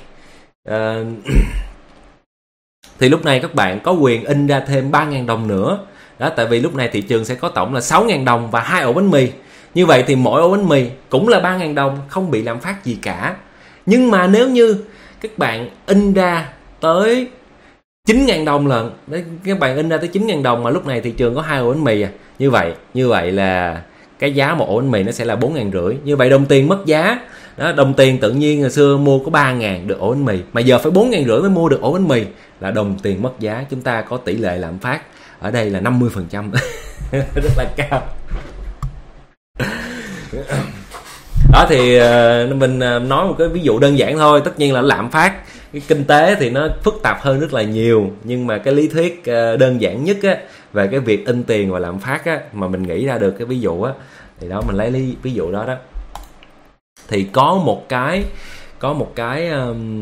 các bạn có quyền in ra thêm 3.000 đồng nữa. Đó, tại vì lúc này thị trường sẽ có tổng là 6.000 đồng và 2 ổ bánh mì. Như vậy thì mỗi ổ bánh mì cũng là 3.000 đồng, không bị lạm phát gì cả. Nhưng mà nếu như các bạn in ra tới 9.000 đồng lần, các bạn in ra tới 9.000 đồng mà lúc này thị trường có 2 ổ bánh mì như vậy là cái giá một ổ bánh mì nó sẽ là 4.500. Như vậy đồng tiền mất giá. Đó, đồng tiền tự nhiên ngày xưa mua có 3.000 được ổ bánh mì, mà giờ phải 4.500 mới mua được ổ bánh mì, là đồng tiền mất giá. Chúng ta có tỷ lệ lạm phát ở đây là 50%. Rất là cao. Đó thì mình nói một cái ví dụ đơn giản thôi. Tất nhiên là lạm phát, cái kinh tế thì nó phức tạp hơn rất là nhiều, nhưng mà cái lý thuyết đơn giản nhất á, về cái việc in tiền và lạm phát á, mà mình nghĩ ra được cái ví dụ á, thì đó mình lấy ví dụ đó. Thì có một cái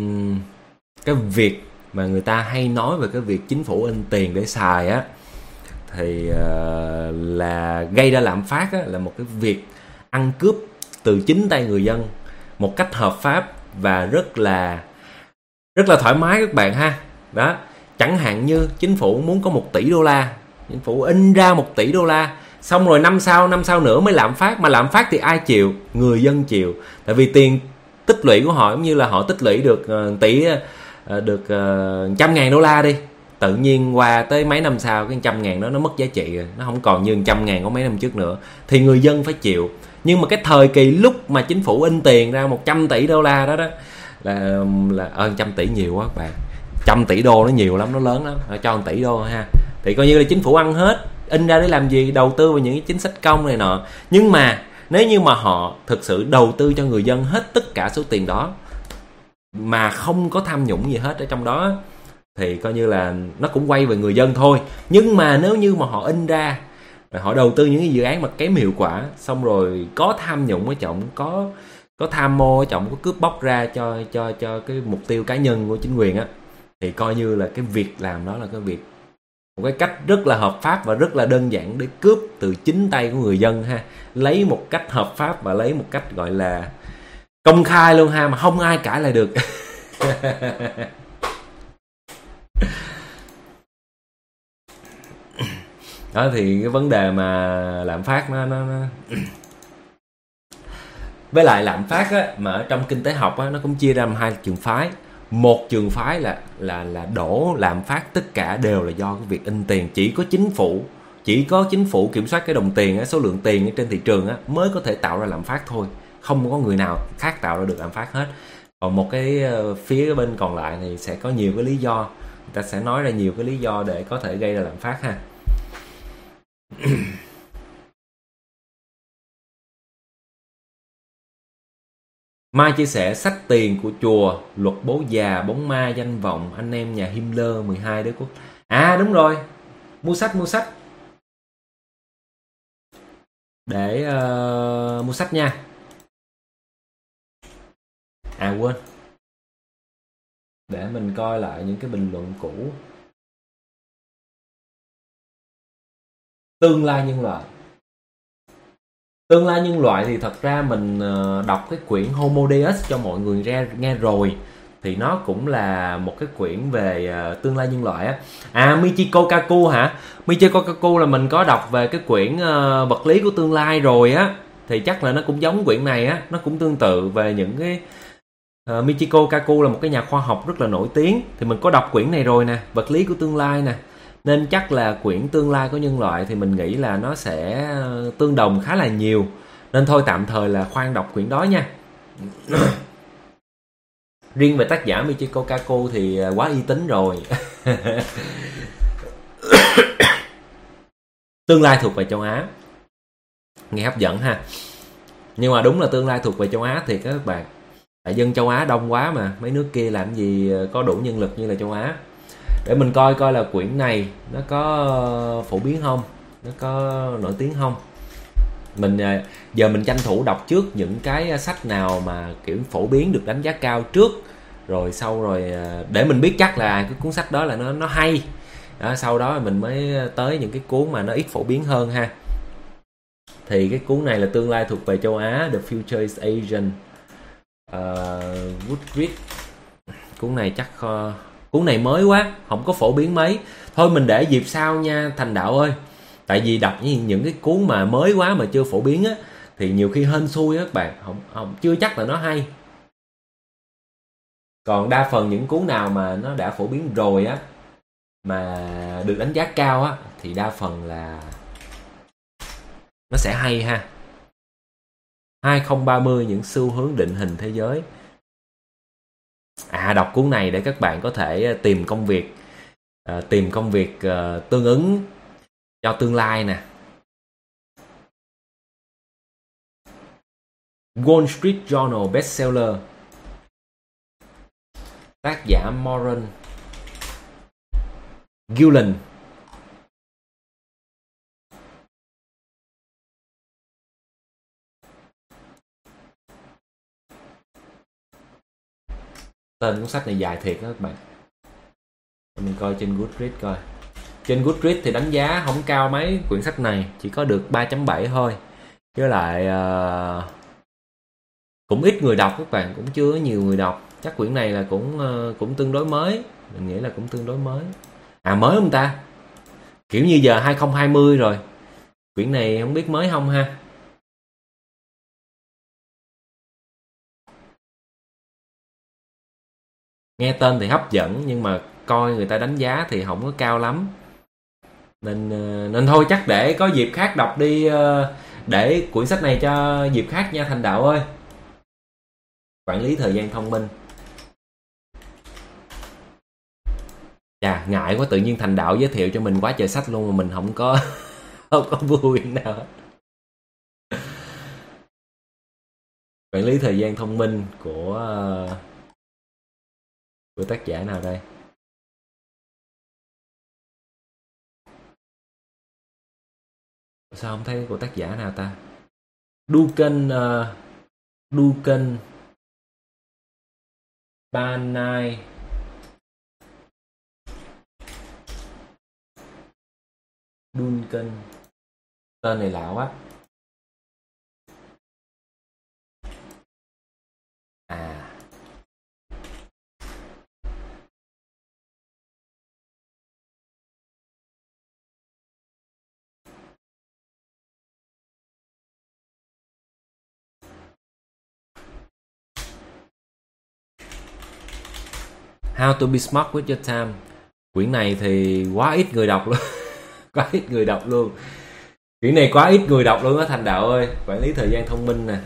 việc mà người ta hay nói về cái việc chính phủ in tiền để xài á, thì là gây ra lạm phát á, là một cái việc ăn cướp từ chính tay người dân một cách hợp pháp và rất là thoải mái các bạn ha. Đó, chẳng hạn như chính phủ muốn có 1 tỷ đô la, chính phủ in ra 1 tỷ đô la, xong rồi năm sau nữa mới lạm phát. Mà lạm phát thì ai chịu? Người dân chịu. Tại vì tiền tích lũy của họ, giống như là họ tích lũy được tỷ, được 100.000 đô la đi, tự nhiên qua tới mấy năm sau cái 100.000 đó nó mất giá trị rồi, nó không còn như 100.000 của mấy năm trước nữa, thì người dân phải chịu. Nhưng mà cái thời kỳ lúc mà chính phủ in tiền ra 100 tỷ đô la đó là 100 tỷ nhiều quá các bạn, 100 tỷ đô nó nhiều lắm, nó lớn lắm, cho 1 tỷ đô ha, thì coi như là chính phủ ăn hết. in ra để làm gì? Đầu tư vào những cái chính sách công này nọ. Nhưng mà nếu như mà họ thực sự đầu tư cho người dân hết tất cả số tiền đó mà không có tham nhũng gì hết ở trong đó, thì coi như là nó cũng quay về người dân thôi. Nhưng mà nếu như mà họ in ra, họ đầu tư những cái dự án mà kém hiệu quả, xong rồi có tham nhũng ở trọng, có tham mô ở trọng, có cướp bóc ra cho cái mục tiêu cá nhân của chính quyền á, thì coi như là cái việc làm đó là cái việc, một cái cách rất là hợp pháp và rất là đơn giản để cướp từ chính tay của người dân ha, lấy một cách hợp pháp và lấy một cách gọi là công khai luôn ha, mà không ai cãi lại được. Đó thì cái vấn đề mà lạm phát nó với lại lạm phát á, mà ở trong kinh tế học á, nó cũng chia ra hai trường phái. Một trường phái là đổ lạm phát tất cả đều là do cái việc in tiền, chỉ có chính phủ kiểm soát cái đồng tiền á, số lượng tiền ở trên thị trường á, mới có thể tạo ra lạm phát thôi, không có người nào khác tạo ra được lạm phát hết. Còn một cái phía bên còn lại thì sẽ có nhiều cái lý do, người ta sẽ nói ra nhiều cái lý do để có thể gây ra lạm phát ha. Mai chia sẻ sách tiền của chùa, luật bố già, bóng ma, danh vọng, anh em nhà Himmler, 12 đế quốc. À đúng rồi, mua sách để mua sách nha. À quên, để mình coi lại những cái bình luận cũ. Tương lai nhân loại thì thật ra mình đọc cái quyển Homo Deus cho mọi người nghe rồi, thì nó cũng là một cái quyển về tương lai nhân loại á. À, Michiko Kaku hả? Michiko Kaku là mình có đọc về cái quyển vật lý của tương lai rồi á, thì chắc là nó cũng giống quyển này á, nó cũng tương tự về những cái Michiko Kaku là một cái nhà khoa học rất là nổi tiếng, thì mình có đọc quyển này rồi nè, vật lý của tương lai nè, nên chắc là quyển tương lai của nhân loại thì mình nghĩ là nó sẽ tương đồng khá là nhiều, nên thôi tạm thời là khoan đọc quyển đó nha. Riêng về tác giả Michiko Kaku thì quá uy tín rồi. Tương lai thuộc về châu Á, nghe hấp dẫn ha. Nhưng mà đúng là tương lai thuộc về châu Á thiệt các bạn, tại dân châu Á đông quá mà, mấy nước kia làm gì có đủ nhân lực như là châu Á. Để mình coi là quyển này nó có phổ biến không, nó có nổi tiếng không. Giờ mình tranh thủ đọc trước những cái sách nào mà kiểu phổ biến được đánh giá cao trước, rồi sau rồi để mình biết chắc là cái cuốn sách đó là nó hay đó, sau đó mình mới tới những cái cuốn mà nó ít phổ biến hơn ha. Thì cái cuốn này là tương lai thuộc về châu Á, The Future is Asian, Goodreads. Cuốn này chắc cuốn này mới quá, không có phổ biến mấy, thôi mình để dịp sau nha Thành Đạo ơi. Tại vì đọc những cái cuốn mà mới quá mà chưa phổ biến á, thì nhiều khi hên xui á các bạn, không chưa chắc là nó hay. Còn đa phần những cuốn nào mà nó đã phổ biến rồi á, mà được đánh giá cao á, thì đa phần là nó sẽ hay ha. 2030 những xu hướng định hình thế giới. À, đọc cuốn này để các bạn có thể tìm công việc tương ứng cho tương lai nè. Wall Street Journal bestseller, tác giả Moran Gillen. Tên cuốn sách này dài thiệt đó các bạn. Mình coi trên Goodreads coi. Trên Goodreads thì đánh giá không cao mấy quyển sách này, chỉ có được 3.7 thôi. Với lại cũng ít người đọc các bạn, cũng chưa nhiều người đọc. Chắc quyển này là cũng tương đối mới, mình nghĩ là cũng tương đối mới. À, mới không ta? Kiểu như giờ 2020 rồi. Quyển này không biết mới không ha. Nghe tên thì hấp dẫn nhưng mà coi người ta đánh giá thì không có cao lắm. Nên thôi chắc để có dịp khác đọc đi, để quyển sách này cho dịp khác nha Thành Đạo ơi. Quản lý thời gian thông minh. Chà, ngại quá, tự nhiên Thành Đạo giới thiệu cho mình quá trời sách luôn mà mình không có Không có vui nào hết. Quản lý thời gian thông minh của tác giả nào đây? Sao không thấy của tác giả nào ta? Duncan Banai. Duncan, tên này lạ quá. How to be smart with your time. Quyển này thì quá ít người đọc luôn. Quá ít người đọc luôn. Quyển này quá ít người đọc luôn á Thành Đạo ơi. Quản lý thời gian thông minh nè.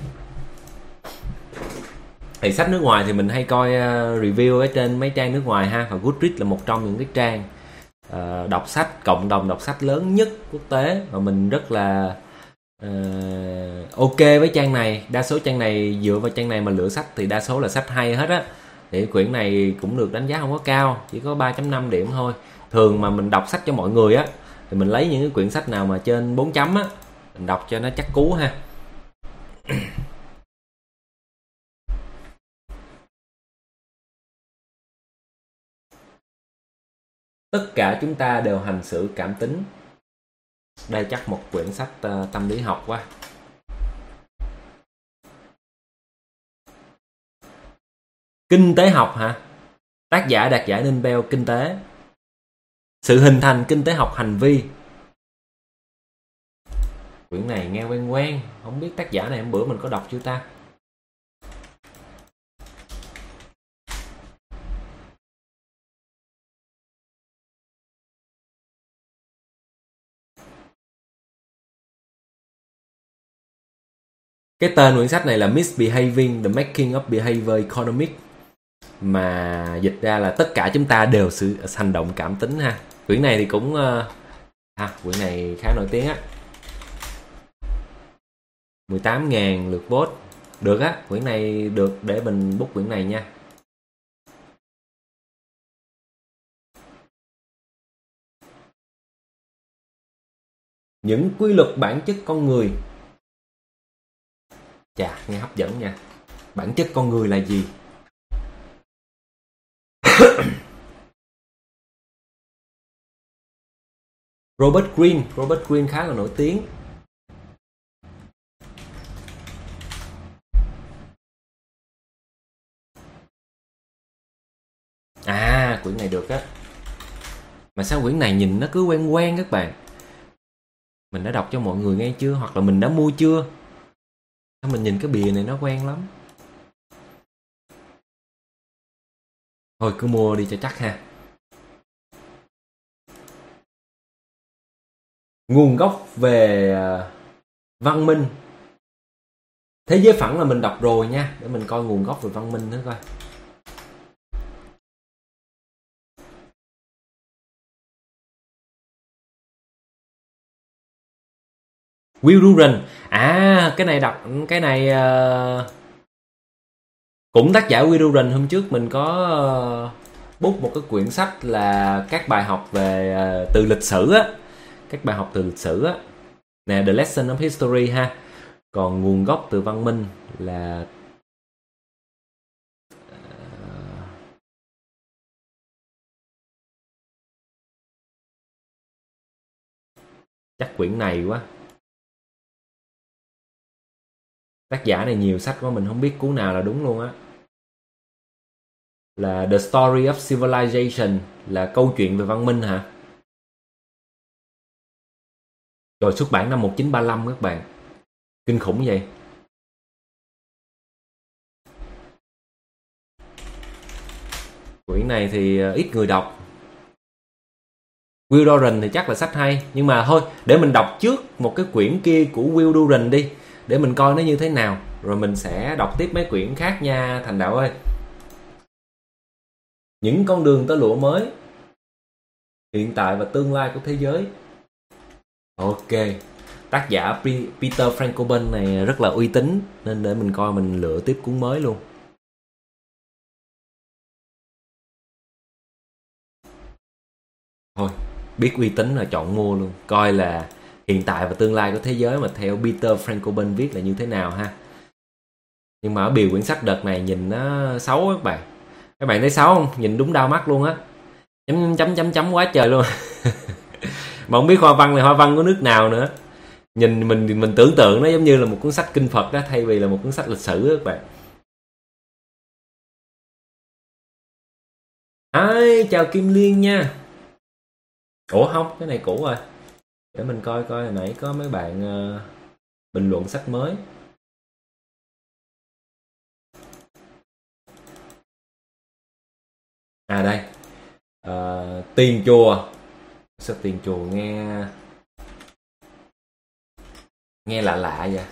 Thì sách nước ngoài thì mình hay coi review ở trên mấy trang nước ngoài ha. Và Goodreads là một trong những cái trang đọc sách, cộng đồng đọc sách lớn nhất quốc tế. Và mình rất là ok với trang này. Đa số trang này dựa vào trang này mà lựa sách thì đa số là sách hay hết á. Thì quyển này cũng được đánh giá không có cao, chỉ có 3.5 điểm thôi. Thường mà mình đọc sách cho mọi người á thì mình lấy những cái quyển sách nào mà trên 4 chấm á, mình đọc cho nó chắc cú ha. Tất cả chúng ta đều hành xử cảm tính. Đây chắc một quyển sách tâm lý học quá. Kinh tế học hả? Tác giả đạt giải Nobel kinh tế. Sự hình thành kinh tế học hành vi. Quyển này nghe quen quen, không biết tác giả này hôm bữa mình có đọc chưa ta? Cái tên quyển sách này là Misbehaving: The Making of Behavior Economics, mà dịch ra là tất cả chúng ta đều sự hành động cảm tính ha. Quyển này thì cũng quyển này khá nổi tiếng á. 18.000 lượt vote. Được á, quyển này được, để mình book quyển này nha. Những quy luật bản chất con người. Chà, nghe hấp dẫn nha. Bản chất con người là gì? Robert Greene khá là nổi tiếng. Quyển này được á. Mà sao quyển này nhìn nó cứ quen quen các bạn? Mình đã đọc cho mọi người nghe chưa? Hoặc là mình đã mua chưa? Mình nhìn cái bìa này nó quen lắm. Thôi cứ mua đi cho chắc ha. Nguồn gốc về văn minh. Thế giới phẳng là mình đọc rồi nha. Để mình coi nguồn gốc về văn minh nữa coi. Will Durant. Cái này cũng tác giả Will Durant. Hôm trước mình có book một cái quyển sách là các bài học về từ lịch sử á. Các bài học từ lịch sử á. Nè, The Lesson of History ha. Còn nguồn gốc từ văn minh là chắc quyển này quá. Tác giả này nhiều sách quá mình không biết cuốn nào là đúng luôn á. Là The Story of Civilization, là câu chuyện về văn minh hả? Rồi xuất bản năm 1935 các bạn. Kinh khủng vậy. Quyển này thì ít người đọc. Will Durant thì chắc là sách hay. Nhưng mà thôi, để mình đọc trước một cái quyển kia của Will Durant đi, để mình coi nó như thế nào. Rồi mình sẽ đọc tiếp mấy quyển khác nha Thành Đạo ơi. Những con đường tơ lụa mới. Hiện tại và tương lai của thế giới. Ok. Tác giả Peter Frankopan này rất là uy tín, nên để mình coi mình lựa tiếp cuốn mới luôn. Thôi, biết uy tín là chọn mua luôn. Coi là hiện tại và tương lai của thế giới mà theo Peter Frankopan viết là như thế nào ha. Nhưng mà ở bìa quyển sách đợt này nhìn nó xấu các bạn. Các bạn thấy xấu không? Nhìn đúng đau mắt luôn á. Chấm quá trời luôn. Mà không biết hoa văn này hoa văn của nước nào nữa. Nhìn mình tưởng tượng nó giống như là một cuốn sách kinh Phật đó, thay vì là một cuốn sách lịch sử đó các bạn. Chào Kim Liên nha. Ủa không, cái này cũ rồi. Để mình coi hồi nãy có mấy bạn bình luận sách mới. Đây. Tiền chùa. Sao tiền chùa nghe lạ lạ vậy?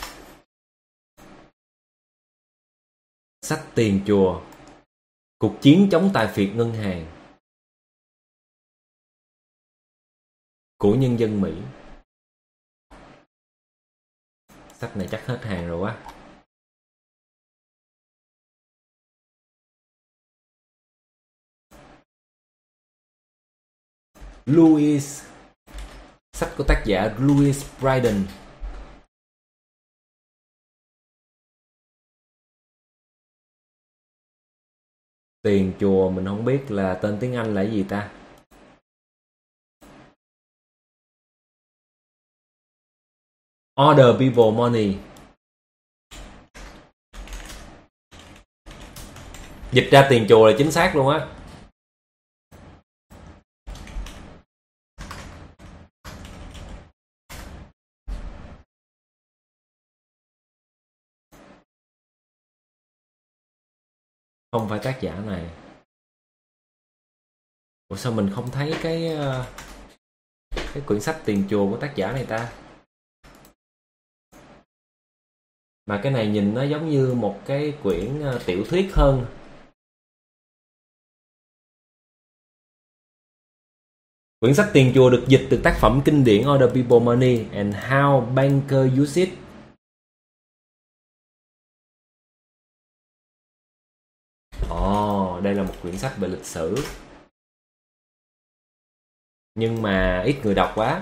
Sách tiền chùa. Cuộc chiến chống tài phiệt ngân hàng của nhân dân Mỹ. Sách này chắc hết hàng rồi quá. Louis. Sách của tác giả Louis Braden. Tiền chùa mình không biết là tên tiếng Anh là cái gì ta. Order People Money. Dịch ra tiền chùa là chính xác luôn á. Không phải tác giả này. Ủa sao mình không thấy cái quyển sách tiền chùa của tác giả này ta? Mà cái này nhìn nó giống như một cái quyển tiểu thuyết hơn. Quyển sách tiền chùa được dịch từ tác phẩm kinh điển Order People Money and How Banker Use It. Đây là một quyển sách về lịch sử. Nhưng mà ít người đọc quá.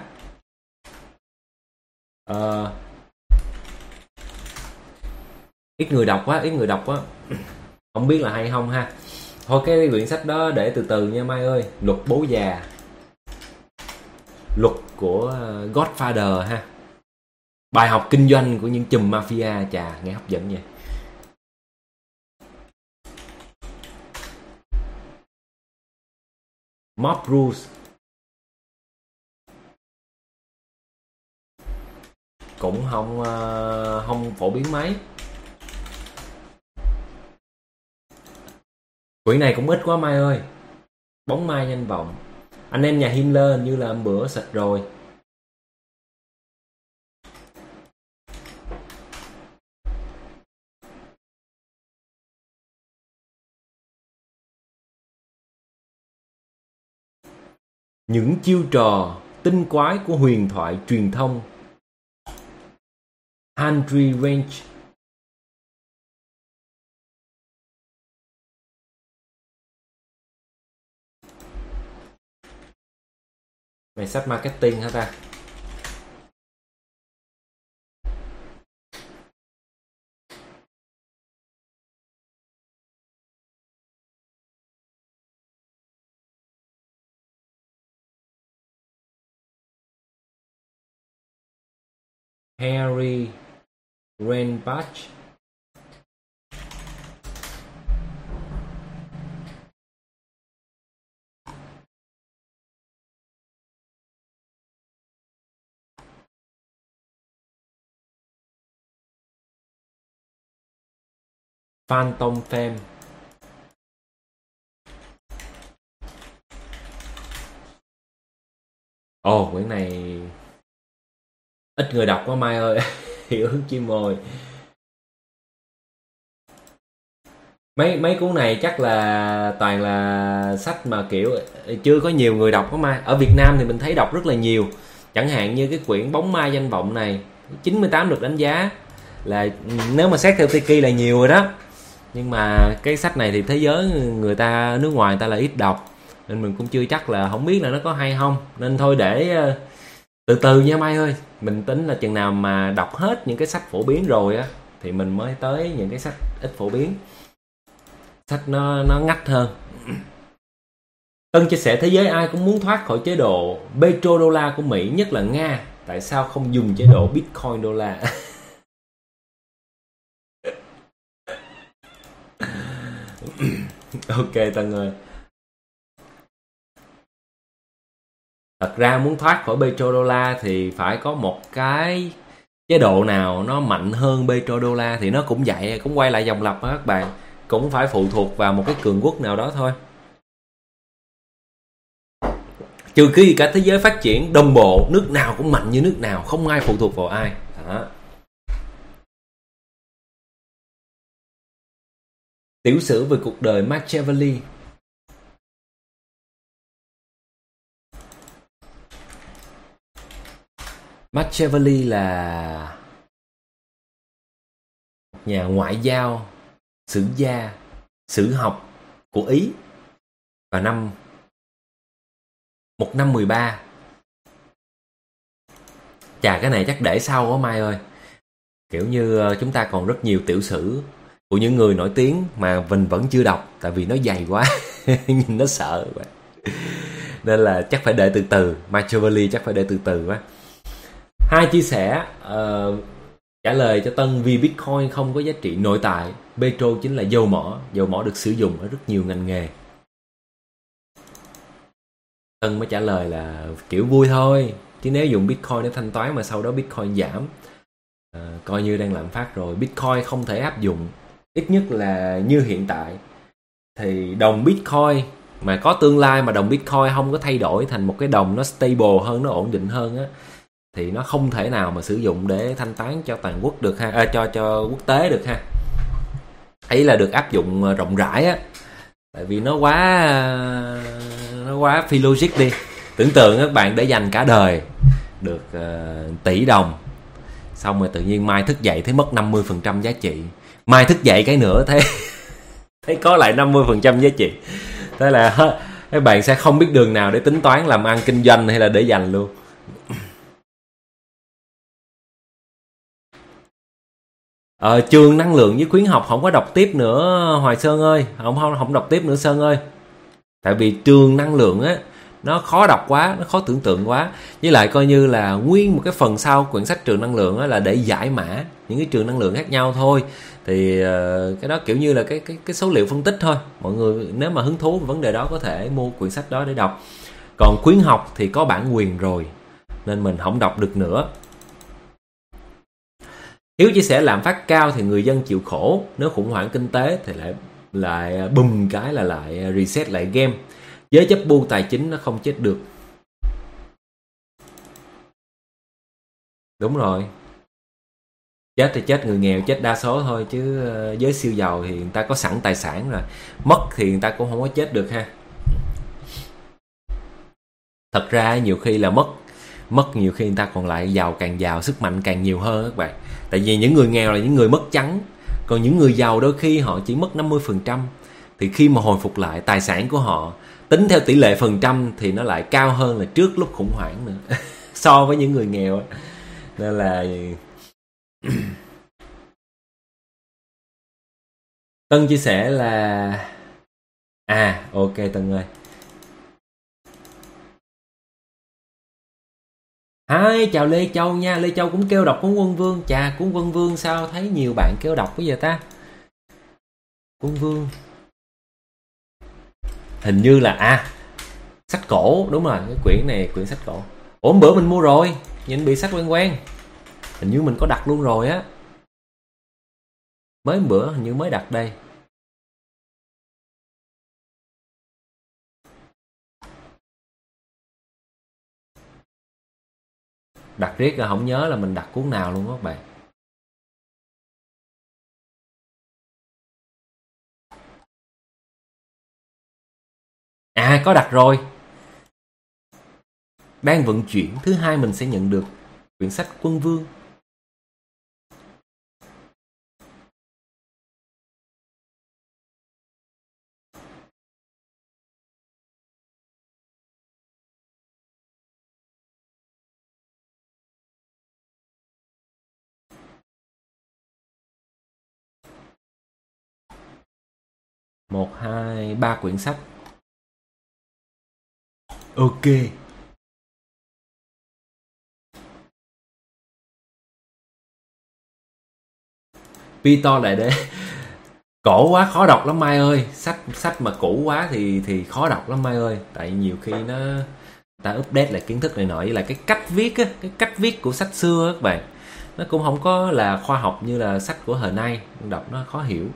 Ít người đọc quá. Không biết là hay không ha. Thôi cái quyển sách đó để từ từ nha Mai ơi. Luật bố già. Luật của Godfather ha. Bài học kinh doanh của những chùm mafia. Chà, nghe hấp dẫn vậy. Mob Rules. Cũng không phổ biến mấy. Quyển này cũng ít quá Mai ơi. Bóng mai nhanh vọng. Anh em nhà Himmler như là hôm bữa xịt rồi. Những chiêu trò tinh quái của huyền thoại truyền thông. Henry Range. Này sách marketing hả ta? Harry Rampage. Phantom Fame. Quyển này ít người đọc quá Mai ơi. Hiệu ứng chim mồi. Mấy cuốn này chắc là toàn là sách mà kiểu chưa có nhiều người đọc quá Mai. Ở Việt Nam thì mình thấy đọc rất là nhiều, Chẳng hạn như cái quyển Bóng Ma Danh Vọng này 98 được đánh giá là, nếu mà xét theo Tiki là nhiều rồi đó, nhưng mà cái sách này thì thế giới người ta, nước ngoài người ta là ít đọc, nên mình cũng chưa chắc, là không biết là nó có hay không, nên thôi để từ từ nha Mai ơi. Mình tính là chừng nào mà đọc hết những cái sách phổ biến rồi á thì mình mới tới những cái sách ít phổ biến, sách nó ngách hơn. Tân chia sẻ thế giới ai cũng muốn thoát khỏi chế độ petrodô la của Mỹ, nhất là Nga. Tại sao không dùng chế độ Bitcoin đô la? Ok Tân ơi. Thật ra muốn thoát khỏi petrodô la thì phải có một cái chế độ nào nó mạnh hơn petrodô la, thì nó cũng vậy, cũng quay lại vòng lặp đó các bạn, cũng phải phụ thuộc vào một cái cường quốc nào đó thôi. Trừ khi cả thế giới phát triển đồng bộ, nước nào cũng mạnh như nước nào, không ai phụ thuộc vào ai đó. Tiểu sử về cuộc đời Machiavelli. Machiavelli là nhà ngoại giao, sử gia, sử học của Ý vào năm 1513. Chà, cái này chắc để sau quá Mai ơi. Kiểu như chúng ta còn rất nhiều tiểu sử của những người nổi tiếng mà mình vẫn chưa đọc, tại vì nó dày quá. Nhìn nó sợ quá. Nên là chắc phải để từ từ. Machiavelli chắc phải để từ từ quá. Hai chia sẻ trả lời cho Tân, vì Bitcoin không có giá trị nội tại, petro chính là dầu mỏ. Dầu mỏ được sử dụng ở rất nhiều ngành nghề. Tân mới trả lời là kiểu vui thôi, chứ nếu dùng Bitcoin để thanh toán mà sau đó Bitcoin giảm, coi như đang lạm phát rồi. Bitcoin không thể áp dụng, ít nhất là như hiện tại. Thì đồng Bitcoin mà có tương lai mà đồng Bitcoin không có thay đổi thành một cái đồng nó stable hơn, nó ổn định hơn á, thì nó không thể nào mà sử dụng để thanh toán cho toàn quốc được ha, cho quốc tế được ha. Ấy là được áp dụng rộng rãi á, tại vì nó quá phi logic đi. Tưởng tượng các bạn để dành cả đời được tỷ đồng, xong rồi tự nhiên mai thức dậy thấy mất 50% giá trị, mai thức dậy cái nữa thấy có lại 50% giá trị. Thế là các bạn sẽ không biết đường nào để tính toán làm ăn kinh doanh hay là để dành luôn. Trường năng lượng với khuyến học không có đọc tiếp nữa Hoài Sơn ơi, không đọc tiếp nữa Sơn ơi. Tại vì trường năng lượng á, nó khó đọc quá, nó khó tưởng tượng quá. Với lại coi như là nguyên một cái phần sau quyển sách trường năng lượng á là để giải mã những cái trường năng lượng khác nhau thôi. Thì cái đó kiểu như là cái số liệu phân tích thôi. Mọi người nếu mà hứng thú về vấn đề đó có thể mua quyển sách đó để đọc. Còn khuyến học thì có bản quyền rồi, nên mình không đọc được nữa. Hiếu chia sẻ lạm phát cao thì người dân chịu khổ, nếu khủng hoảng kinh tế thì lại bùm cái là lại reset lại game. Giới chấp buôn tài chính nó không chết được. Đúng rồi. Chết thì chết người nghèo, chết đa số thôi, chứ giới siêu giàu thì người ta có sẵn tài sản rồi. Mất thì người ta cũng không có chết được ha. Thật ra nhiều khi là mất nhiều khi người ta còn lại giàu, càng giàu sức mạnh càng nhiều hơn các bạn. Tại vì những người nghèo là những người mất trắng, còn những người giàu đôi khi họ chỉ mất 50%, thì khi mà hồi phục lại tài sản của họ tính theo tỷ lệ phần trăm thì nó lại cao hơn là trước lúc khủng hoảng nữa. So với những người nghèo. Nên là Tân chia sẻ là ok Tân ơi. Hi, chào Lê Châu nha. Lê Châu cũng kêu đọc cuốn Quân Vương. Chà, cuốn Quân Vương sao thấy nhiều bạn kêu đọc bây giờ ta? Quân Vương hình như là sách cổ, đúng rồi, cái quyển này quyển sách cổ. Ủa, bữa mình mua rồi, nhìn bị sách quen quen. Hình như mình có đặt luôn rồi á. Mới bữa hình như mới đặt đây. Đặt riết ra không nhớ là mình đặt cuốn nào luôn các bạn. Có đặt rồi. đang vận chuyển. Thứ hai mình sẽ nhận được quyển sách Quân Vương. Một, hai, ba quyển sách. Ok. Peter Đại Đế cổ quá khó đọc lắm Mai ơi. Sách mà cũ quá thì khó đọc lắm Mai ơi. Tại nhiều khi ta update lại kiến thức này nọ, với lại cái cách viết á, cái cách viết của sách xưa á các bạn, nó cũng không có là khoa học như là sách của thời nay, đọc nó khó hiểu.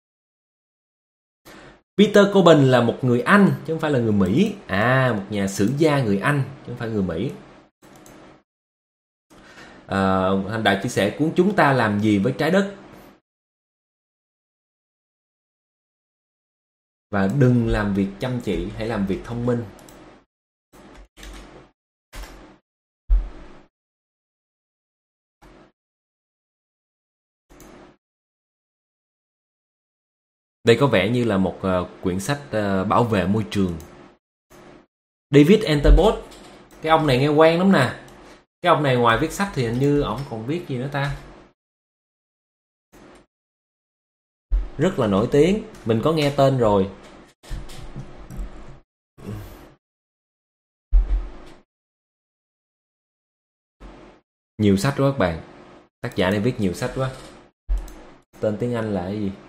Peter Coben là một người Anh chứ không phải là người Mỹ. Một nhà sử gia người Anh chứ không phải người Mỹ. Hành Đại chia sẻ cuốn Chúng Ta Làm Gì Với Trái Đất. Và đừng làm việc chăm chỉ, hãy làm việc thông minh. Đây có vẻ như là một quyển sách bảo vệ môi trường. David Enterbot. Cái ông này nghe quen lắm nè. Cái ông này ngoài viết sách thì hình như ổng còn viết gì nữa ta? Rất là nổi tiếng. Mình có nghe tên rồi. Nhiều sách quá các bạn. Tác giả này viết nhiều sách quá. Tên tiếng Anh là cái gì?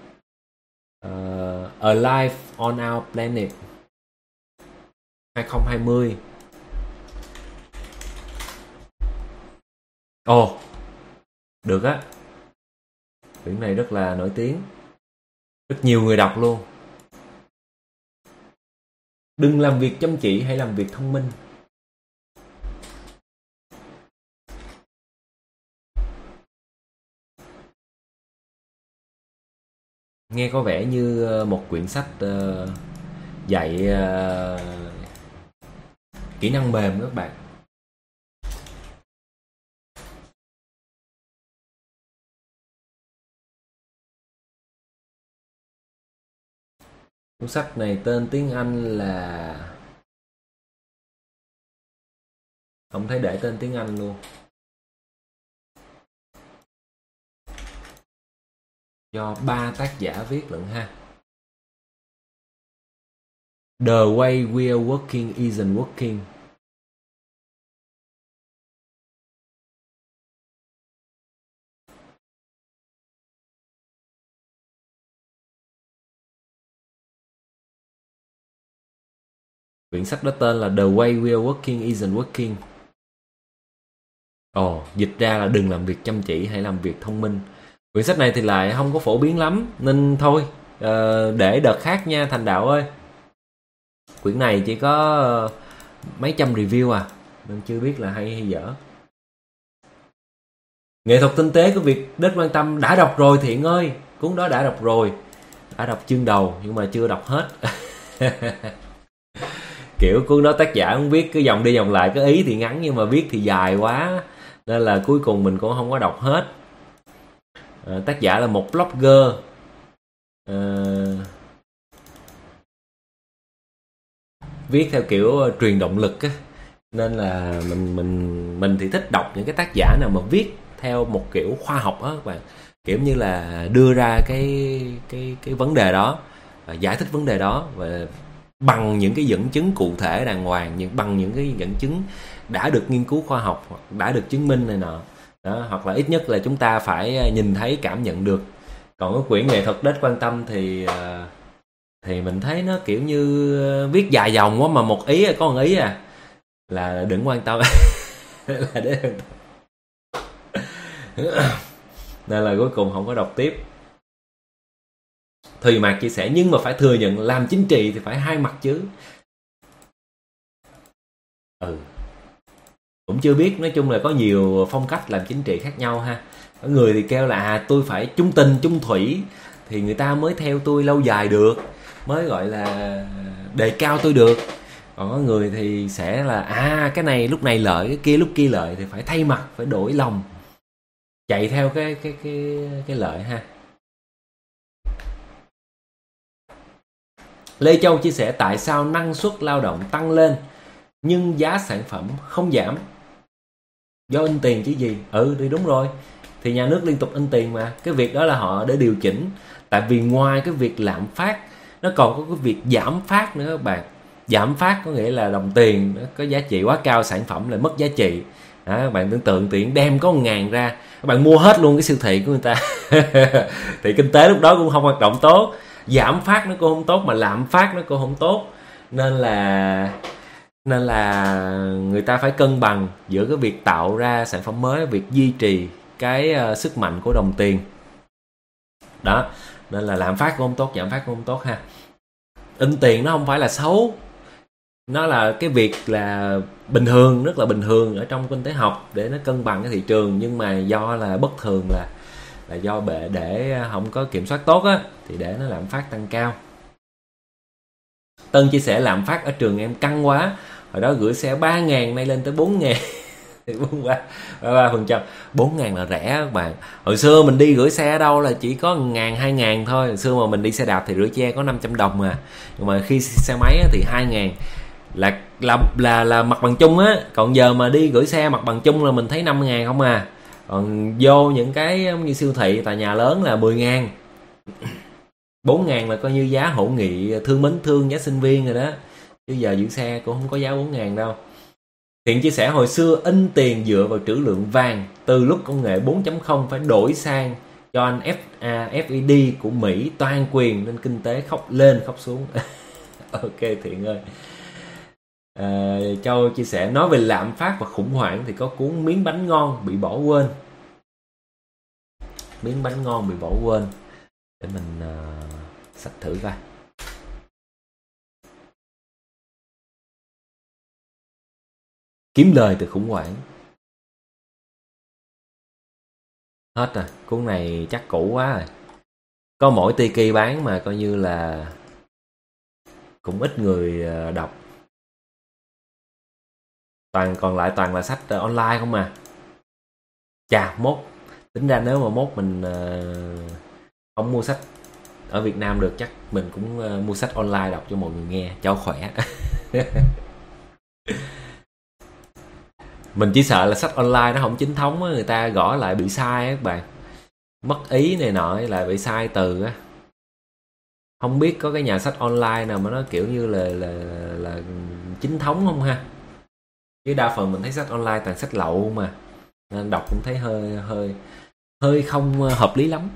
A Life on Our Planet 2020. Ồ, được á. Quyển này rất là nổi tiếng. Rất nhiều người đọc luôn. Đừng làm việc chăm chỉ, hãy làm việc thông minh. Nghe có vẻ như một quyển sách dạy kỹ năng mềm các bạn. Cuốn sách này tên tiếng Anh là... Không thấy để tên tiếng Anh luôn. Do 3 tác giả viết lận ha. The way we are working isn't working. Quyển sách đó tên là The way we are working isn't working. Dịch ra là đừng làm việc chăm chỉ, hãy làm việc thông minh. Quyển sách này thì lại không có phổ biến lắm, nên thôi để đợt khác nha Thành Đạo ơi. Quyển này chỉ có mấy trăm review nên chưa biết là hay hay dở. Nghệ thuật tinh tế của việc Đất Quan Tâm đã đọc rồi Thiện ơi. Cuốn đó đã đọc rồi. Đã đọc chương đầu nhưng mà chưa đọc hết. Kiểu cuốn đó tác giả cũng viết cứ vòng đi vòng lại, cái ý thì ngắn nhưng mà viết thì dài quá, nên là cuối cùng mình cũng không có đọc hết. Tác giả là một blogger viết theo kiểu truyền động lực á, nên là mình thì thích đọc những cái tác giả nào mà viết theo một kiểu khoa học á các bạn, kiểu như là đưa ra cái vấn đề đó và giải thích vấn đề đó và bằng những cái dẫn chứng cụ thể đàng hoàng, bằng những cái dẫn chứng đã được nghiên cứu khoa học hoặc đã được chứng minh này nọ đó, hoặc là ít nhất là chúng ta phải nhìn thấy, cảm nhận được. Còn cái quyển Nghệ thuật Đất Quan Tâm thì mình thấy nó kiểu như viết dài dòng quá, mà một ý có một ý là đừng quan tâm. Là để nên là cuối cùng không có đọc tiếp. Thùy Mạc chia sẻ nhưng mà phải thừa nhận làm chính trị thì phải hai mặt chứ. Cũng chưa biết, nói chung là có nhiều phong cách làm chính trị khác nhau ha. Có người thì kêu là tôi phải trung tình, trung thủy thì người ta mới theo tôi lâu dài được, mới gọi là đề cao tôi được. Còn có người thì sẽ là cái này lúc này lợi, cái kia lúc kia lợi, thì phải thay mặt, phải đổi lòng, chạy theo cái lợi ha. Lê Châu chia sẻ tại sao năng suất lao động tăng lên nhưng giá sản phẩm không giảm? Do in tiền chứ gì? Thì đúng rồi. Thì nhà nước liên tục in tiền mà. Cái việc đó là họ để điều chỉnh. Tại vì ngoài cái việc lạm phát, nó còn có cái việc giảm phát nữa các bạn. Giảm phát có nghĩa là đồng tiền nó có giá trị quá cao, sản phẩm lại mất giá trị. Đó, các bạn tưởng tượng tiền đem có 1.000 ra, các bạn mua hết luôn cái siêu thị của người ta. Thì kinh tế lúc đó cũng không hoạt động tốt. Giảm phát nó cũng không tốt, mà lạm phát nó cũng không tốt. Nên là người ta phải cân bằng giữa cái việc tạo ra sản phẩm mới, việc duy trì cái sức mạnh của đồng tiền. Đó, nên là lạm phát cũng không tốt, giảm phát cũng không tốt ha. In tiền nó không phải là xấu, nó là cái việc là bình thường, rất là bình thường ở trong kinh tế học để nó cân bằng cái thị trường. Nhưng mà do là bất thường, là do để không có kiểm soát tốt á, thì để nó lạm phát tăng cao. Tân chia sẻ lạm phát ở trường em căng quá, hồi đó gửi xe 3.000 nay lên tới 4.000. 33%. 4.000 là rẻ các bạn. Hồi xưa mình đi gửi xe ở đâu là chỉ có 1.000, 2.000 thôi. Hồi xưa mà mình đi xe đạp thì rửa che có 500 đồng mà. Nhưng mà khi xe máy thì 2.000 là mặt bằng chung á. Còn giờ mà đi gửi xe mặt bằng chung là mình thấy 5.000 không à. Còn vô những cái như siêu thị, tòa nhà lớn là 10.000. 4.000 là coi như giá hữu nghị, thương mến thương, giá sinh viên rồi đó. Chứ giờ giữ xe cũng không có giá 4.000 đâu. Thiện chia sẻ hồi xưa in tiền dựa vào trữ lượng vàng, từ lúc công nghệ 4.0 phải đổi sang cho anh FED của Mỹ toàn quyền nên kinh tế khóc lên khóc xuống. Ok Thiện ơi. Châu chia sẻ nói về lạm phát và khủng hoảng thì có cuốn Miếng bánh ngon bị bỏ quên. Miếng bánh ngon bị bỏ quên để mình xách thử coi. Kiếm lời từ khủng hoảng. Hết rồi, cuốn này chắc cũ quá rồi. Có mỗi Tiki bán mà coi như là cũng ít người đọc. Còn lại toàn là sách online không mà. Chà, mốt tính ra nếu mà mốt mình không mua sách ở Việt Nam được, chắc mình cũng mua sách online đọc cho mọi người nghe cho khỏe. Mình chỉ sợ là sách online nó không chính thống á, người ta gõ lại bị sai á các bạn, mất ý này nọ, lại bị sai từ á. Không biết có cái nhà sách online nào mà nó kiểu như là chính thống không ha? Chứ đa phần mình thấy sách online toàn sách lậu mà, nên đọc cũng thấy hơi không hợp lý lắm.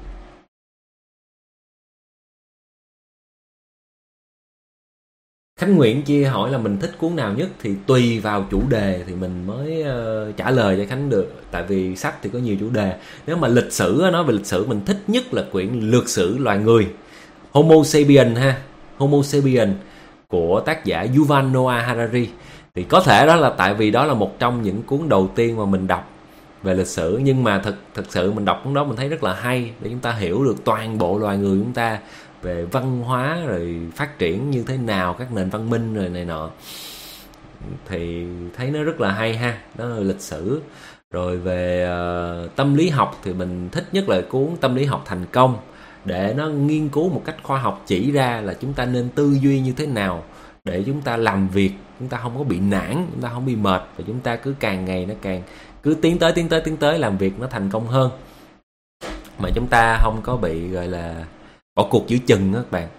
Khánh Nguyễn chia hỏi là mình thích cuốn nào nhất, thì tùy vào chủ đề thì mình mới trả lời cho Khánh được. Tại vì sách thì có nhiều chủ đề. Nếu mà lịch sử, nói về lịch sử, mình thích nhất là quyển Lược sử loài người, Homo sapiens ha, Homo sapiens của tác giả Yuval Noah Harari. Thì có thể đó là tại vì đó là một trong những cuốn đầu tiên mà mình đọc về lịch sử. Nhưng mà thực sự mình đọc cuốn đó mình thấy rất là hay, để chúng ta hiểu được toàn bộ loài người chúng ta, về văn hóa rồi phát triển như thế nào, các nền văn minh rồi này nọ, thì thấy nó rất là hay ha. Đó là lịch sử. Rồi về tâm lý học thì mình thích nhất là cuốn Tâm lý học thành công, để nó nghiên cứu một cách khoa học, chỉ ra là chúng ta nên tư duy như thế nào để chúng ta làm việc, chúng ta không có bị nản, chúng ta không bị mệt, và chúng ta cứ càng ngày nó càng cứ tiến tới làm việc nó thành công hơn, mà chúng ta không có bị gọi là bỏ cuộc giữa chừng đó các bạn.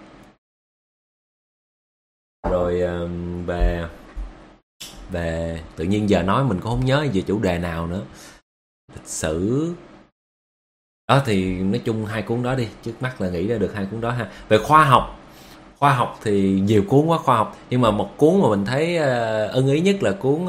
Rồi về tự nhiên giờ nói mình cũng không nhớ về chủ đề nào nữa. Lịch sử đó thì nói chung hai cuốn đó đi, trước mắt là nghĩ ra được hai cuốn đó ha. Về khoa học thì nhiều cuốn quá khoa học, nhưng mà một cuốn mà mình thấy ưng ý nhất là cuốn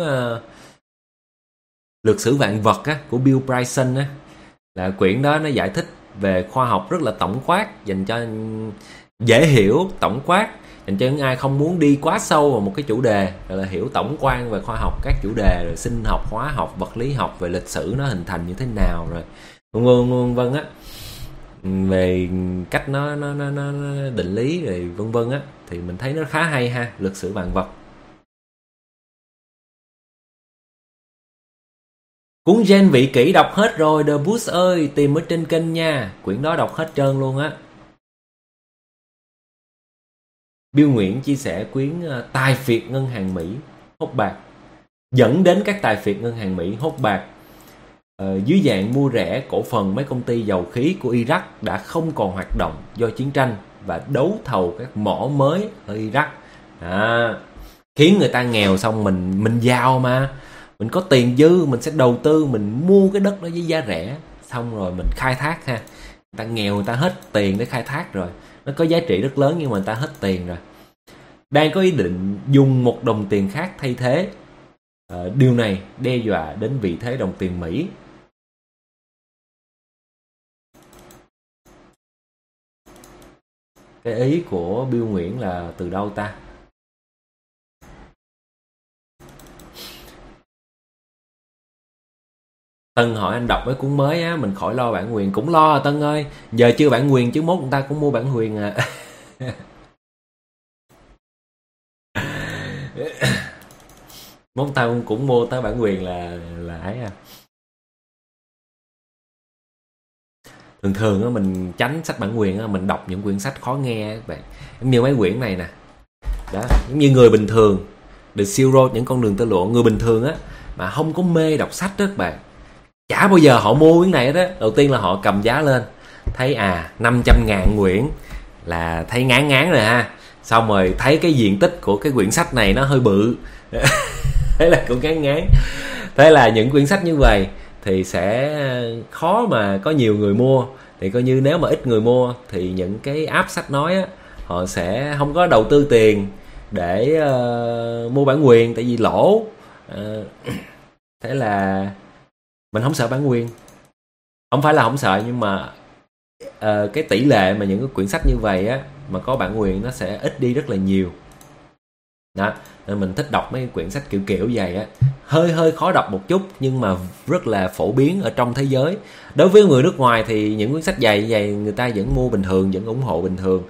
Lược sử vạn vật á, của Bill Bryson á. Là quyển đó nó giải thích về khoa học rất là tổng quát, dành cho dễ hiểu, tổng quát, dành cho những ai không muốn đi quá sâu vào một cái chủ đề, gọi là hiểu tổng quan về khoa học, các chủ đề rồi sinh học, hóa học, vật lý học, về lịch sử nó hình thành như thế nào, rồi vân vân á, về cách nó định lý rồi vân vân á, thì mình thấy nó khá hay ha, Lược sử vạn vật. Cuốn Gen Vị Kỷ đọc hết rồi, The Boost ơi, tìm ở trên kênh nha. Quyển đó đọc hết trơn luôn á. Bill Nguyễn chia sẻ quyển Tài phiệt ngân hàng Mỹ hốt bạc, dẫn đến các tài phiệt ngân hàng Mỹ hốt bạc dưới dạng mua rẻ cổ phần mấy công ty dầu khí của Iraq đã không còn hoạt động do chiến tranh và đấu thầu các mỏ mới ở Iraq. Khiến người ta nghèo, xong mình giàu mà, mình có tiền dư, mình sẽ đầu tư, mình mua cái đất đó với giá rẻ, xong rồi mình khai thác ha. Người ta nghèo, người ta hết tiền để khai thác rồi, nó có giá trị rất lớn nhưng mà người ta hết tiền rồi, đang có ý định dùng một đồng tiền khác thay thế. Điều này đe dọa đến vị thế đồng tiền Mỹ. Cái ý của Bill Nguyễn là từ đâu ta? Tân hỏi anh đọc mấy cuốn mới á, mình khỏi lo bản quyền. Cũng lo à Tân ơi, giờ chưa bản quyền chứ mốt người ta cũng mua bản quyền à. Mốt tao cũng mua tới bản quyền là ấy à. Thường á mình tránh sách bản quyền á, mình đọc những quyển sách khó nghe các bạn, giống như mấy quyển này nè đó, giống như Người Bình Thường, The Silk Road, Những Con Đường Tơ Lụa. Người bình thường á mà không có mê đọc sách đó các bạn, chả bao giờ họ mua quyển này đó. Đầu tiên là họ cầm giá lên, thấy 500.000 quyển là thấy ngán ngán rồi ha, xong rồi thấy cái diện tích của cái quyển sách này nó hơi bự thế là cũng ngán ngán. Thế là những quyển sách như vậy thì sẽ khó mà có nhiều người mua. Thì coi như nếu mà ít người mua thì những cái app sách nói á, họ sẽ không có đầu tư tiền để mua bản quyền, tại vì lỗ. Thế là mình không sợ bản quyền, không phải là không sợ, nhưng mà cái tỷ lệ mà những cái quyển sách như vậy á mà có bản quyền nó sẽ ít đi rất là nhiều đó. Nên mình thích đọc mấy quyển sách kiểu kiểu vậy á, hơi khó đọc một chút nhưng mà rất là phổ biến ở trong thế giới. Đối với người nước ngoài thì những quyển sách dày người ta vẫn mua bình thường, vẫn ủng hộ bình thường.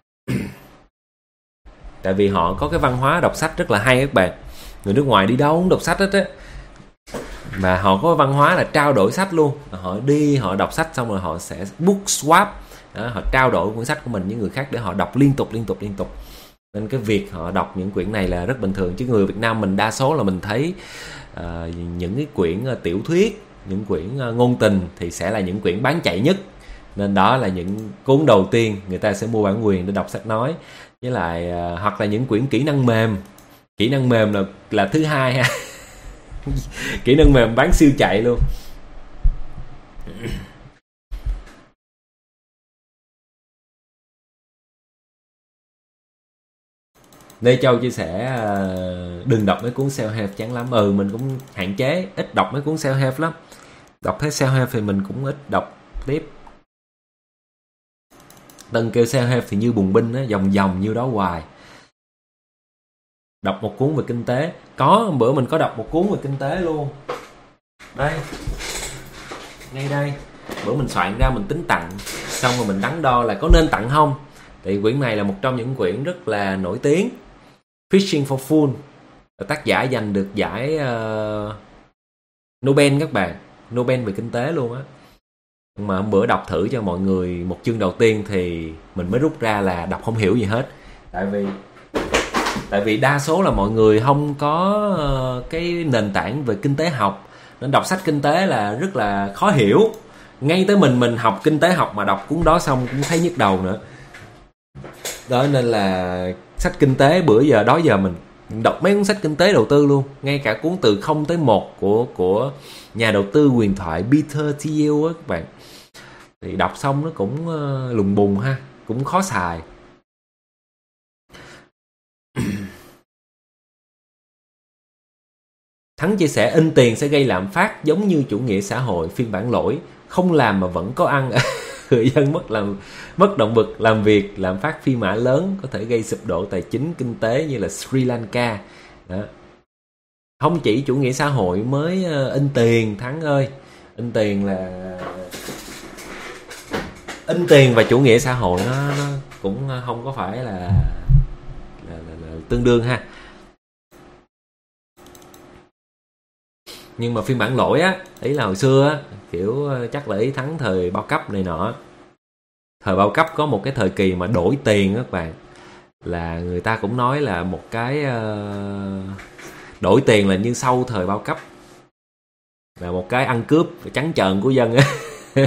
Tại vì họ có cái văn hóa đọc sách rất là hay các bạn. Người nước ngoài đi đâu cũng đọc sách hết á, mà họ có văn hóa là trao đổi sách luôn. Họ đi họ đọc sách xong rồi họ sẽ book swap đó, họ trao đổi cuốn sách của mình với người khác để họ đọc liên tục. Nên cái việc họ đọc những quyển này là rất bình thường. Chứ người Việt Nam mình đa số là mình thấy những cái quyển tiểu thuyết, những quyển ngôn tình thì sẽ là những quyển bán chạy nhất. Nên đó là những cuốn đầu tiên người ta sẽ mua bản quyền để đọc sách nói. Với lại hoặc là những quyển kỹ năng mềm. Kỹ năng mềm là thứ hai ha. Kỹ năng mềm bán siêu chạy luôn. Lê Châu chia sẻ đừng đọc mấy cuốn self-help chán lắm. Mình cũng hạn chế ít đọc mấy cuốn self-help lắm. Đọc thấy self-help thì mình cũng ít đọc tiếp. Tân kêu self-help thì như bùng binh á, vòng như đó hoài. Đọc một cuốn về kinh tế. Có, bữa mình có đọc một cuốn về kinh tế luôn. Đây. Ngay đây. Bữa mình soạn ra mình tính tặng, xong rồi mình đắn đo là có nên tặng không. Thì quyển này là một trong những quyển rất là nổi tiếng. Fishing for Fun. Tác giả giành được giải Nobel các bạn. Nobel về kinh tế luôn á. Mà hôm bữa đọc thử cho mọi người một chương đầu tiên thì mình mới rút ra là đọc không hiểu gì hết. Tại vì đa số là mọi người không có cái nền tảng về kinh tế học, nên đọc sách kinh tế là rất là khó hiểu. Ngay tới mình học kinh tế học mà đọc cuốn đó xong cũng thấy nhức đầu nữa. Đó nên là sách kinh tế đó giờ mình đọc mấy cuốn sách kinh tế đầu tư luôn. Ngay cả cuốn Từ 0 tới 1 của nhà đầu tư huyền thoại Peter Thiel á các bạn. Thì đọc xong nó cũng lùng bùng ha, cũng khó xài. Thắng chia sẻ in tiền sẽ gây lạm phát giống như chủ nghĩa xã hội phiên bản lỗi, không làm mà vẫn có ăn. Người dân mất động lực làm việc, lạm phát phi mã lớn có thể gây sụp đổ tài chính kinh tế như là Sri Lanka. Đó. Không chỉ chủ nghĩa xã hội mới in tiền Thắng ơi. In tiền và chủ nghĩa xã hội nó cũng không có phải là tương đương ha. Nhưng mà phiên bản lỗi á, ý là hồi xưa á, kiểu chắc là ý thắng thời bao cấp này nọ. Thời bao cấp có một cái thời kỳ mà đổi tiền á các bạn, là người ta cũng nói là một cái đổi tiền là như sau thời bao cấp, là một cái ăn cướp trắng trợn của dân á.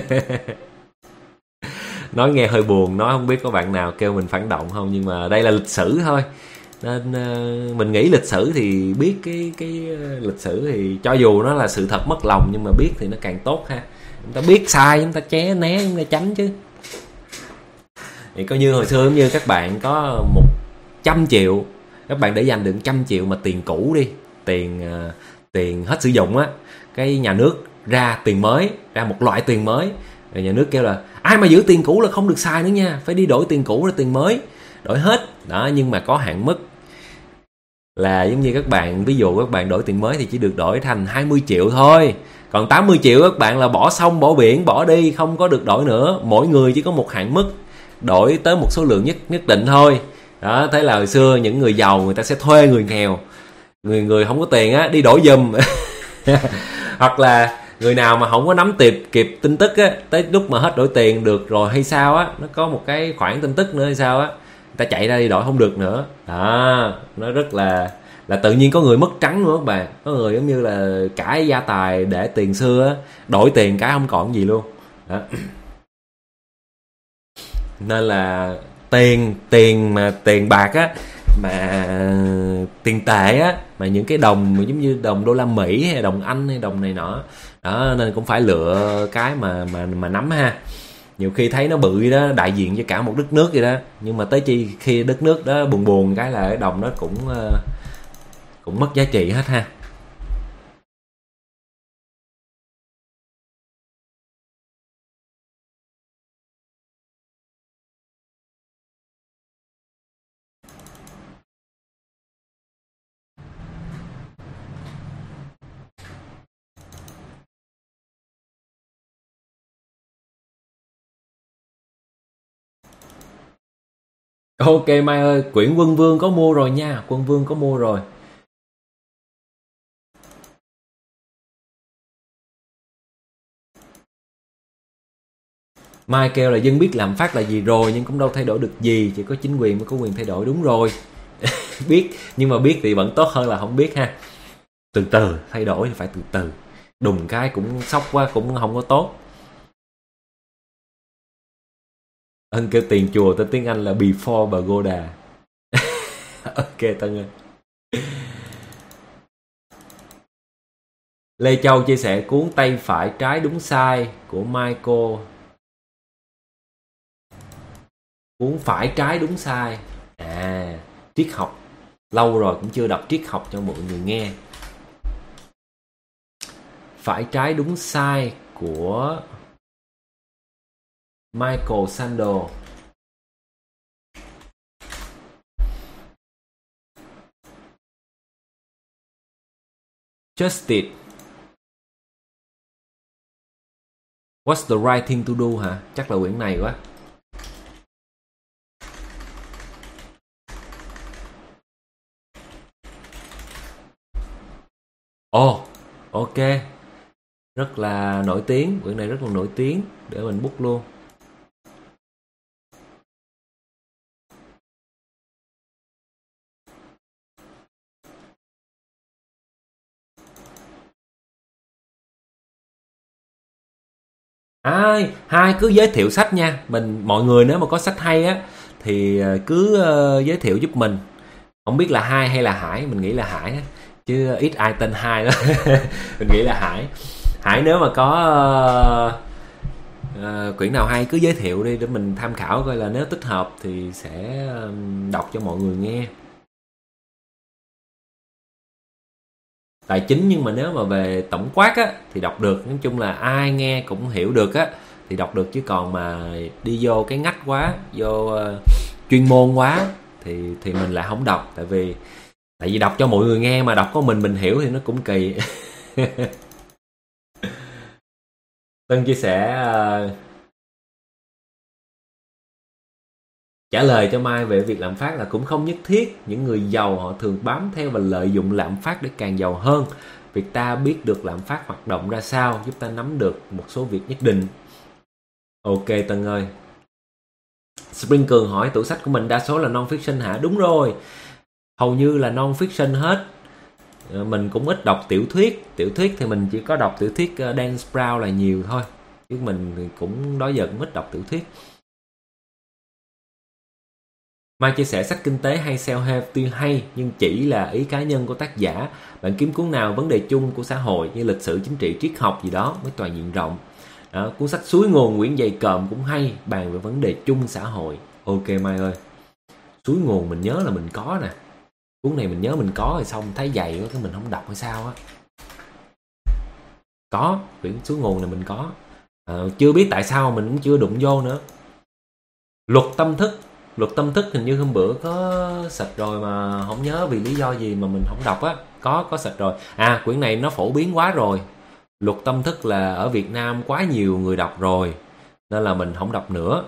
Nói nghe hơi buồn, nói không biết có bạn nào kêu mình phản động không, nhưng mà đây là lịch sử thôi. Nên mình nghĩ lịch sử thì biết cái lịch sử thì cho dù nó là sự thật mất lòng, nhưng mà biết thì nó càng tốt ha. Chúng ta biết sai chúng ta ché né, chúng ta tránh chứ. Thì coi như hồi xưa giống như các bạn có 100 triệu, các bạn để dành được 100 triệu mà tiền cũ đi, tiền hết sử dụng á, cái nhà nước ra tiền mới, ra một loại tiền mới, rồi nhà nước kêu là ai mà giữ tiền cũ là không được xài nữa nha, phải đi đổi tiền cũ ra tiền mới, đổi hết đó. Nhưng mà có hạn mức, là giống như các bạn, ví dụ các bạn đổi tiền mới thì chỉ được đổi thành 20 triệu thôi, còn 80 triệu các bạn là bỏ sông bỏ biển bỏ đi, không có được đổi nữa. Mỗi người chỉ có một hạn mức đổi tới một số lượng nhất định thôi đó. Thế là hồi xưa những người giàu người ta sẽ thuê người nghèo, người không có tiền á đi đổi giùm. Hoặc là người nào mà không có nắm kịp tin tức á, tới lúc mà hết đổi tiền được rồi hay sao á, nó có một cái khoản tin tức nữa hay sao á, người ta chạy ra đi đổi không được nữa đó. Nó rất là tự nhiên có người mất trắng nữa các bạn. Có người giống như là cả gia tài để tiền xưa á, đổi tiền cái không còn gì luôn đó. Nên là tiền bạc á, mà tiền tệ á, mà những cái đồng giống như đồng đô la Mỹ hay đồng Anh hay đồng này nọ đó, nên cũng phải lựa cái mà nắm ha. Nhiều khi thấy nó bự đó, đại diện cho cả một đất nước vậy đó, nhưng mà tới chi khi đất nước đó buồn cái là cái đồng nó cũng mất giá trị hết ha. Ok Mai ơi, quyển Quân Vương có mua rồi nha, Quân Vương có mua rồi. Mai kêu là dân biết làm phát là gì rồi, nhưng cũng đâu thay đổi được gì, chỉ có chính quyền mới có quyền thay đổi. Đúng rồi. Biết, nhưng mà biết thì vẫn tốt hơn là không biết ha. Từ từ, thay đổi thì phải từ từ, đùng cái cũng sốc quá cũng không có tốt. Ân kêu tiền chùa tên tiếng Anh là Before Pagoda. Ok Tân ơi. Lê Châu chia sẻ cuốn Tay phải trái đúng sai của Michael. Cuốn phải trái đúng sai, triết học, lâu rồi cũng chưa đọc triết học cho mọi người nghe. Phải trái đúng sai của Michael Sandel. Justice, What's the right thing to do hả? Chắc là quyển này quá. Ồ, ok. Rất là nổi tiếng, quyển này rất là nổi tiếng. Để mình book luôn. Hai cứ giới thiệu sách nha. Mọi người nếu mà có sách hay á thì cứ giới thiệu giúp mình. Không biết là Hai hay là Hải, mình nghĩ là Hải á, chứ ít ai tên Hai đó. Mình nghĩ là Hải. Hải nếu mà có quyển nào hay cứ giới thiệu đi để mình tham khảo coi là nếu thích hợp thì sẽ đọc cho mọi người nghe. Tài chính, nhưng mà nếu mà về tổng quát á thì đọc được, nói chung là ai nghe cũng hiểu được á thì đọc được, chứ còn mà đi vô cái ngách quá, vô chuyên môn quá thì mình lại không đọc. Tại vì đọc cho mọi người nghe mà đọc có mình hiểu thì nó cũng kỳ. Tân chia sẻ Trả lời cho Mai về việc lạm phát là cũng không nhất thiết. Những người giàu họ thường bám theo và lợi dụng lạm phát để càng giàu hơn. Việc ta biết được lạm phát hoạt động ra sao giúp ta nắm được một số việc nhất định. Ok Tân ơi. Spring Cường hỏi tủ sách của mình đa số là non-fiction hả? Đúng rồi, hầu như là non-fiction hết. Mình cũng ít đọc tiểu thuyết. Tiểu thuyết thì mình chỉ có đọc tiểu thuyết Dan Brown là nhiều thôi, chứ mình thì cũng đó giờ cũng ít đọc tiểu thuyết. Mai chia sẻ sách kinh tế hay self-help tuy hay nhưng chỉ là ý cá nhân của tác giả. Bạn kiếm cuốn nào vấn đề chung của xã hội như lịch sử, chính trị, triết học gì đó mới toàn diện rộng. Đó, cuốn sách Suối Nguồn Nguyễn Dày Cộm cũng hay, bàn về vấn đề chung xã hội. Ok Mai ơi. Suối Nguồn mình nhớ là mình có nè. Cuốn này mình nhớ mình có rồi, xong thấy dày quá cái mình không đọc hay sao á. Có, quyển Suối Nguồn này mình có. Chưa biết tại sao mình cũng chưa đụng vô nữa. Luật tâm thức hình như hôm bữa có xịt rồi mà không nhớ vì lý do gì mà mình không đọc á. Có xịt rồi. Quyển này nó phổ biến quá rồi. Luật tâm thức là ở Việt Nam quá nhiều người đọc rồi, nên là mình không đọc nữa.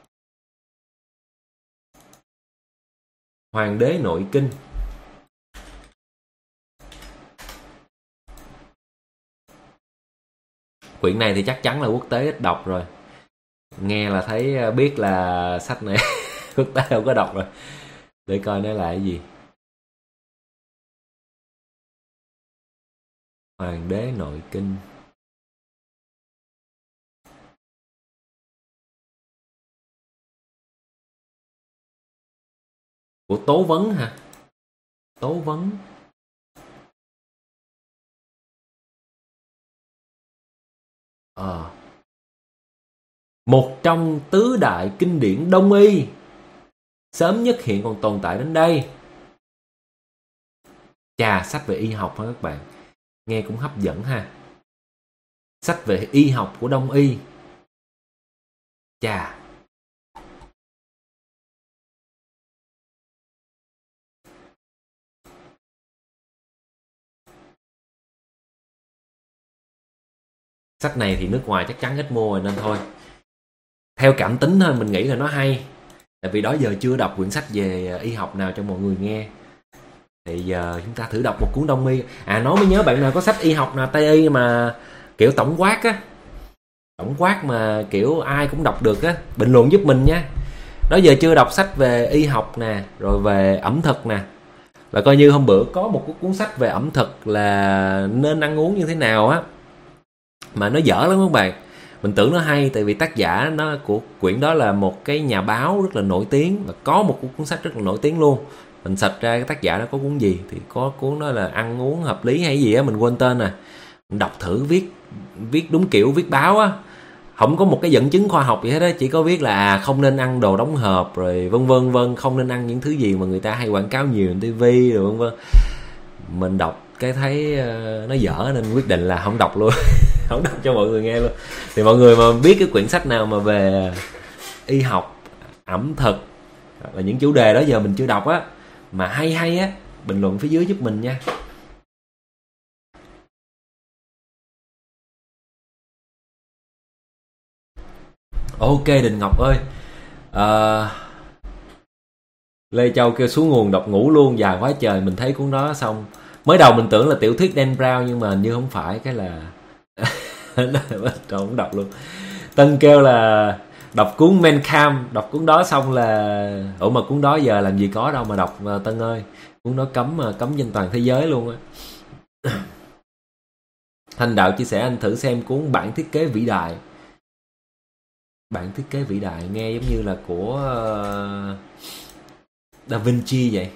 Hoàng đế nội kinh. Quyển này thì chắc chắn là quốc tế ít đọc rồi. Nghe là thấy biết là sách này quốc tế không có đọc rồi. Để coi nó là cái gì. Hoàng đế nội kinh. Của Tố Vấn hả? Tố Vấn. Một trong tứ đại kinh điển Đông y sớm nhất hiện còn tồn tại đến đây. Chà, sách về y học hả các bạn? Nghe cũng hấp dẫn ha. Sách về y học của Đông y. Chà. Sách này thì nước ngoài chắc chắn ít mua rồi nên thôi. Theo cảm tính thôi, mình nghĩ là nó hay. Tại vì đó giờ chưa đọc quyển sách về y học nào cho mọi người nghe. Thì giờ chúng ta thử đọc một cuốn Đông y. Nói mới nhớ, bạn nào có sách y học nào Tây y mà kiểu tổng quát á, tổng quát mà kiểu ai cũng đọc được á, bình luận giúp mình nha. Đó giờ chưa đọc sách về y học nè, rồi về ẩm thực nè, là coi như hôm bữa có một cuốn sách về ẩm thực là nên ăn uống như thế nào á, mà nó dở lắm các bạn. Mình tưởng nó hay tại vì tác giả nó của quyển đó là một cái nhà báo rất là nổi tiếng, và có một cuốn sách rất là nổi tiếng luôn. Mình search ra cái tác giả đó có cuốn gì thì có cuốn đó là ăn uống hợp lý hay gì á, mình quên tên rồi. Mình đọc thử, viết đúng kiểu viết báo á, không có một cái dẫn chứng khoa học gì hết á, chỉ có viết là không nên ăn đồ đóng hộp rồi vân vân, không nên ăn những thứ gì mà người ta hay quảng cáo nhiều trên tivi rồi vân vân. Mình đọc cái thấy nó dở nên quyết định là không đọc luôn. Không đọc cho mọi người nghe luôn. Thì mọi người mà biết cái quyển sách nào mà về y học, ẩm thực, là những chủ đề đó giờ mình chưa đọc á, mà hay á, bình luận phía dưới giúp mình nha. Ok Đình Ngọc ơi, Lê Châu kêu xuống nguồn đọc ngủ luôn, dài quá trời. Mình thấy cuốn đó xong mới đầu mình tưởng là tiểu thuyết Dan Brown nhưng mà hình như không phải, cái là không đọc luôn. Tân kêu là đọc cuốn Men Cam, đọc cuốn đó xong là mà cuốn đó giờ làm gì có đâu mà đọc Tân ơi, cuốn đó cấm trên toàn thế giới luôn á. Thanh Đạo chia sẻ anh thử xem cuốn Bản thiết kế vĩ đại. Bản thiết kế vĩ đại nghe giống như là của Da Vinci vậy.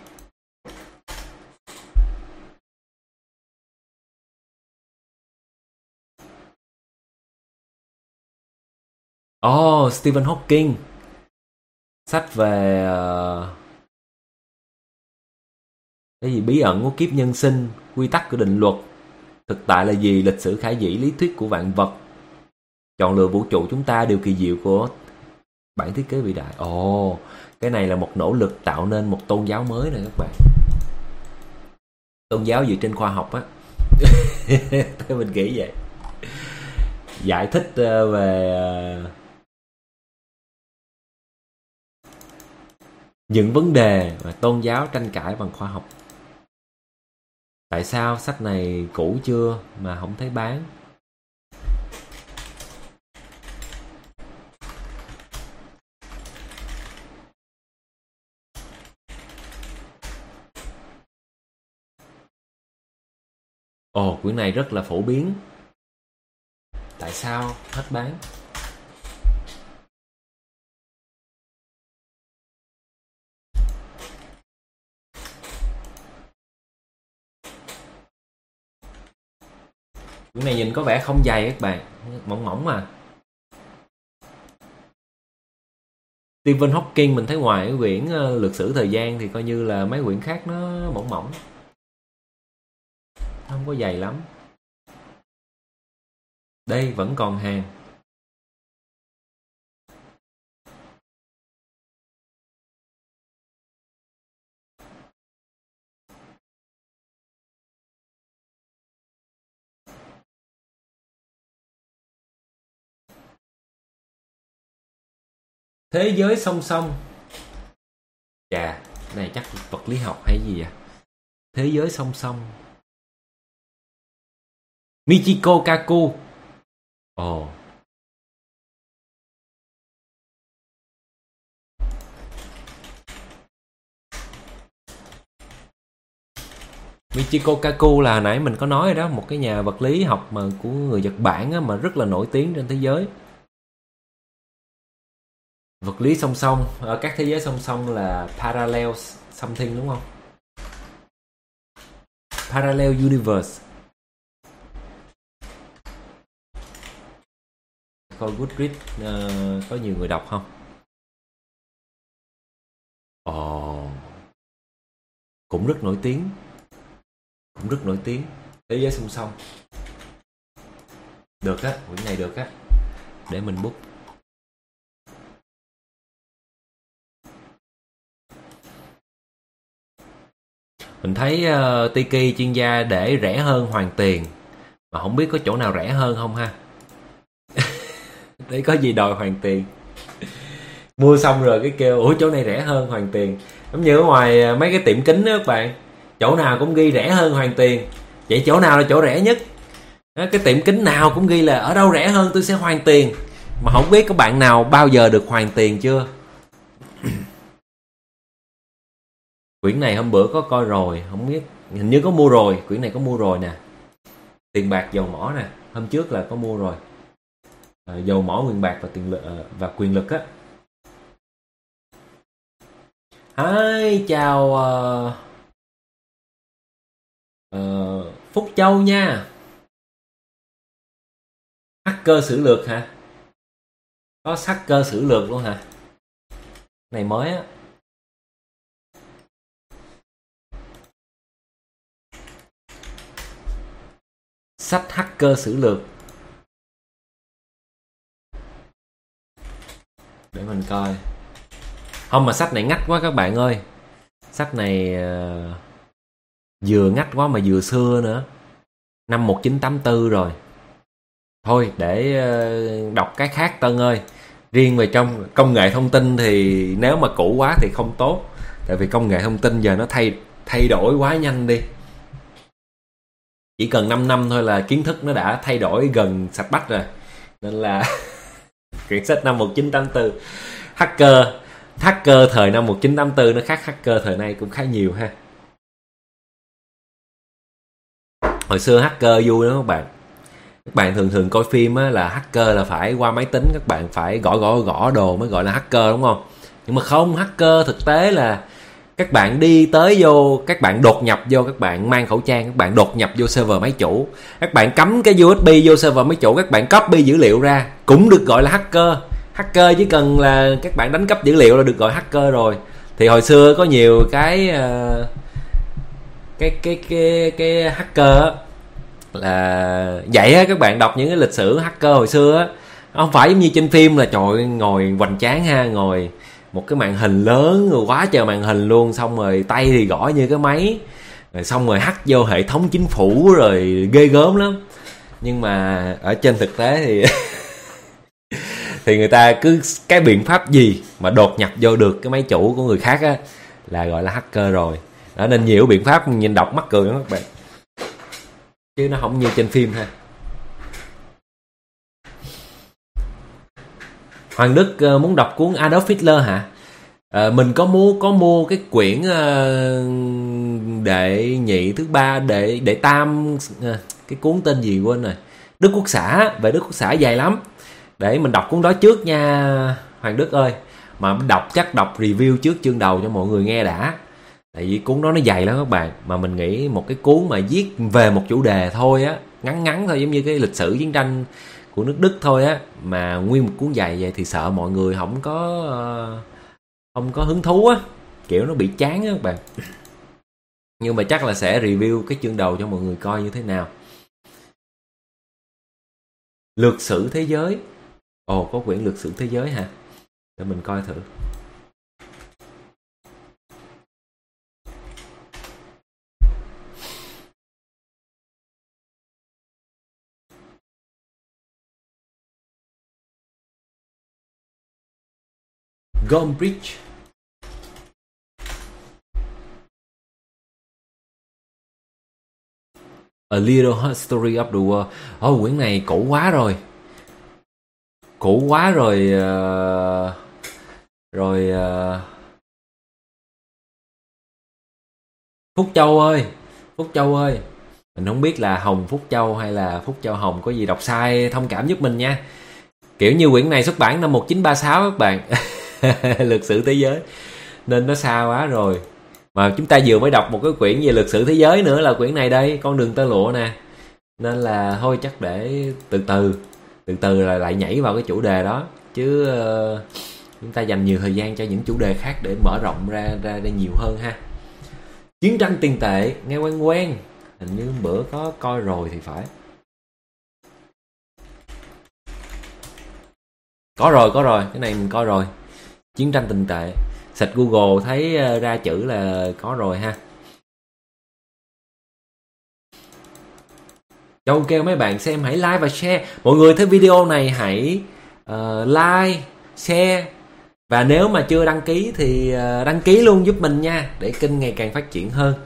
Stephen Hawking. Sách về cái gì bí ẩn của kiếp nhân sinh, quy tắc của định luật, thực tại là gì, lịch sử khả dĩ, lý thuyết của vạn vật, chọn lựa vũ trụ chúng ta, điều kỳ diệu của bản thiết kế vĩ đại. Cái này là một nỗ lực tạo nên một tôn giáo mới này các bạn. Tôn giáo dựa trên khoa học á. Theo mình nghĩ vậy. Giải thích về Những vấn đề mà tôn giáo tranh cãi bằng khoa học. Tại sao sách này cũ chưa mà không thấy bán? Ồ, quyển này rất là phổ biến. Tại sao hết bán? Quyển này nhìn có vẻ không dày các bạn, mỏng mỏng mà. Stephen Hawking mình thấy ngoài cái quyển lược sử thời gian thì coi như là mấy quyển khác nó mỏng mỏng, không có dày lắm. Đây vẫn còn hàng. Thế giới song song. Chà, này chắc vật lý học hay gì à? Thế giới song song. Michiko Kaku. Ồ. Michiko Kaku là hồi nãy mình có nói rồi đó, một cái nhà vật lý học mà của người Nhật Bản á, mà rất là nổi tiếng trên thế giới. Vật lý song song, ở các thế giới song song là parallel something đúng không? Parallel universe. Coi Goodreads có nhiều người đọc không? Ồ, cũng rất nổi tiếng. Cũng rất nổi tiếng. Thế giới song song. Được á, quyển này được á. Để mình book. Mình thấy Tiki chuyên gia để rẻ hơn hoàn tiền, mà không biết có chỗ nào rẻ hơn không ha. Để có gì đòi hoàn tiền. Mua xong rồi cái kêu ủa chỗ này rẻ hơn hoàn tiền. Giống như ở ngoài mấy cái tiệm kính đó các bạn, chỗ nào cũng ghi rẻ hơn hoàn tiền. Vậy chỗ nào là chỗ rẻ nhất? Cái tiệm kính nào cũng ghi là ở đâu rẻ hơn tôi sẽ hoàn tiền. Mà không biết có bạn nào bao giờ được hoàn tiền chưa? Quyển này hôm bữa có coi rồi, không biết, hình như có mua rồi, quyển này có mua rồi nè. Tiền bạc dầu mỏ nè, hôm trước là có mua rồi. Dầu mỏ, quyền bạc và tiền lực và quyền lực á. Hi, chào Phúc Châu nha. Hacker sử lược hả? Có hacker sử lược luôn hả? Này mới á. Sách hacker sử lược. Để mình coi. Không mà sách này ngách quá các bạn ơi. Sách này vừa ngách quá mà vừa xưa nữa. Năm 1984 rồi. Thôi để đọc cái khác Tân ơi. Riêng về trong công nghệ thông tin thì nếu mà cũ quá thì không tốt. Tại vì công nghệ thông tin giờ nó thay đổi quá nhanh đi. Chỉ cần 5 năm thôi là kiến thức nó đã thay đổi gần sạch bách rồi. Nên là quyển sách năm 1984. Hacker thời năm 1984 nó khác hacker thời nay cũng khá nhiều ha. Hồi xưa hacker vui lắm các bạn. Các bạn thường coi phim á, là hacker là phải qua máy tính, các bạn phải gõ đồ mới gọi là hacker đúng không? Nhưng mà không, hacker thực tế là các bạn đi tới vô, các bạn đột nhập vô, các bạn mang khẩu trang, các bạn đột nhập vô server máy chủ, các bạn cắm cái USB vô server máy chủ, các bạn copy dữ liệu ra, cũng được gọi là hacker. Hacker chỉ cần là các bạn đánh cắp dữ liệu là được gọi hacker rồi. Thì hồi xưa có nhiều cái hacker là vậy á, các bạn đọc những cái lịch sử hacker hồi xưa á, không phải giống như trên phim là trời ơi, ngồi hoành tráng ha, ngồi một cái màn hình lớn rồi quá trời màn hình luôn, xong rồi tay thì gõ như cái máy, rồi xong rồi hack vô hệ thống chính phủ rồi ghê gớm lắm. Nhưng mà ở trên thực tế thì thì người ta cứ cái biện pháp gì mà đột nhập vô được cái máy chủ của người khác á là gọi là hacker rồi. Đó, nên nhiều biện pháp nhìn đọc mắc cười lắm các bạn, chứ nó không như trên phim ha. Hoàng Đức muốn đọc cuốn Adolf Hitler hả? Mình có mua cái quyển đệ nhị thứ ba đệ tam, cái cuốn tên gì quên rồi, Đức Quốc xã, về Đức Quốc xã dài lắm, để mình đọc cuốn đó trước nha Hoàng Đức ơi. Mà chắc đọc review trước chương đầu cho mọi người nghe đã, tại vì cuốn đó nó dày lắm các bạn. Mà mình nghĩ một cái cuốn mà viết về một chủ đề thôi á, ngắn thôi, giống như cái lịch sử chiến tranh của nước Đức thôi á, mà nguyên một cuốn dài vậy thì sợ mọi người không có hứng thú á, kiểu nó bị chán á các bạn. Nhưng mà chắc là sẽ review cái chương đầu cho mọi người coi như thế nào. Lược sử thế giới. Ồ, có quyển lược sử thế giới hả? Để mình coi thử. Gombrich. A Little History of the World. Quyển này cũ quá rồi. Phúc Châu ơi, mình không biết là Hồng Phúc Châu hay là Phúc Châu Hồng có gì đọc sai thông cảm giúp mình nha. Kiểu như quyển này xuất bản năm 1936 các bạn. Lược sử thế giới nên nó xa quá rồi. Mà chúng ta vừa mới đọc một cái quyển về lược sử thế giới nữa là quyển này đây, Con đường tơ lụa nè. Nên là thôi chắc để từ từ là lại nhảy vào cái chủ đề đó, chứ chúng ta dành nhiều thời gian cho những chủ đề khác để mở rộng ra nhiều hơn ha. Chiến tranh tiền tệ nghe quen, hình như bữa có coi rồi thì phải. Có rồi, cái này mình coi rồi. Chiến tranh tiền tệ, search Google thấy ra chữ là có rồi ha. Châu kêu mấy bạn xem hãy like và share. Mọi người thấy video này hãy like, share. Và nếu mà chưa đăng ký thì đăng ký luôn giúp mình nha, để kênh ngày càng phát triển hơn.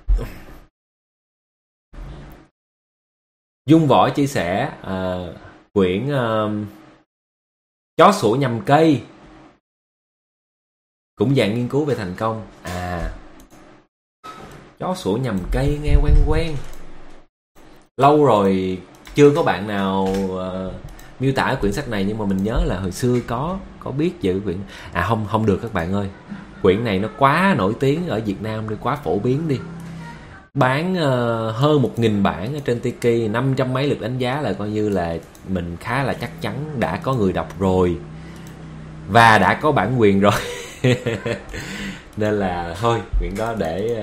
Dung Võ chia sẻ quyển Chó sủa nhầm cây, cũng dạng nghiên cứu về thành công. Chó sủa nhầm cây nghe quen. Lâu rồi chưa có bạn nào miêu tả quyển sách này, nhưng mà mình nhớ là hồi xưa có biết về quyển. Không được các bạn ơi, quyển này nó quá nổi tiếng ở Việt Nam đi, quá phổ biến đi. Bán hơn 1.000 bản ở trên Tiki, 500 mấy lượt đánh giá, là coi như là mình khá là chắc chắn đã có người đọc rồi và đã có bản quyền rồi. Nên là thôi, quyển đó để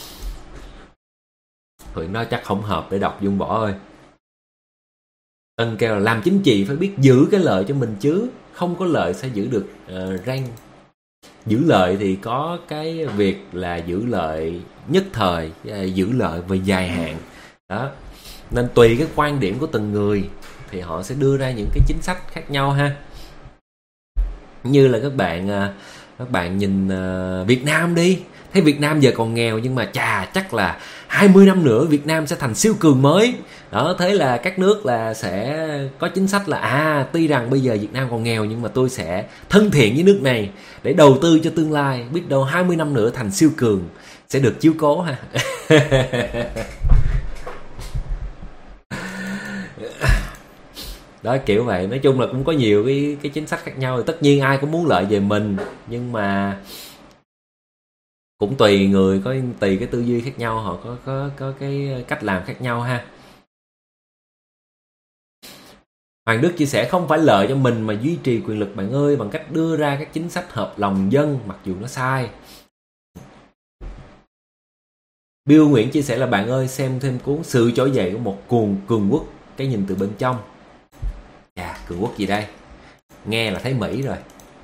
quyển đó chắc không hợp để đọc Dung Võ ơi. Tân kêu là làm chính trị phải biết giữ cái lợi cho mình chứ, không có lợi sẽ giữ được rank. Giữ lợi thì có cái việc là giữ lợi nhất thời, giữ lợi về dài hạn đó. Nên tùy cái quan điểm của từng người thì họ sẽ đưa ra những cái chính sách khác nhau ha. Như là các bạn nhìn Việt Nam đi, thấy Việt Nam giờ còn nghèo, nhưng mà chắc là 20 năm nữa Việt Nam sẽ thành siêu cường mới đó. Thế là các nước là sẽ có chính sách là tuy rằng bây giờ Việt Nam còn nghèo, nhưng mà tôi sẽ thân thiện với nước này để đầu tư cho tương lai, biết đâu 20 năm nữa thành siêu cường sẽ được chiếu cố ha. Đó, kiểu vậy. Nói chung là cũng có nhiều cái chính sách khác nhau. Tất nhiên ai cũng muốn lợi về mình, nhưng mà cũng tùy người, tùy cái tư duy khác nhau, họ có cái cách làm khác nhau ha. Hoàng Đức chia sẻ không phải lợi cho mình mà duy trì quyền lực bạn ơi, bằng cách đưa ra các chính sách hợp lòng dân mặc dù nó sai. Bill Nguyễn chia sẻ là bạn ơi xem thêm cuốn Sự trỗi dậy của một cường quốc, cái nhìn từ bên trong. Cường quốc gì đây? Nghe là thấy Mỹ rồi.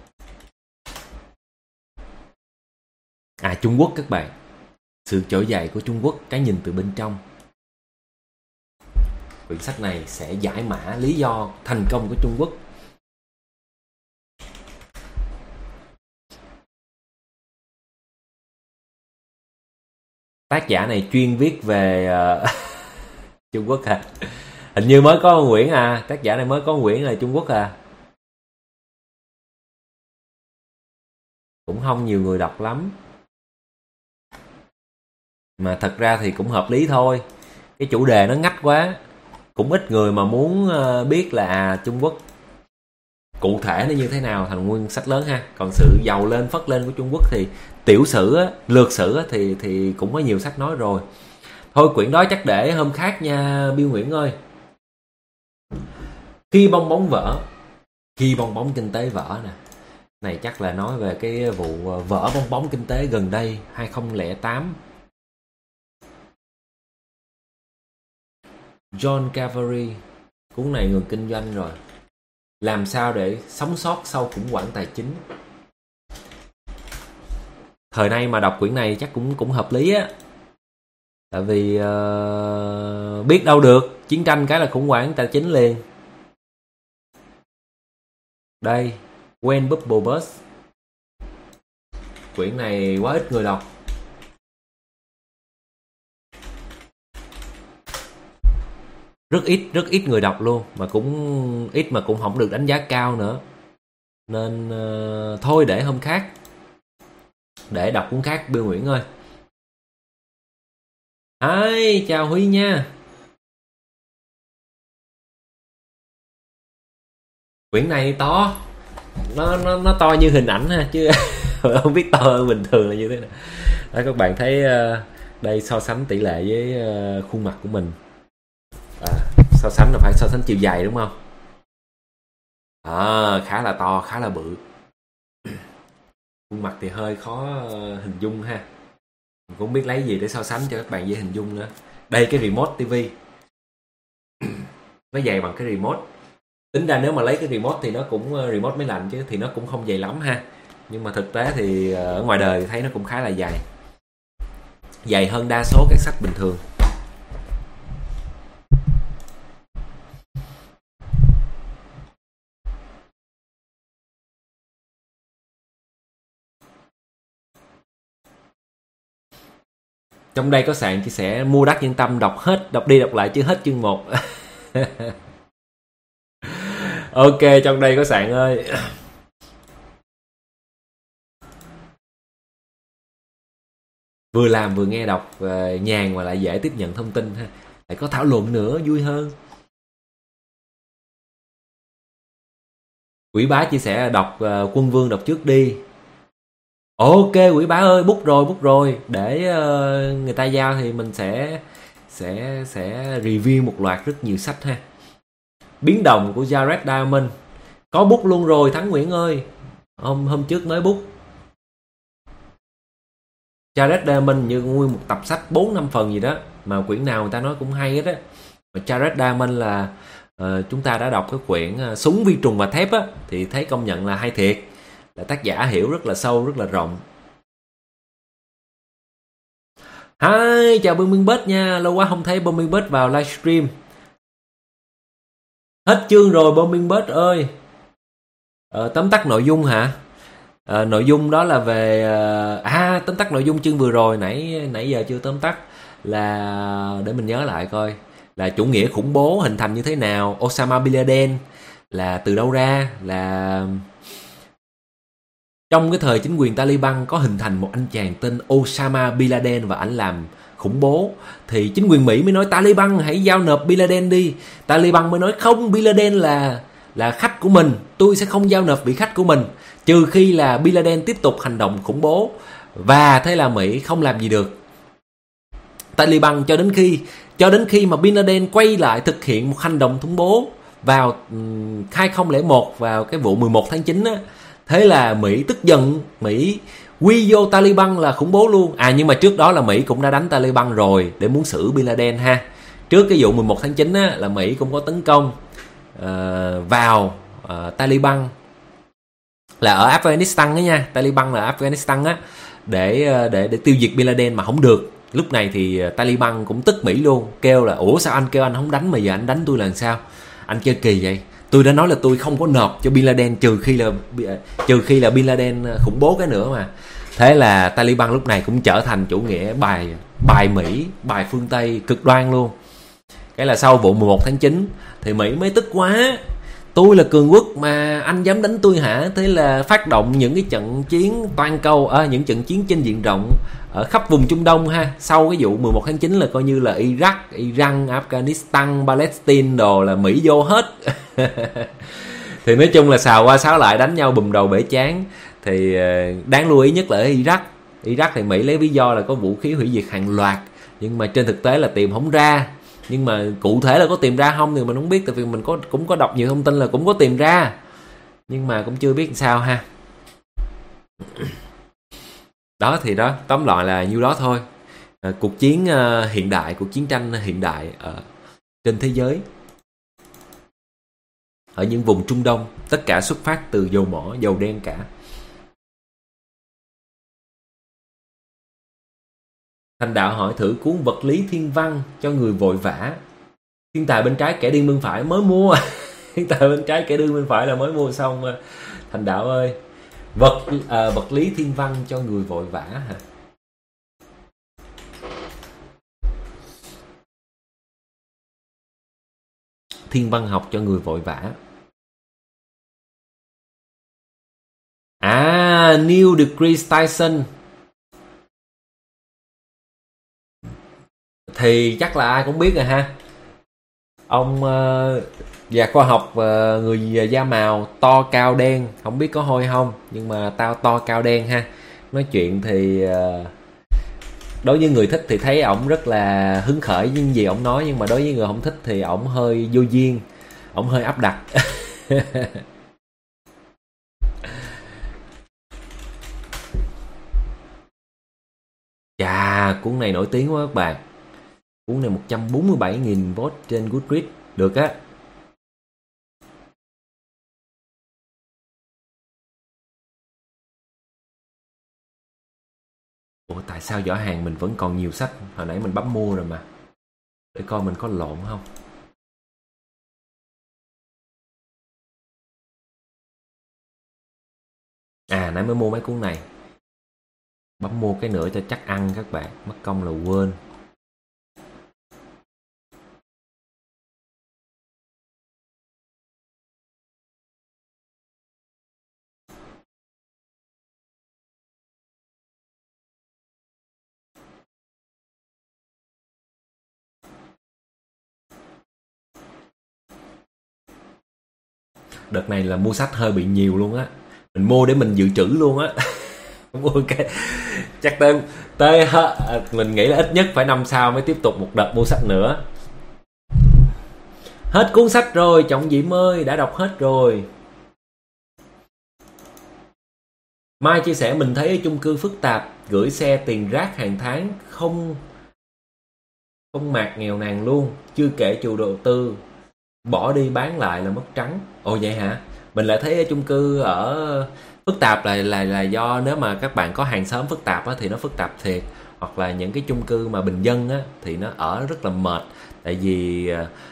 Trung Quốc các bạn. Sự trỗi dậy của Trung Quốc, cái nhìn từ bên trong. Quyển sách này sẽ giải mã lý do thành công của Trung Quốc. Tác giả này chuyên viết về Trung Quốc à? Hình như mới có một quyển à, tác giả này mới có một quyển là Trung Quốc à. Cũng không nhiều người đọc lắm. Mà thật ra thì cũng hợp lý thôi. Cái chủ đề nó ngách quá. Cũng ít người mà muốn biết là Trung Quốc cụ thể nó như thế nào thành nguyên sách lớn ha. Còn sự giàu lên phất lên của Trung Quốc thì tiểu sử á, lược sử á, thì cũng có nhiều sách nói rồi. Thôi quyển đó chắc để hôm khác nha Bill Nguyễn ơi. Khi bong bóng vỡ, khi bong bóng kinh tế vỡ nè. Này chắc là nói về cái vụ vỡ bong bóng kinh tế gần đây 2008. John Cavalry, cuốn này người kinh doanh rồi. Làm sao để sống sót sau khủng hoảng tài chính. Thời nay mà đọc quyển này chắc cũng hợp lý á. Tại vì biết đâu được, chiến tranh cái là khủng hoảng tài chính liền. Đây, When Bubble Burst. Quyển này quá ít người đọc. Rất ít người đọc luôn. Mà cũng ít mà cũng không được đánh giá cao nữa. Nên thôi để hôm khác. Để đọc cuốn khác Bill Nguyễn ơi. Hi, chào Huy nha. Quyển này to. Nó to như hình ảnh ha, chứ không biết to bình thường là như thế nào. Đó, các bạn thấy đây so sánh tỷ lệ với khuôn mặt của mình. So sánh là phải so sánh chiều dài đúng không? Khá là to, khá là bự. Khuôn mặt thì hơi khó hình dung ha. Mình cũng không biết lấy gì để so sánh cho các bạn dễ hình dung nữa. Đây cái remote TV. Nó dày bằng cái remote. Tính ra nếu mà lấy cái remote thì nó cũng remote máy lạnh chứ, thì nó cũng không dày lắm ha. Nhưng mà thực tế thì ở ngoài đời thì thấy nó cũng khá là dày. Dày hơn đa số các sách bình thường. Trong đây có sạn chia sẻ mua Đắc Nhân Tâm đọc hết, đọc đi đọc lại chứ hết chương 1. Ok, trong đây có sạn ơi. Vừa làm vừa nghe đọc, nhàn và lại dễ tiếp nhận thông tin ha. Lại có thảo luận nữa vui hơn. Quỷ Bá chia sẻ đọc Quân Vương đọc trước đi. Ok Quỷ Bá ơi, bút rồi. Để người ta giao thì mình sẽ review một loạt rất nhiều sách ha. Biến động của Jared Diamond. Có bút luôn rồi Thắng Nguyễn ơi. Hôm trước mới bút. Jared Diamond như nguyên một tập sách 4-5 phần gì đó. Mà quyển nào người ta nói cũng hay hết á. Jared Diamond là chúng ta đã đọc cái quyển Súng Vi Trùng và Thép á. Thì thấy công nhận là hay thiệt. Là tác giả hiểu rất là sâu, rất là rộng. Hi, chào Booming Bird nha. Lâu quá không thấy Booming Bird vào livestream. Hết chương rồi Booming Bird ơi. Tóm tắt nội dung hả? Nội dung đó là về tóm tắt nội dung chương vừa rồi. Nãy giờ chưa tóm tắt. Là để mình nhớ lại coi. Là chủ nghĩa khủng bố hình thành như thế nào. Osama Bin Laden là từ đâu ra. Là trong cái thời chính quyền Taliban có hình thành một anh chàng tên Osama Bin Laden và ảnh làm khủng bố. Thì chính quyền Mỹ mới nói Taliban hãy giao nộp Bin Laden đi. Taliban mới nói không, Bin Laden là khách của mình, tôi sẽ không giao nộp vị khách của mình trừ khi là Bin Laden tiếp tục hành động khủng bố. Và thế là Mỹ không làm gì được Taliban cho đến khi mà Bin Laden quay lại thực hiện một hành động khủng bố vào 2001 vào cái vụ 11 tháng 9 á. Thế là Mỹ tức giận, Mỹ quy vô Taliban là khủng bố luôn. Nhưng mà trước đó là Mỹ cũng đã đánh Taliban rồi để muốn xử Bin Laden ha. Trước cái vụ 11 tháng 9 á, là Mỹ cũng có tấn công vào Taliban là ở Afghanistan đó nha. Taliban là Afghanistan á, để tiêu diệt Bin Laden mà không được. Lúc này thì Taliban cũng tức Mỹ luôn, kêu là ủa sao anh kêu anh không đánh mà giờ anh đánh tôi là làm sao? Anh chơi kỳ vậy. Tôi đã nói là tôi không có nộp cho Bin Laden trừ khi là Bin Laden khủng bố cái nữa mà. Thế là Taliban lúc này cũng trở thành chủ nghĩa bài bài Mỹ, bài phương Tây cực đoan luôn. Cái là sau vụ 11 tháng 9 thì Mỹ mới tức quá. Tôi là cường quốc mà anh dám đánh tôi hả? Thế là phát động những cái trận chiến toàn cầu, những trận chiến trên diện rộng ở khắp vùng Trung Đông ha. Sau cái vụ 11 tháng 9 là coi như là Iraq, Iran, Afghanistan, Palestine đồ là Mỹ vô hết. Thì nói chung là xào qua xáo lại đánh nhau bùm đầu bể chán. Thì đáng lưu ý nhất là ở Iraq. Iraq thì Mỹ lấy lý do là có vũ khí hủy diệt hàng loạt, nhưng mà trên thực tế là tìm không ra. Nhưng mà cụ thể là có tìm ra không thì mình không biết, tại vì mình cũng có đọc nhiều thông tin là cũng có tìm ra, nhưng mà cũng chưa biết sao ha. Đó thì đó, tóm lại là nhiêu đó thôi. Cuộc chiến hiện đại, cuộc chiến tranh hiện đại trên thế giới ở những vùng Trung Đông, tất cả xuất phát từ dầu mỏ, dầu đen cả. Thành Đạo hỏi thử cuốn Vật lý thiên văn cho người vội vã. Thiên tài bên trái, kẻ điên bên phải mới mua. Thiên tài bên trái, kẻ điên bên phải là mới mua xong. Thành Đạo ơi, vật lý thiên văn cho người vội vã hả? Thiên văn học cho người vội vã. Neil deGrasse Tyson thì chắc là ai cũng biết rồi ha. Ông nhà khoa học người da màu, to cao đen, không biết có hôi không, nhưng mà to cao đen ha. Nói chuyện thì đối với người thích thì thấy ổng rất là hứng khởi với những gì ổng nói, nhưng mà đối với người không thích thì ổng hơi vô duyên, ổng hơi áp đặt. Chà, cuốn này nổi tiếng quá các bạn. Cuốn này 147.000 vote trên Goodreads. Được á. Ủa tại sao giỏ hàng mình vẫn còn nhiều sách? Hồi nãy mình bấm mua rồi mà. Để coi mình có lộn không. Nãy mới mua mấy cuốn này. Bấm mua cái nữa cho chắc ăn các bạn. Mất công là quên. Đợt này là mua sách hơi bị nhiều luôn á. Mình mua để mình dự trữ luôn á. Mua cái chắc tới mình nghĩ là ít nhất phải năm sau mới tiếp tục một đợt mua sách nữa. Hết cuốn sách rồi Trọng Diệm ơi, đã đọc hết rồi. Mai chia sẻ mình thấy ở chung cư phức tạp, gửi xe tiền rác hàng tháng không mạt nghèo nàn luôn, chưa kể chủ đầu tư bỏ đi bán lại là mất trắng. Ồ vậy hả? Mình lại thấy ở chung cư ở phức tạp là do nếu mà các bạn có hàng xóm phức tạp á, thì nó phức tạp thiệt. Hoặc là những cái chung cư mà bình dân á, thì nó ở rất là mệt. Tại vì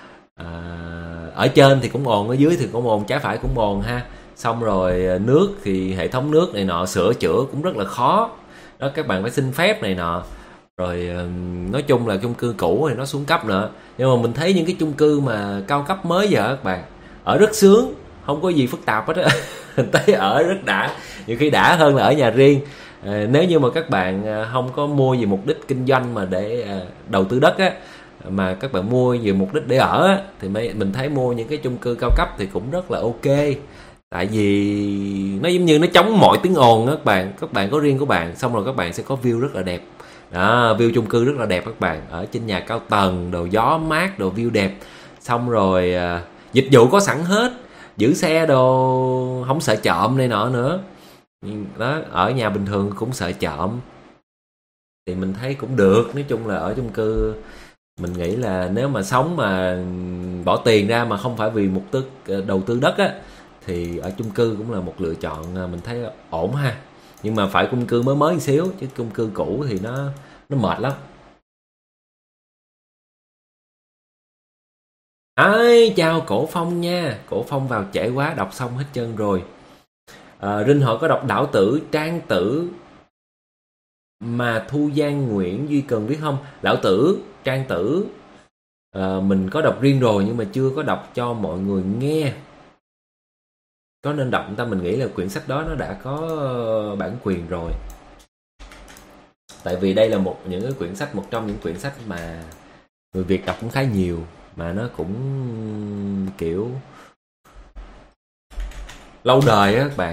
ở trên thì cũng ồn, ở dưới thì cũng ồn, trái phải cũng ồn ha. Xong rồi nước thì hệ thống nước này nọ sửa chữa cũng rất là khó. Đó, các bạn phải xin phép này nọ. Rồi nói chung là chung cư cũ thì nó xuống cấp nữa. Nhưng mà mình thấy những cái chung cư mà cao cấp mới giờ các bạn ở rất sướng, không có gì phức tạp hết á. Tới ở rất đã, nhiều khi đã hơn là ở nhà riêng. Nếu như mà các bạn không có mua vì mục đích kinh doanh mà để đầu tư đất á, mà các bạn mua vì mục đích để ở á, thì mình thấy mua những cái chung cư cao cấp thì cũng rất là ok. Tại vì nó giống như nó chống mọi tiếng ồn á các bạn có riêng của bạn, xong rồi các bạn sẽ có view rất là đẹp. Đó, view chung cư rất là đẹp các bạn, ở trên nhà cao tầng, đồ gió mát, đồ view đẹp. Xong rồi dịch vụ có sẵn hết, giữ xe đồ không sợ trộm này nọ nữa. Đó, ở nhà bình thường cũng sợ trộm thì mình thấy cũng được. Nói chung là ở chung cư mình nghĩ là nếu mà sống mà bỏ tiền ra mà không phải vì mục đích đầu tư đất á, thì ở chung cư cũng là một lựa chọn mình thấy ổn ha. Nhưng mà phải chung cư mới một xíu, chứ chung cư cũ thì nó mệt lắm. Chào Cổ Phong nha. Cổ Phong vào trễ quá, đọc xong hết trơn rồi. Rinh hỏi có đọc Đảo Tử, Trang Tử Mà Thu Giang Nguyễn Duy Cần viết không? Lão Tử, Trang Tử, mình có đọc riêng rồi nhưng mà chưa có đọc cho mọi người nghe. Có nên đọc ta, mình nghĩ là quyển sách đó nó đã có bản quyền rồi. Tại vì đây là một trong những quyển sách mà người Việt đọc cũng khá nhiều, mà nó cũng kiểu lâu đời á các bạn.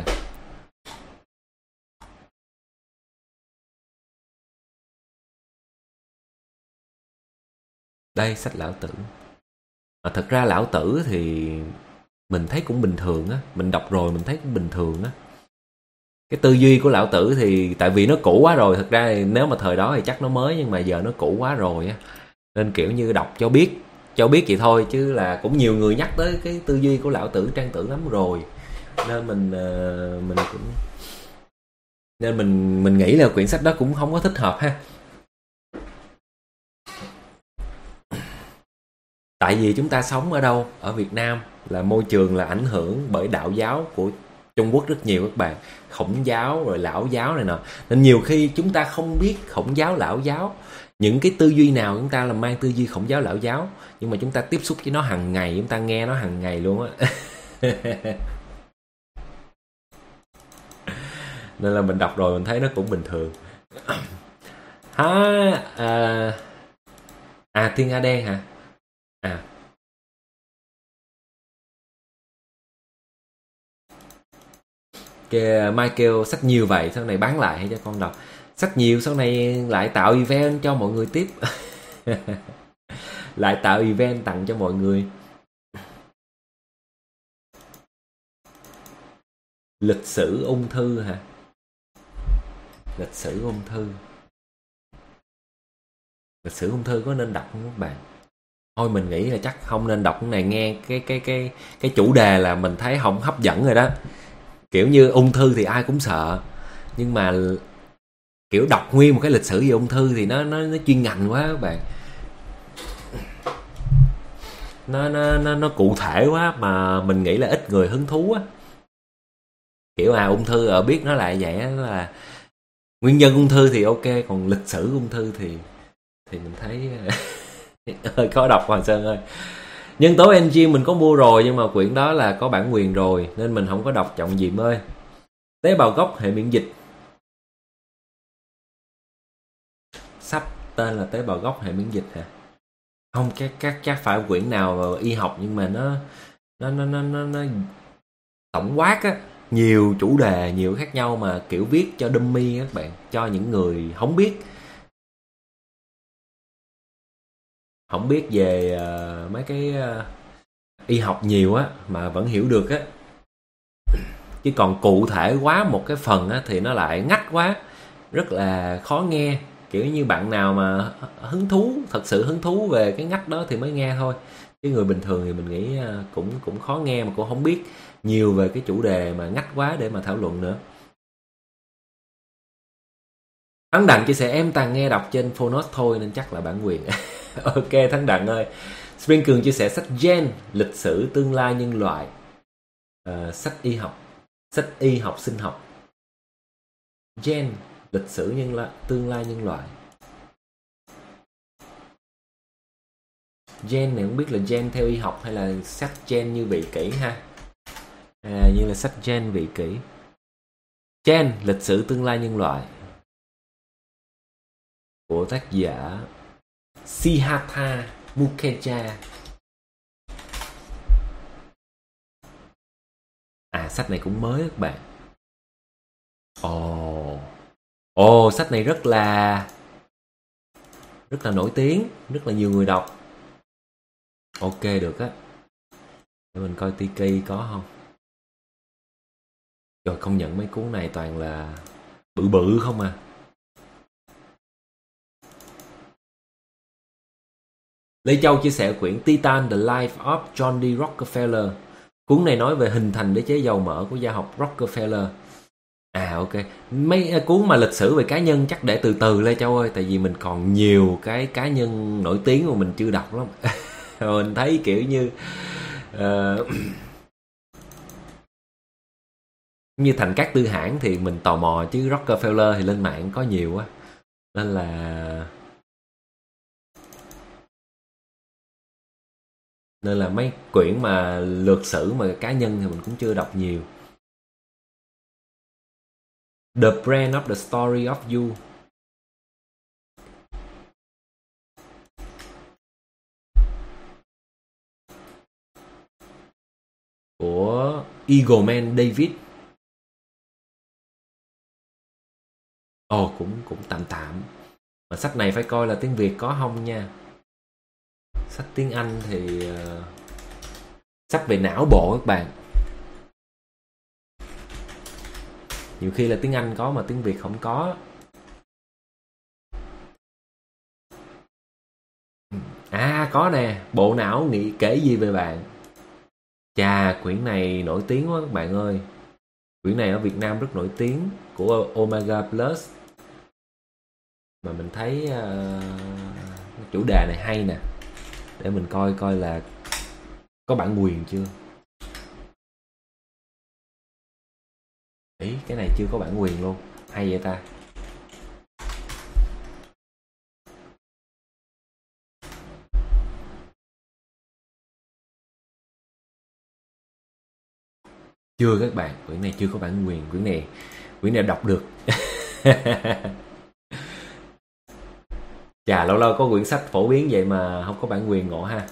Đây, sách Lão Tử. Thật ra Lão Tử thì mình thấy cũng bình thường á, mình đọc rồi mình thấy cũng bình thường á. Cái tư duy của Lão Tử thì tại vì nó cũ quá rồi, thật ra thì nếu mà thời đó thì chắc nó mới, nhưng mà giờ nó cũ quá rồi á, nên kiểu như đọc cho biết vậy thôi, chứ là cũng nhiều người nhắc tới cái tư duy của Lão Tử, Trang Tử lắm rồi, nên mình nghĩ là quyển sách đó cũng không có thích hợp ha. Tại vì chúng ta sống ở đâu? Ở Việt Nam, là môi trường là ảnh hưởng bởi đạo giáo của Trung Quốc rất nhiều các bạn. Khổng giáo rồi lão giáo này nọ. Nên nhiều khi chúng ta không biết khổng giáo, lão giáo, những cái tư duy nào chúng ta là mang tư duy khổng giáo, lão giáo, nhưng mà chúng ta tiếp xúc với nó hàng ngày, chúng ta nghe nó hàng ngày luôn á. Nên là mình đọc rồi mình thấy nó cũng bình thường. Thiên Nga Đen hả? Kìa, Michael, sách nhiều vậy sau này bán lại hay cho con đọc? Sách nhiều sau này lại tạo event cho mọi người tiếp. Lại tạo event tặng cho mọi người. Lịch sử ung thư hả? Lịch sử ung thư. Lịch sử ung thư có nên đọc không các bạn? Thôi mình nghĩ là chắc không nên đọc cái này, nghe cái chủ đề là mình thấy không hấp dẫn rồi đó. Kiểu như ung thư thì ai cũng sợ, nhưng mà kiểu đọc nguyên một cái lịch sử về ung thư thì nó chuyên ngành quá các bạn. Nó cụ thể quá mà mình nghĩ là ít người hứng thú á. Kiểu ung thư ở biết nó lại vậy á, là nguyên nhân ung thư thì ok, còn lịch sử ung thư thì mình thấy hơi khó đọc Hoàng Sơn ơi. Nhân tố NG mình có mua rồi, nhưng mà quyển đó là có bản quyền rồi nên mình không có đọc Trọng Diệm ơi. Tế bào gốc hệ miễn dịch. Sách tên là Tế bào gốc hệ miễn dịch hả? Không, chắc phải quyển nào y học, nhưng mà nó tổng quát á, nhiều chủ đề, nhiều khác nhau, mà kiểu viết cho dummy các bạn, cho những người không biết về mấy cái y học nhiều á mà vẫn hiểu được á. Chứ còn cụ thể quá một cái phần á thì nó lại ngách quá, rất là khó nghe. Kiểu như bạn nào mà thật sự hứng thú về cái ngách đó thì mới nghe thôi, chứ người bình thường thì mình nghĩ cũng khó nghe, mà cũng không biết nhiều về cái chủ đề mà ngách quá để mà thảo luận nữa. Thắng Đặng chia sẻ em toàn nghe đọc trên Phonos thôi nên chắc là bản quyền. Ok Thắng Đặng ơi. Spring Cường chia sẻ sách Gen, lịch sử tương lai nhân loại, sách y học sinh học. Gen, lịch sử tương lai nhân loại. Gen này không biết là gen theo y học hay là sách gen như vị kỷ ha. Như là sách gen vị kỷ. Gen, lịch sử tương lai nhân loại, của tác giả Siddhartha Mukherjee. Sách này cũng mới các bạn. Sách này rất là nổi tiếng, rất là nhiều người đọc. Ok được á. Để mình coi Tiki có không. Rồi công nhận mấy cuốn này toàn là bự bự không à. Lê Châu chia sẻ quyển Titan: The Life of John D. Rockefeller. Cuốn này nói về hình thành đế chế dầu mỡ của gia học Rockefeller. Ok. Mấy cuốn mà lịch sử về cá nhân chắc để từ từ Lê Châu ơi, tại vì mình còn nhiều cái cá nhân nổi tiếng mà mình chưa đọc lắm. Mình thấy kiểu như như Thành Cát Tư Hãn thì mình tò mò, chứ Rockefeller thì lên mạng có nhiều quá. Nên là mấy quyển mà lược sử mà cá nhân thì mình cũng chưa đọc nhiều. The Brand of the Story of You của Eagleman David. Cũng tạm tạm. Mà sách này phải coi là tiếng Việt có không nha. Sách tiếng Anh thì sách về não bộ các bạn. Nhiều khi là tiếng Anh có mà tiếng Việt không có. Có nè, Bộ não nghĩ kể gì về bạn. Chà, quyển này nổi tiếng quá các bạn ơi. Quyển này ở Việt Nam rất nổi tiếng, của Omega Plus. Mà mình thấy chủ đề này hay nè. Để mình coi coi là có bản quyền chưa. Ý, cái này chưa có bản quyền luôn. Hay vậy ta. Chưa các bạn, quyển này chưa có bản quyền. Quyển này đọc được. Chà, lâu lâu có quyển sách phổ biến vậy mà không có bản quyền, ngộ ha.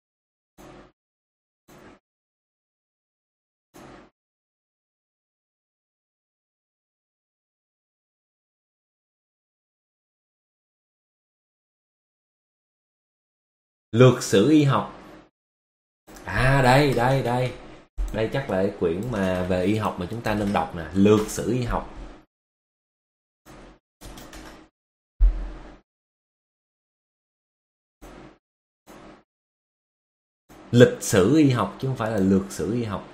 Lược sử y học. Đây chắc là cái quyển mà về y học mà chúng ta nên đọc nè. Lược sử y học. Lịch sử y học chứ không phải là lược sử y học.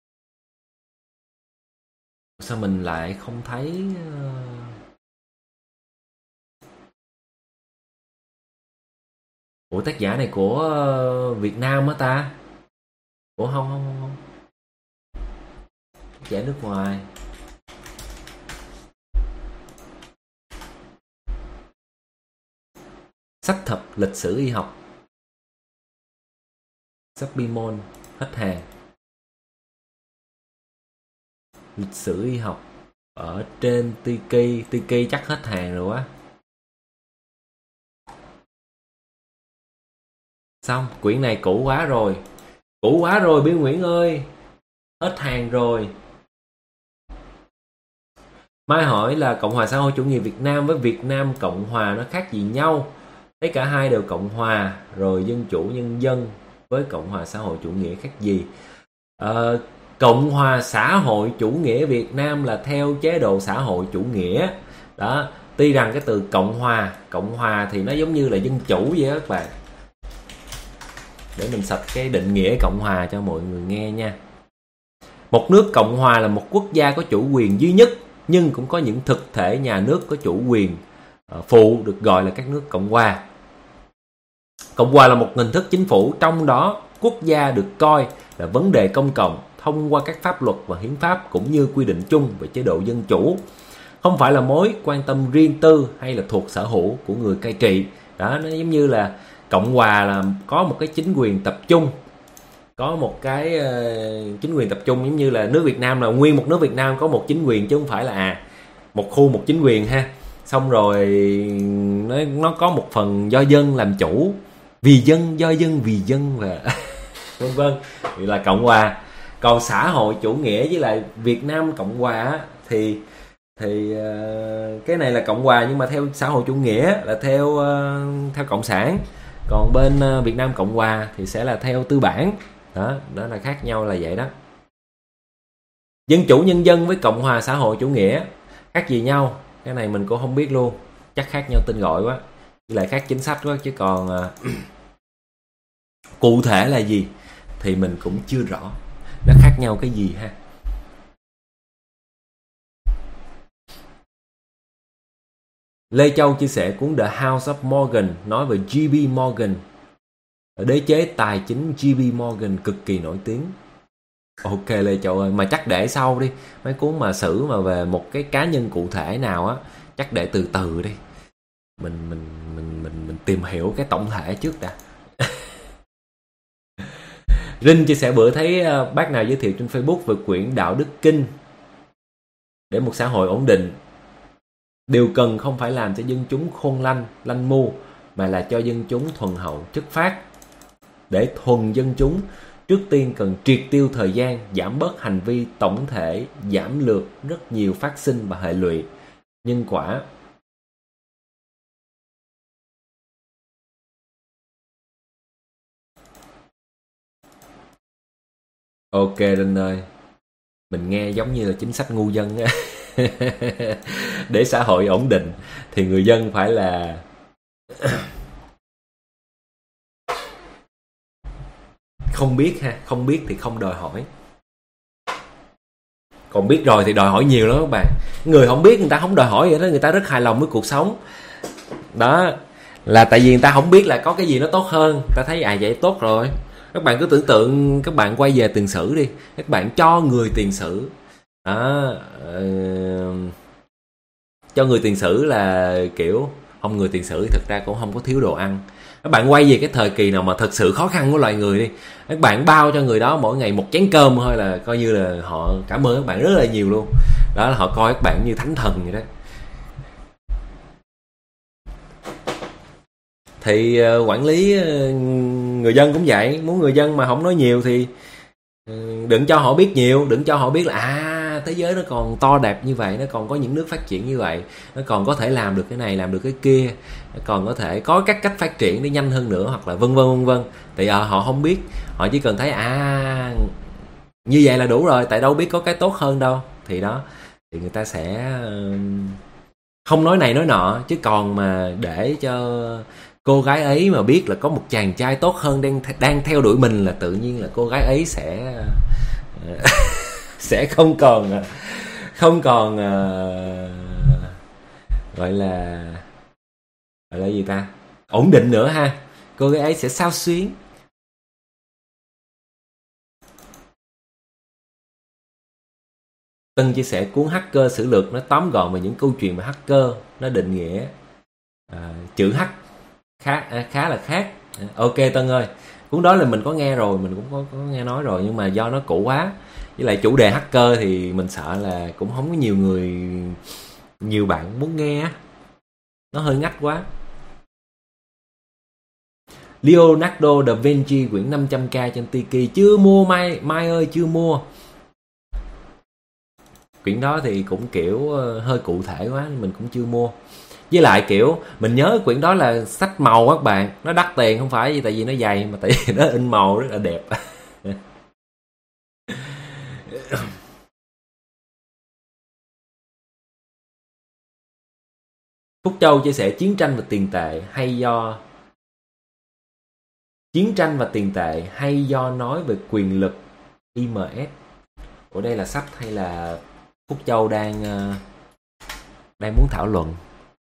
Sao mình lại không thấy Ủa, tác giả này của Việt Nam á ta? Ủa không. Tác giả nước ngoài. Sách thật lịch sử y học. Suppimon, hết hàng. Lịch sử y học ở trên Tiki chắc hết hàng rồi quá. Xong, quyển này cũ quá rồi Bill Nguyễn ơi. Hết hàng rồi. Mai hỏi là Cộng hòa xã hội chủ nghĩa Việt Nam với Việt Nam Cộng hòa nó khác gì nhau? Thấy cả hai đều Cộng hòa, rồi dân chủ nhân dân với Cộng hòa xã hội chủ nghĩa khác gì? Cộng hòa xã hội chủ nghĩa Việt Nam là theo chế độ xã hội chủ nghĩa. Đó, tuy rằng cái từ Cộng hòa thì nó giống như là dân chủ vậy đó các bạn. Để mình sạch cái định nghĩa Cộng hòa cho mọi người nghe nha. Một nước Cộng hòa là một quốc gia có chủ quyền duy nhất, nhưng cũng có những thực thể nhà nước có chủ quyền phụ được gọi là các nước Cộng hòa. Cộng hòa là một hình thức chính phủ, trong đó quốc gia được coi là vấn đề công cộng thông qua các pháp luật và hiến pháp cũng như quy định chung về chế độ dân chủ, không phải là mối quan tâm riêng tư hay là thuộc sở hữu của người cai trị. Đó, nó giống như là Cộng hòa là có một cái chính quyền tập trung, có một cái chính quyền tập trung, giống như là nước Việt Nam là nguyên một nước Việt Nam có một chính quyền, chứ không phải là một khu một chính quyền ha. Xong rồi nó có một phần do dân làm chủ, vì dân, do dân, vì dân và vân vân, thì là Cộng hòa. Còn xã hội chủ nghĩa với lại Việt Nam Cộng hòa thì cái này là Cộng hòa nhưng mà theo xã hội chủ nghĩa là theo cộng sản, còn bên Việt Nam Cộng hòa thì sẽ là theo tư bản. Đó là khác nhau là vậy đó. Dân chủ nhân dân với Cộng hòa xã hội chủ nghĩa khác gì nhau? Cái này mình cũng không biết luôn, chắc khác nhau tên gọi quá, với lại khác chính sách quá, chứ còn cụ thể là gì thì mình cũng chưa rõ nó khác nhau cái gì ha. Lê Châu chia sẻ cuốn The House of Morgan nói về J.P. Morgan, đế chế tài chính J.P. Morgan cực kỳ nổi tiếng. Ok Lê Châu ơi, mà chắc để sau đi, mấy cuốn mà sử mà về một cái cá nhân cụ thể nào á chắc để từ từ đi, mình tìm hiểu cái tổng thể trước đã. Rin chia sẻ bữa thấy bác nào giới thiệu trên Facebook về quyển Đạo Đức Kinh để một xã hội ổn định. Điều cần không phải làm cho dân chúng khôn lanh, lanh mu, mà là cho dân chúng thuần hậu, chất phác. Để thuần dân chúng, trước tiên cần triệt tiêu thời gian, giảm bớt hành vi tổng thể, giảm lược rất nhiều phát sinh và hệ lụy. Nhân quả. Ok Linh ơi, mình nghe giống như là chính sách ngu dân á. Để xã hội ổn định thì người dân phải là không biết ha, không biết thì không đòi hỏi. Còn biết rồi thì đòi hỏi nhiều lắm các bạn. Người không biết người ta không đòi hỏi vậy đó, người ta rất hài lòng với cuộc sống. Đó là tại vì người ta không biết là có cái gì nó tốt hơn, người ta thấy vậy tốt rồi. Các bạn cứ tưởng tượng các bạn quay về tiền sử đi, các bạn cho người tiền sử đó, cho người tiền sử là kiểu không, người tiền sử thì thật ra cũng không có thiếu đồ ăn. Các bạn quay về cái thời kỳ nào mà thật sự khó khăn của loài người đi, các bạn bao cho người đó mỗi ngày một chén cơm thôi là coi như là họ cảm ơn các bạn rất là nhiều luôn. Đó là họ coi các bạn như thánh thần vậy đó. Thì quản lý người dân cũng vậy. Muốn người dân mà không nói nhiều thì đừng cho họ biết nhiều. Đừng cho họ biết là thế giới nó còn to đẹp như vậy, nó còn có những nước phát triển như vậy, nó còn có thể làm được cái này, làm được cái kia, nó còn có thể có các cách phát triển để nhanh hơn nữa, hoặc là vân vân vân vân. Thì họ không biết. Họ chỉ cần thấy như vậy là đủ rồi, tại đâu biết có cái tốt hơn đâu. Thì đó, thì người ta sẽ không nói này nói nọ. Chứ còn mà để cho cô gái ấy mà biết là có một chàng trai tốt hơn đang theo đuổi mình, là tự nhiên là cô gái ấy sẽ không còn gọi là gì ta, ổn định nữa ha. Cô gái ấy sẽ xao xuyến. Tân chia sẻ cuốn Hacker Sử Lược, nó tóm gọn về những câu chuyện về hacker, nó định nghĩa chữ H khá là khác. Ok Tân ơi, cuốn đó là mình có nghe rồi, mình cũng có nghe nói rồi, nhưng mà do nó cũ quá, với lại chủ đề hacker thì mình sợ là cũng không có nhiều bạn muốn nghe, nó hơi ngách quá. Leonardo da Vinci quyển 500k trên Tiki chưa mua. Mai ơi, chưa mua. Quyển đó thì cũng kiểu hơi cụ thể quá, mình cũng chưa mua. Với lại kiểu mình nhớ quyển đó là sách màu các bạn, nó đắt tiền không phải tại vì nó dày, mà tại vì nó in màu rất là đẹp. Phúc Châu chia sẻ chiến tranh và tiền tệ hay do nói về quyền lực IMF. Ở đây là sách hay là Phúc Châu đang muốn thảo luận?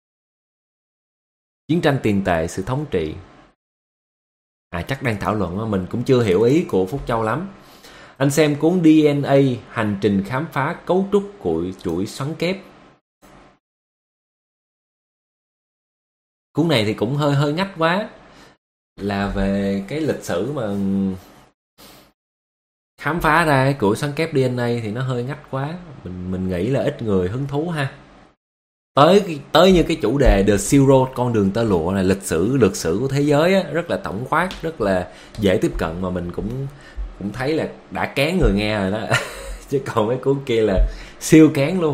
Chiến tranh tiền tệ, sự thống trị. Chắc đang thảo luận, mình cũng chưa hiểu ý của Phúc Châu lắm. Anh xem cuốn DNA, hành trình khám phá cấu trúc của chuỗi xoắn kép. Cuốn này thì cũng hơi ngách quá, là về cái lịch sử mà khám phá ra cái chuỗi xoắn kép DNA thì nó hơi ngách quá. Mình nghĩ là ít người hứng thú ha. Tới như cái chủ đề The Silk Road, con đường tơ lụa này, lược sử của thế giới á, rất là tổng quát, rất là dễ tiếp cận, mà mình cũng thấy là đã kén người nghe rồi đó. Chứ còn mấy cuốn kia là siêu kén luôn.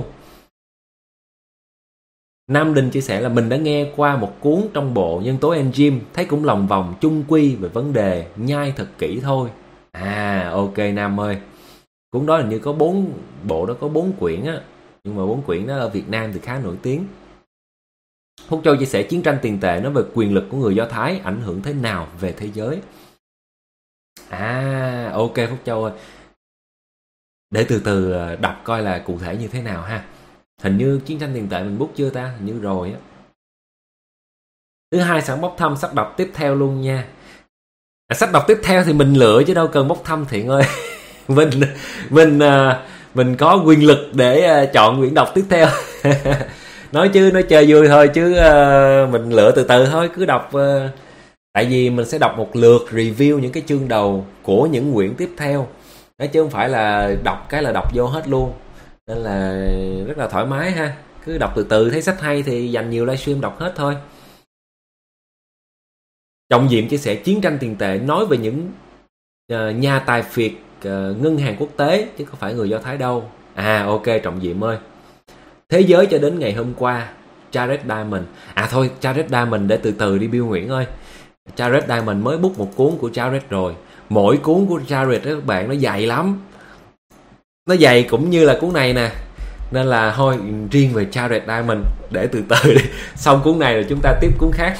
Nam Đình chia sẻ là mình đã nghe qua một cuốn trong bộ Nhân tố Enzyme, thấy cũng lòng vòng chung quy về vấn đề, nhai thật kỹ thôi. Ok Nam ơi, cuốn đó hình như có 4 bộ, đó có 4 quyển á, nhưng mà 4 quyển đó ở Việt Nam thì khá nổi tiếng. Phúc Châu chia sẻ chiến tranh tiền tệ nói về quyền lực của người Do Thái ảnh hưởng thế nào về thế giới. Ok Phúc Châu ơi, để từ từ đọc coi là cụ thể như thế nào ha. Hình như chiến tranh tiền tệ mình bút chưa ta? Hình như rồi á. Thứ hai, sẵn bốc thăm sắp đọc tiếp theo luôn nha. Sắp đọc tiếp theo thì mình lựa chứ đâu cần bốc thăm Thiện ơi. mình có quyền lực để chọn quyển đọc tiếp theo. Nói chơi vui thôi chứ mình lựa từ từ thôi, cứ đọc. Tại vì mình sẽ đọc một lượt review những cái chương đầu của những quyển tiếp theo, chứ không phải là đọc cái là đọc vô hết luôn, nên là rất là thoải mái ha. Cứ đọc từ từ, thấy sách hay thì dành nhiều livestream đọc hết thôi. Trọng Diệm chia sẻ chiến tranh tiền tệ nói về những nhà tài phiệt ngân hàng quốc tế chứ không phải người Do Thái đâu. Ok Trọng Diệm ơi. Thế giới cho đến ngày hôm qua, Jared Diamond. Thôi Jared Diamond để từ từ đi Bill Nguyễn ơi. Jared Diamond mới book một cuốn của Jared rồi. Mỗi cuốn của Jared đó các bạn, nó dày lắm. Nó dày cũng như là cuốn này nè. Nên là thôi riêng về Jared Diamond để từ từ đi. Xong cuốn này rồi chúng ta tiếp cuốn khác.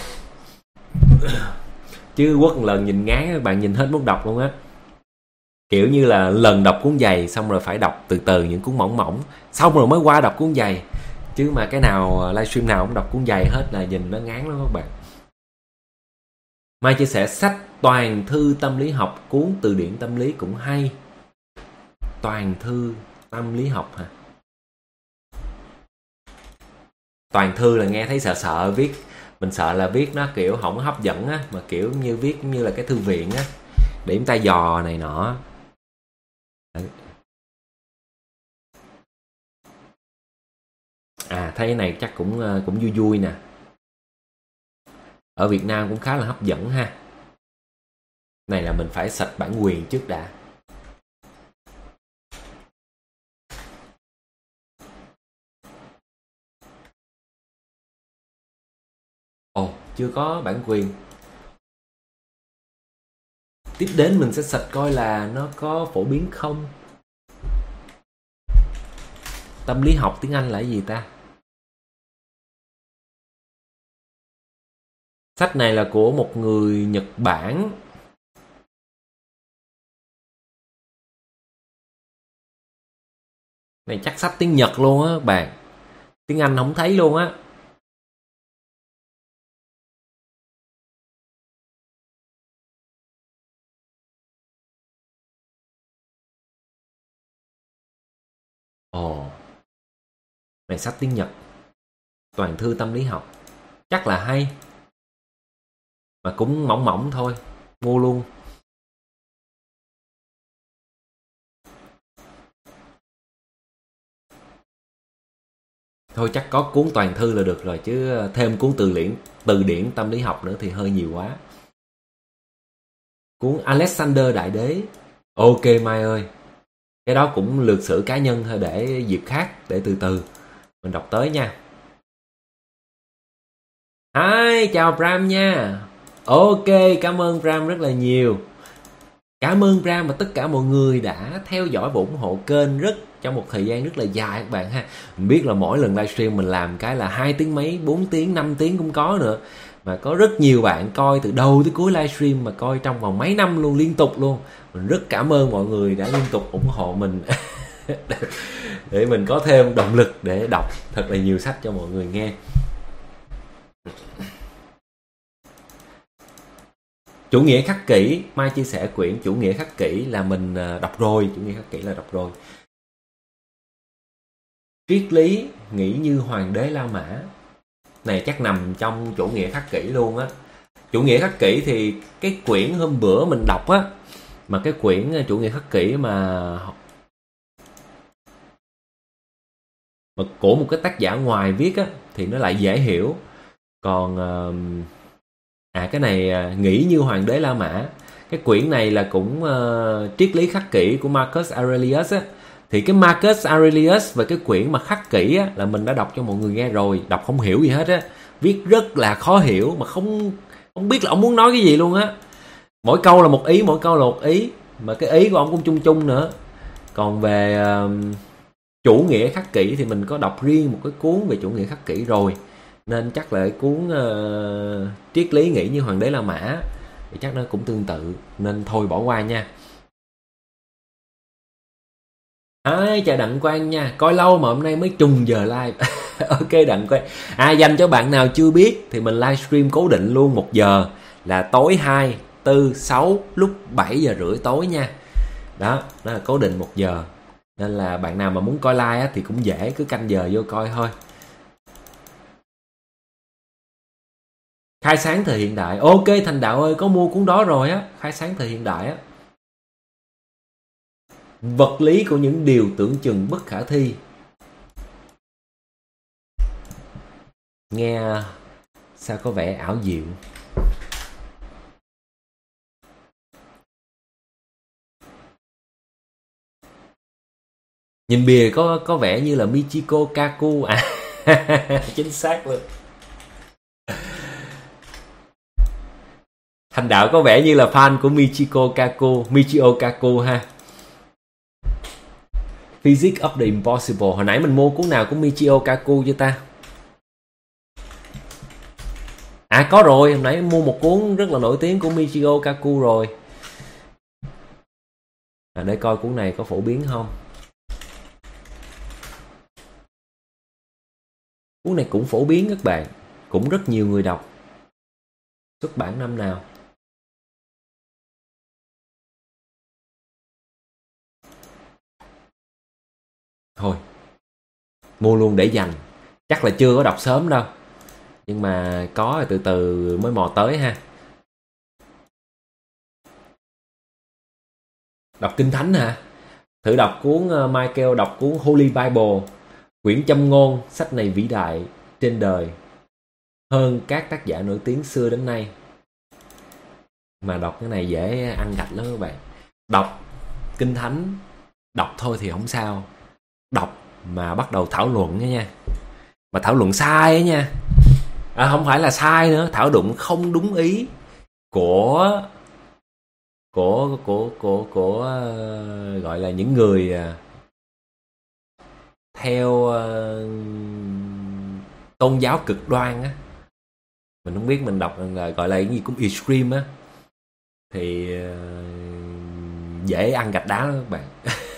Chứ quất một lần nhìn ngán các bạn, nhìn hết muốn đọc luôn á. Kiểu như là lần đọc cuốn dày xong rồi phải đọc từ từ những cuốn mỏng mỏng, xong rồi mới qua đọc cuốn dày. Chứ mà cái nào livestream nào cũng đọc cuốn dày hết là nhìn nó ngán lắm các bạn. Mai chia sẻ sách Toàn thư tâm lý học, cuốn từ điển tâm lý cũng hay. Toàn thư tâm lý học hả? Toàn thư là nghe thấy sợ viết. Mình sợ là viết nó kiểu không hấp dẫn á, mà kiểu như viết như là cái thư viện á, để chúng ta dò này nọ. Thấy cái này chắc cũng vui vui nè. Ở Việt Nam cũng khá là hấp dẫn ha. Này là mình phải search bản quyền trước đã. Chưa có bản quyền. Tiếp đến mình sẽ search coi là nó có phổ biến không. Tâm lý học tiếng Anh là cái gì ta? Sách này là của một người Nhật Bản. Này chắc sách tiếng Nhật luôn á các bạn. Tiếng Anh không thấy luôn á. Này sách tiếng Nhật. Toàn thư tâm lý học. Chắc là hay. Mà cũng mỏng mỏng thôi. Mua luôn. Thôi chắc có cuốn toàn thư là được rồi, chứ thêm cuốn từ điển tâm lý học nữa thì hơi nhiều quá. Cuốn Alexander Đại Đế. Ok Mai ơi. Cái đó cũng lược sử cá nhân thôi, để dịp khác, để từ từ mình đọc tới nha. Hi, chào Bram nha. Ok, cảm ơn Bram rất là nhiều. Cảm ơn Bram và tất cả mọi người đã theo dõi và ủng hộ kênh trong một thời gian rất là dài các bạn ha. Mình biết là mỗi lần livestream mình làm cái là 2 tiếng mấy, 4 tiếng, 5 tiếng cũng có nữa. Mà có rất nhiều bạn coi từ đầu tới cuối livestream, mà coi trong vòng mấy năm luôn, liên tục luôn. Mình rất cảm ơn mọi người đã liên tục ủng hộ mình để mình có thêm động lực để đọc thật là nhiều sách cho mọi người nghe. Chủ nghĩa khắc kỷ, Mai chia sẻ quyển Chủ nghĩa khắc kỷ là mình đọc rồi. Chủ nghĩa khắc kỷ là đọc rồi. Triết lý nghĩ như hoàng đế La Mã, này chắc nằm trong chủ nghĩa khắc kỷ luôn á. Chủ nghĩa khắc kỷ thì cái quyển hôm bữa mình đọc á, mà cái quyển chủ nghĩa khắc kỷ mà của một cái tác giả ngoài viết á thì nó lại dễ hiểu. Còn cái này nghĩ như hoàng đế La Mã, cái quyển này là cũng triết lý khắc kỷ của Marcus Aurelius á. Thì cái Marcus Aurelius và cái quyển mà khắc kỷ á là mình đã đọc cho mọi người nghe rồi, đọc không hiểu gì hết á, viết rất là khó hiểu, mà không biết là ông muốn nói cái gì luôn á. Mỗi câu là một ý, mà cái ý của ông cũng chung chung nữa. Còn về chủ nghĩa khắc kỷ thì mình có đọc riêng một cái cuốn về chủ nghĩa khắc kỷ rồi, nên chắc là cái cuốn triết lý nghĩ như hoàng đế La Mã thì chắc nó cũng tương tự, nên thôi bỏ qua nha. Chào Đặng Quang nha, coi lâu mà hôm nay mới trùng giờ live. Ok Đặng Quang. Dành cho bạn nào chưa biết thì mình livestream cố định luôn 1 giờ, là tối 2, 4, 6 lúc 7 giờ rưỡi tối nha. Đó là cố định 1 giờ. Nên là bạn nào mà muốn coi live á, thì cũng dễ, cứ canh giờ vô coi thôi. Khai sáng thời hiện đại. Ok Thành Đạo ơi, có mua cuốn đó rồi á, khai sáng thời hiện đại á. Vật lý của những điều tưởng chừng bất khả thi. Nghe sao có vẻ ảo diệu. Nhìn bìa có vẻ như là Michiko Kaku à. Chính xác luôn. Thành Đạo có vẻ như là fan của Michio Kaku ha. Physics of the Impossible. Hồi nãy mình mua cuốn nào của Michio Kaku chưa ta? À có rồi, hồi nãy mua một cuốn rất là nổi tiếng của Michio Kaku rồi. Để coi cuốn này có phổ biến không. Cuốn này cũng phổ biến các bạn, cũng rất nhiều người đọc. Xuất bản năm nào? Thôi mua luôn để dành. Chắc là chưa có đọc sớm đâu, nhưng mà có từ từ mới mò tới ha. Đọc Kinh Thánh hả? Thử đọc cuốn Michael, đọc cuốn Holy Bible, quyển châm ngôn. Sách này vĩ đại trên đời hơn các tác giả nổi tiếng xưa đến nay. Mà đọc cái này dễ ăn gạch lắm các bạn. Đọc Kinh Thánh, đọc thôi thì không sao. Đọc mà bắt đầu thảo luận nha. Mà thảo luận sai ấy nha. Không phải là sai nữa, thảo luận không đúng ý của gọi là những người theo tôn giáo cực đoan á. Mình không biết mình đọc là gọi là cái gì cũng extreme á, thì dễ ăn gạch đá lắm các bạn.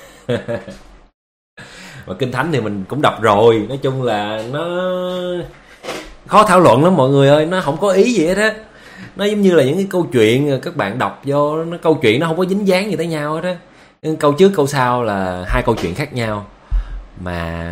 Mà Kinh Thánh thì mình cũng đọc rồi, nói chung là nó khó thảo luận lắm mọi người ơi, nó không có ý gì hết á. Nó giống như là những cái câu chuyện các bạn đọc vô, nó câu chuyện nó không có dính dáng gì tới nhau hết á. Câu trước câu sau là hai câu chuyện khác nhau, mà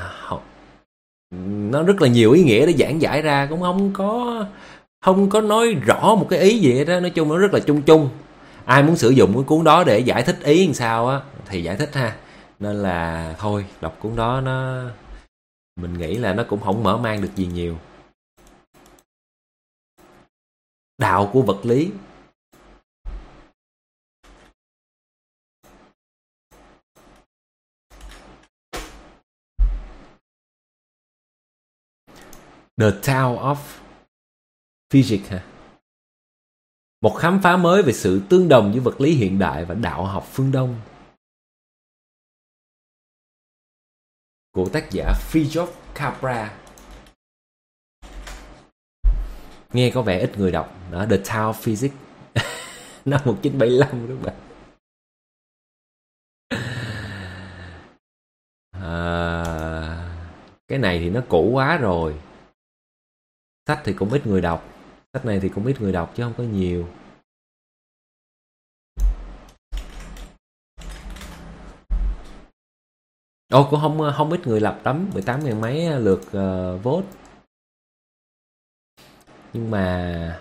nó rất là nhiều ý nghĩa để giảng giải ra, cũng không có nói rõ một cái ý gì hết á. Nói chung nó rất là chung chung. Ai muốn sử dụng cái cuốn đó để giải thích ý làm sao á thì giải thích ha. Nên là thôi, đọc cuốn đó mình nghĩ là nó cũng không mở mang được gì nhiều. Đạo của vật lý. The Tao of Physics hả? Một khám phá mới về sự tương đồng giữa vật lý hiện đại và đạo học phương Đông, của tác giả Fritjof Capra. Nghe có vẻ ít người đọc đó. The Tao of Physics năm 1975 các bạn. Cái này thì nó cũ quá rồi. Sách thì cũng ít người đọc. Sách này thì cũng ít người đọc chứ không có nhiều. Cũng không ít người đọc lắm, 18.000 mấy lượt vote. Nhưng mà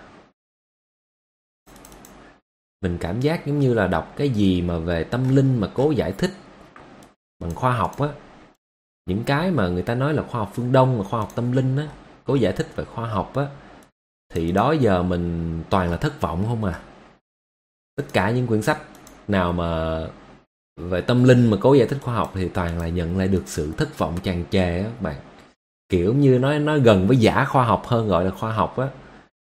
mình cảm giác giống như là đọc cái gì mà về tâm linh mà cố giải thích bằng khoa học á. Những cái mà người ta nói là khoa học phương Đông, mà khoa học tâm linh á, cố giải thích về khoa học á, thì đó giờ mình toàn là thất vọng không à. Tất cả những quyển sách nào mà về tâm linh mà cố giải thích khoa học thì toàn là nhận lại được sự thất vọng tràn trề á các bạn. Kiểu như nó gần với giả khoa học hơn gọi là khoa học á.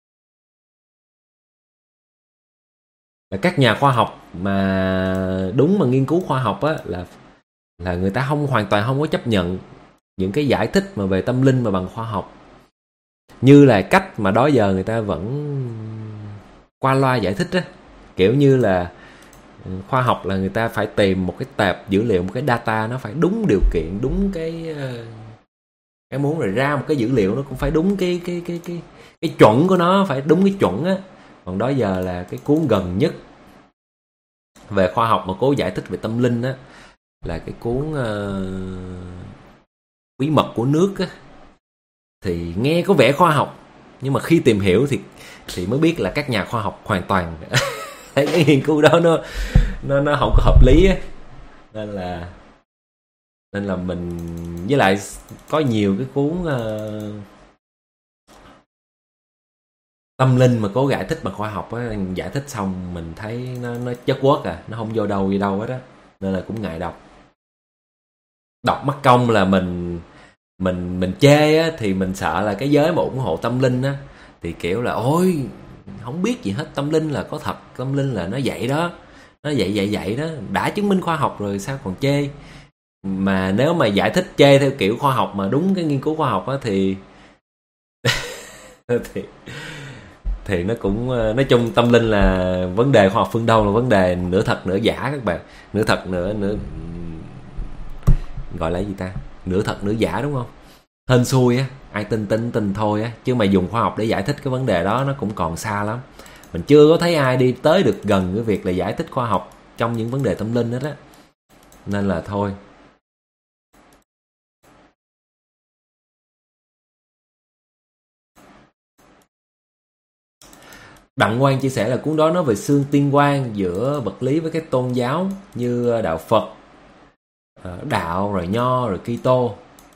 Là các nhà khoa học mà đúng mà nghiên cứu khoa học á, là người ta hoàn toàn không có chấp nhận những cái giải thích mà về tâm linh mà bằng khoa học, như là cách mà đó giờ người ta vẫn qua loa giải thích á. Kiểu như là khoa học là người ta phải tìm một cái tệp dữ liệu, một cái data nó phải đúng điều kiện, đúng cái muốn, rồi ra một cái dữ liệu nó cũng phải đúng cái chuẩn của nó, phải đúng cái chuẩn á. Còn đó giờ là cái cuốn gần nhất về khoa học mà cố giải thích về tâm linh á là cái cuốn Bí mật của nước á. Thì nghe có vẻ khoa học nhưng mà khi tìm hiểu thì mới biết là các nhà khoa học hoàn toàn thấy cái nghiên cứu đó nó không có hợp lý á. Nên là mình, với lại có nhiều cái cuốn tâm linh mà cố giải thích bằng khoa học á, giải thích xong mình thấy nó chất quất nó không vô đâu hết á, nên là cũng ngại đọc. Đọc mất công là mình chê á, thì mình sợ là cái giới mà ủng hộ tâm linh á thì kiểu là ôi không biết gì hết, tâm linh là có thật, tâm linh là nó vậy đó, nó vậy đó, đã chứng minh khoa học rồi sao còn chê. Mà nếu mà giải thích chê theo kiểu khoa học mà đúng cái nghiên cứu khoa học á thì thì nó cũng, nói chung tâm linh là vấn đề khoa học phương Đông, là vấn đề nửa thật nửa giả các bạn, nửa thật nửa gọi là gì ta, nửa thật nửa giả đúng không, hên xui á, ai tin thôi á, chứ mà dùng khoa học để giải thích cái vấn đề đó nó cũng còn xa lắm. Mình chưa có thấy ai đi tới được gần cái việc là giải thích khoa học trong những vấn đề tâm linh hết á, nên là thôi. Đặng Quang chia sẻ là cuốn đó nói về xương tiên quan giữa vật lý với các tôn giáo như đạo Phật, đạo rồi Nho rồi Kitô.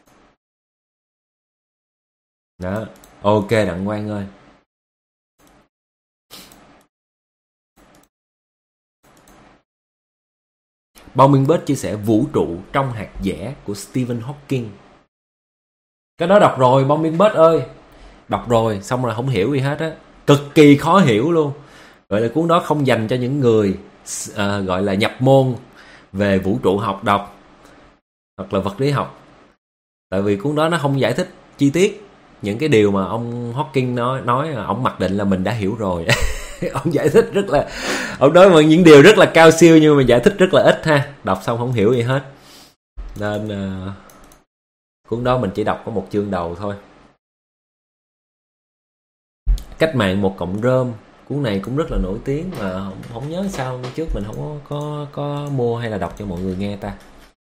Đó, ok Đặng Quang ơi. Bao Minh Bết chia sẻ vũ trụ trong hạt dẻ của Stephen Hawking. Cái đó đọc rồi Bao Minh Bết ơi, đọc rồi xong rồi không hiểu gì hết á, cực kỳ khó hiểu luôn. Gọi là cuốn đó không dành cho những người gọi là nhập môn về vũ trụ học đọc hoặc là vật lý học, tại vì cuốn đó nó không giải thích chi tiết những cái điều mà ông Hawking nói ông mặc định là mình đã hiểu rồi. Ông giải thích rất là, ông nói mà những điều rất là cao siêu nhưng mà giải thích rất là ít ha, đọc xong không hiểu gì hết, nên cuốn đó mình chỉ đọc có một chương đầu thôi. Cách mạng 1+Rơm, cuốn này cũng rất là nổi tiếng mà không nhớ sao trước mình không có mua hay là đọc cho mọi người nghe ta.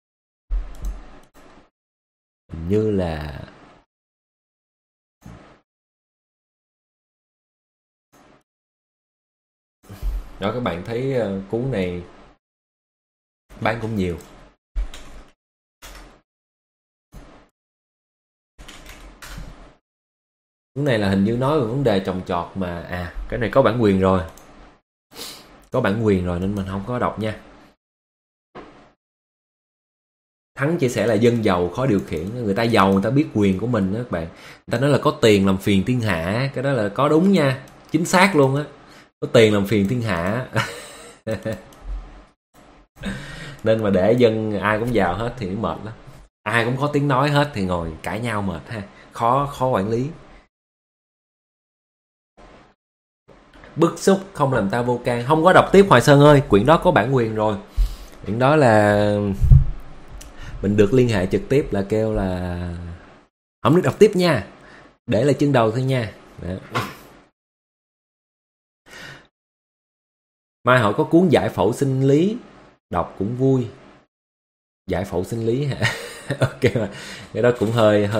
Hình như là đó, các bạn thấy cuốn này bán cũng nhiều. Cuốn này là hình như nói về vấn đề trồng trọt mà cái này có bản quyền rồi. Có bản quyền rồi nên mình không có đọc nha. Thắng chia sẻ là dân giàu khó điều khiển, người ta giàu người ta biết quyền của mình đó các bạn. Người ta nói là có tiền làm phiền thiên hạ, cái đó là có đúng nha, chính xác luôn á. Có tiền làm phiền thiên hạ. Nên mà để dân ai cũng giàu hết thì mệt lắm. Ai cũng có tiếng nói hết thì ngồi cãi nhau mệt ha, khó quản lý. Bức xúc không làm ta vô can. Không có đọc tiếp Hoài Sơn ơi, quyển đó có bản quyền rồi. Quyển đó là mình được liên hệ trực tiếp là kêu là không được đọc tiếp nha, để là chương đầu thôi nha. Đó. Mai hỏi có cuốn Giải Phẫu Sinh Lý, đọc cũng vui. Giải Phẫu Sinh Lý hả? Ok mà cái đó cũng hơi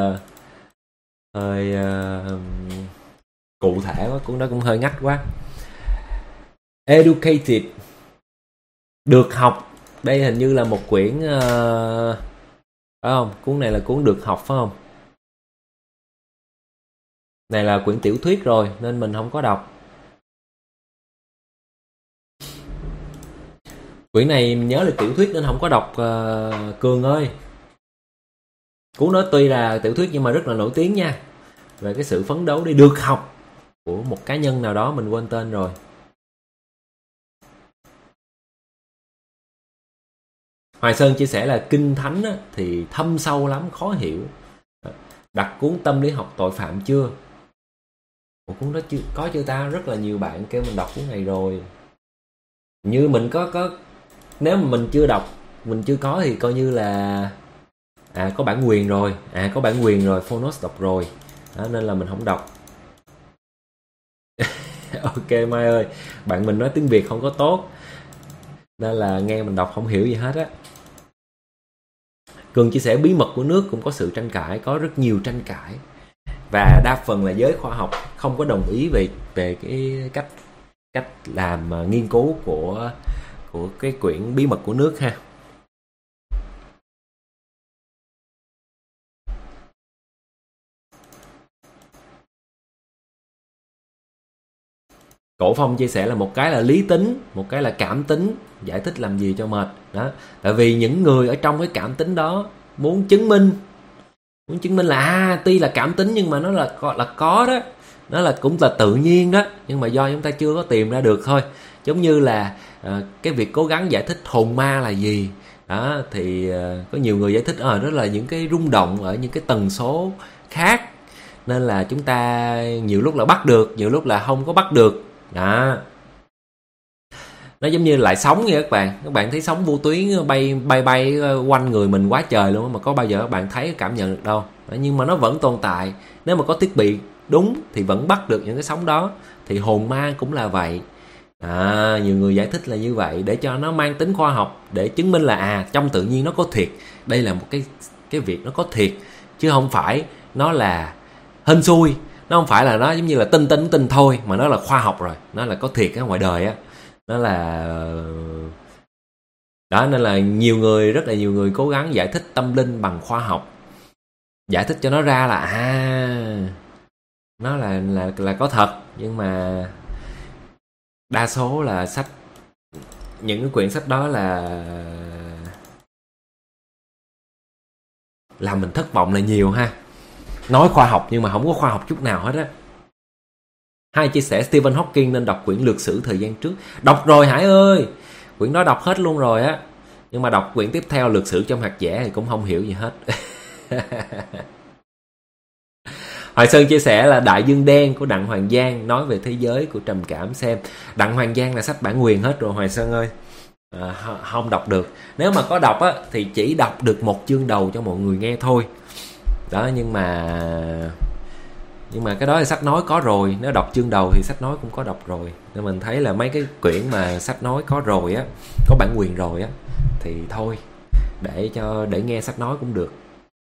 cụ thể quá, cuốn đó cũng hơi ngách quá. Educated, được học. Đây hình như là một quyển phải không? Cuốn này là cuốn được học phải không? Này là quyển tiểu thuyết rồi nên mình không có đọc. Quyển này nhớ là tiểu thuyết nên không có đọc. Cường ơi, cuốn đó tuy là tiểu thuyết nhưng mà rất là nổi tiếng nha, về cái sự phấn đấu để được học của một cá nhân nào đó, mình quên tên rồi. Hoài Sơn chia sẻ là kinh thánh á, thì thâm sâu lắm, khó hiểu. Đặt cuốn Tâm Lý Học Tội Phạm chưa? Một cuốn đó chưa ta? Rất là nhiều bạn kêu mình đọc cuốn này rồi. Như mình có nếu mà mình chưa đọc, mình chưa có thì coi như là có bản quyền rồi. Có bản quyền rồi, Phonos đọc rồi đó, nên là mình không đọc. Ok Mai ơi, bạn mình nói tiếng Việt không có tốt nên là nghe mình đọc không hiểu gì hết á. Cường chia sẻ bí mật của nước cũng có sự tranh cãi, có rất nhiều tranh cãi. và đa phần là giới khoa học không có đồng ý về cái cách làm nghiên cứu của cái quyển Bí mật của nước ha. Cổ Phong chia sẻ là một cái là lý tính, một cái là cảm tính, giải thích làm gì cho mệt đó. Tại vì những người ở trong cái cảm tính đó muốn chứng minh là tuy là cảm tính nhưng mà nó là có đó, nó là cũng là tự nhiên đó, nhưng mà do chúng ta chưa có tìm ra được thôi. Giống như là cái việc cố gắng giải thích hồn ma là gì đó, thì có nhiều người giải thích đó là những cái rung động ở những cái tần số khác, nên là chúng ta nhiều lúc là bắt được, nhiều lúc là không có bắt được đó. Nó giống như lại sóng vậy các bạn thấy sóng vô tuyến bay quanh người mình quá trời luôn, mà có bao giờ các bạn thấy cảm nhận được đâu. Nhưng mà nó vẫn tồn tại, nếu mà có thiết bị đúng thì vẫn bắt được những cái sóng đó. Thì hồn ma cũng là vậy. Nhiều người giải thích là như vậy để cho nó mang tính khoa học, để chứng minh là trong tự nhiên nó có thiệt. Đây là một cái việc nó có thiệt, chứ không phải nó là hên xui, nó không phải là nó giống như là tin thôi, mà nó là khoa học rồi, nó là có thiệt ở ngoài đời á. Nó là đó, nên là rất là nhiều người cố gắng giải thích tâm linh bằng khoa học, giải thích cho nó ra là nó là có thật. Nhưng mà đa số là những cái quyển sách đó là làm mình thất vọng là nhiều ha. Nói khoa học nhưng mà không có khoa học chút nào hết á. Hai chia sẻ Stephen Hawking nên đọc quyển Lược Sử thời gian trước. Đọc rồi Hải ơi, quyển đó đọc hết luôn rồi á. Nhưng mà đọc quyển tiếp theo Lược Sử trong hạt dẻ thì cũng không hiểu gì hết. Hoài Sơn chia sẻ là Đại Dương Đen của Đặng Hoàng Giang nói về thế giới của trầm cảm xem. Đặng Hoàng Giang là sách bản quyền hết rồi Hoài Sơn ơi. Không đọc được. Nếu mà có đọc á thì chỉ đọc được một chương đầu cho mọi người nghe thôi. Đó, nhưng mà cái đó là sách nói có rồi. Nếu đọc chương đầu thì sách nói cũng có đọc rồi. Nên mình thấy là mấy cái quyển mà sách nói có rồi á, có bản quyền rồi á, thì thôi, để nghe sách nói cũng được.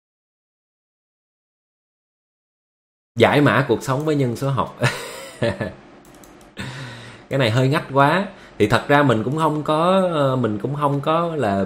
Giải mã cuộc sống với nhân số học. Cái này hơi ngách quá. Thì thật ra mình cũng không có là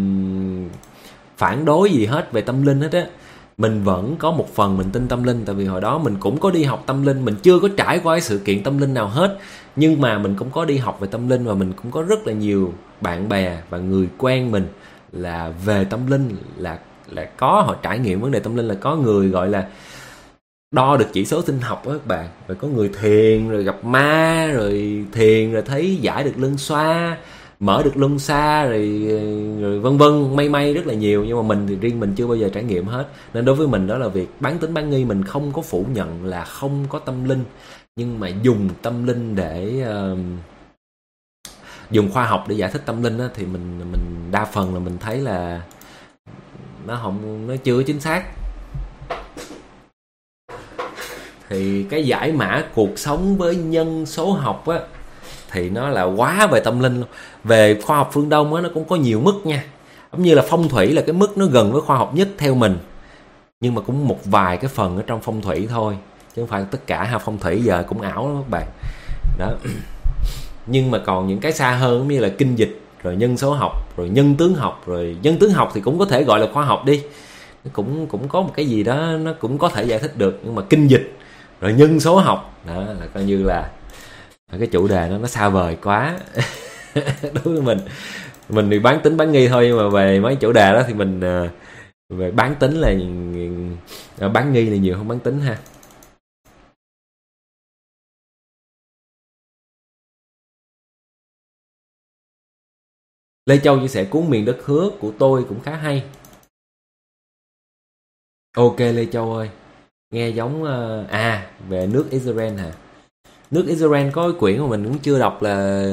phản đối gì hết về tâm linh hết á. Mình vẫn có một phần mình tin tâm linh, tại vì hồi đó mình cũng có đi học tâm linh. Mình chưa có trải qua sự kiện tâm linh nào hết, nhưng mà mình cũng có đi học về tâm linh, và mình cũng có rất là nhiều bạn bè và người quen mình là về tâm linh, là có họ trải nghiệm vấn đề tâm linh. Là có người gọi là đo được chỉ số sinh học đó các bạn, rồi có người thiền rồi gặp ma, rồi thiền rồi thấy giải được luân xoa, mở được luân xa, rồi vân vân, may rất là nhiều. Nhưng mà riêng mình chưa bao giờ trải nghiệm hết, nên đối với mình đó là việc bán tín bán nghi. Mình không có phủ nhận là không có tâm linh, nhưng mà dùng tâm linh để dùng khoa học để giải thích tâm linh đó, thì mình đa phần là mình thấy là nó chưa chính xác. Thì cái giải mã cuộc sống với nhân số học á, thì nó là quá về tâm linh luôn. Về khoa học phương Đông á, nó cũng có nhiều mức nha. Giống như là phong thủy là cái mức nó gần với khoa học nhất theo mình, nhưng mà cũng một vài cái phần ở trong phong thủy thôi, chứ không phải tất cả ha. Phong thủy giờ cũng ảo lắm các bạn đó. Nhưng mà còn những cái xa hơn, như là kinh dịch, rồi nhân số học, rồi nhân tướng học. Rồi nhân tướng học thì cũng có thể gọi là khoa học đi, cũng có một cái gì đó nó cũng có thể giải thích được. Nhưng mà kinh dịch rồi nhân số học đó là coi như là cái chủ đề nó xa vời quá. Đối với mình thì bán tính bán nghi thôi, nhưng mà về mấy chủ đề đó thì mình về bán tính là bán nghi là nhiều hơn bán tính ha. Lê Châu chia sẻ cuốn Miền Đất Hứa của tôi cũng khá hay. Ok Lê Châu ơi, nghe giống về nước Israel hả? Nước Israel có cái quyển mà mình cũng chưa đọc là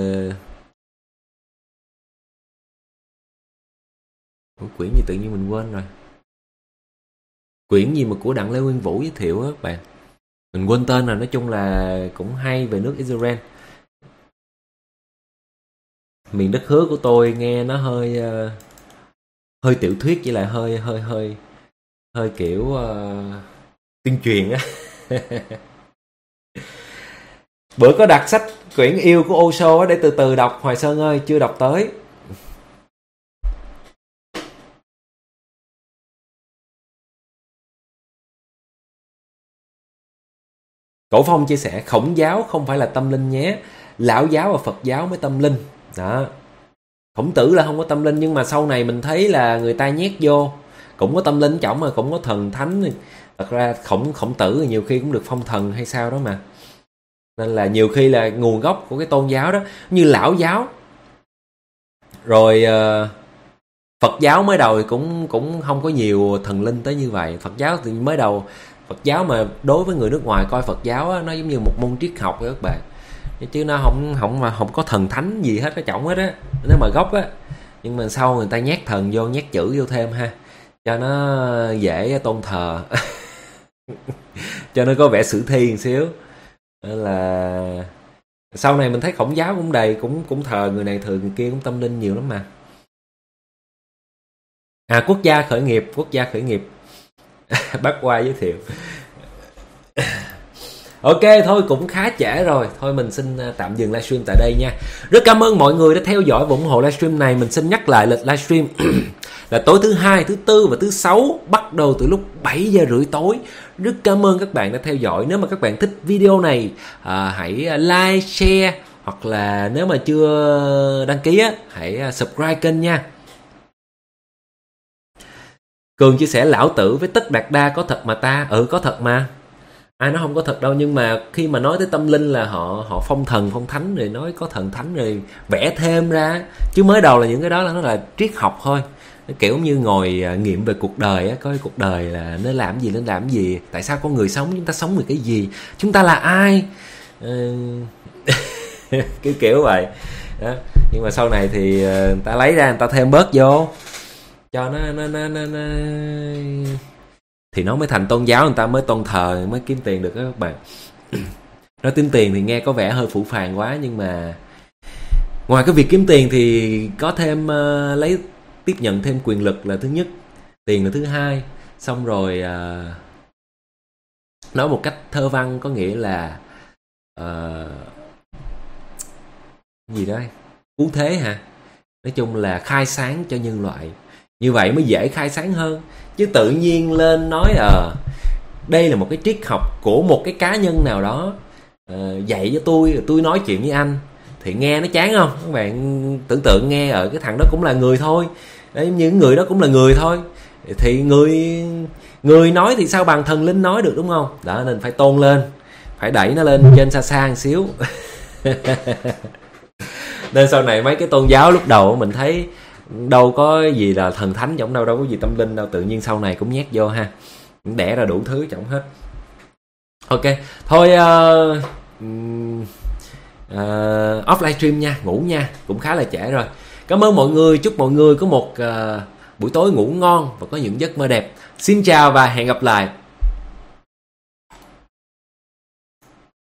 quyển gì tự nhiên mình quên rồi. Quyển gì mà của Đặng Lê Nguyên Vũ giới thiệu á các bạn, mình quên tên rồi. Nói chung là cũng hay về nước Israel. Miền Đất Hứa của tôi nghe nó hơi tiểu thuyết, với lại hơi kiểu tuyên truyền á. Bữa có đặt sách quyển Yêu của Osho để từ từ đọc, Hoài Sơn ơi, chưa đọc tới. Cổ Phong chia sẻ Khổng giáo không phải là tâm linh nhé, Lão giáo và Phật giáo mới tâm linh. Đó. Khổng Tử là không có tâm linh, nhưng mà sau này mình thấy là người ta nhét vô cũng có tâm linh trọng, mà cũng có thần thánh. Thật ra Khổng Tử nhiều khi cũng được phong thần hay sao đó mà. Nên là nhiều khi là nguồn gốc của cái tôn giáo đó, như Lão giáo. Rồi Phật giáo mới đầu thì cũng không có nhiều thần linh tới như vậy. Phật giáo thì mới đầu, Phật giáo mà đối với người nước ngoài coi Phật giáo á, nó giống như một môn triết học vậy các bạn, chứ nó không có thần thánh gì hết, cái trọng hết á, nếu mà gốc á. Nhưng mà sau người ta nhét thần vô, nhét chữ vô thêm ha, cho nó dễ tôn thờ. Cho nó có vẻ sử thi một xíu. Nên là sau này mình thấy Khổng giáo cũng đầy, cũng thờ người này thờ người kia, cũng tâm linh nhiều lắm mà. Quốc gia khởi nghiệp. Bác Qua giới thiệu. Ok, thôi cũng khá trễ rồi. Thôi mình xin tạm dừng livestream tại đây nha. Rất cảm ơn mọi người đã theo dõi và ủng hộ livestream này. Mình xin nhắc lại lịch livestream là tối thứ Hai, thứ Tư và thứ Sáu, bắt đầu từ lúc 7 giờ rưỡi tối. Rất cảm ơn các bạn đã theo dõi. Nếu mà các bạn thích video này, hãy like, share, hoặc là nếu mà chưa đăng ký á, hãy subscribe kênh nha. Cường chia sẻ Lão Tử với Tất Đạt Đa có thật mà ta. Có thật mà. Ai nói không có thật đâu, nhưng mà khi mà nói tới tâm linh là họ phong thần phong thánh, rồi nói có thần thánh rồi vẽ thêm ra, chứ mới đầu là những cái đó là nó là triết học thôi. Nó kiểu như ngồi nghiệm về cuộc đời á, coi cuộc đời là nó làm gì, tại sao con người sống, chúng ta sống vì cái gì, chúng ta là ai, kiểu vậy đó. Nhưng mà sau này thì người ta lấy ra, người ta thêm bớt vô cho nó thì nó mới thành tôn giáo, người ta mới tôn thờ, mới kiếm tiền được đó các bạn. Nói kiếm tiền thì nghe có vẻ hơi phũ phàng quá, nhưng mà ngoài cái việc kiếm tiền thì có thêm tiếp nhận thêm quyền lực là thứ nhất, tiền là thứ hai. Xong rồi nói một cách thơ văn có nghĩa là gì đó, cứu thế hả? Nói chung là khai sáng cho nhân loại, như vậy mới dễ khai sáng hơn. Chứ tự nhiên lên nói đây là một cái triết học của một cái cá nhân nào đó dạy cho tôi nói chuyện với anh, thì nghe nó chán không? Các bạn tưởng tượng nghe ở cái thằng đó cũng là người thôi, những người đó cũng là người thôi, thì người nói thì sao bằng thần linh nói được, đúng không? Đó, nên phải tôn lên, phải đẩy nó lên trên xa xa một xíu. Nên sau này mấy cái tôn giáo lúc đầu mình thấy đâu có gì là thần thánh trong đâu có gì tâm linh đâu, tự nhiên sau này cũng nhét vô ha, đẻ ra đủ thứ trọng hết. Ok, thôi off livestream nha, ngủ nha, cũng khá là trễ rồi. Cảm ơn mọi người, chúc mọi người có một buổi tối ngủ ngon và có những giấc mơ đẹp. Xin chào và hẹn gặp lại.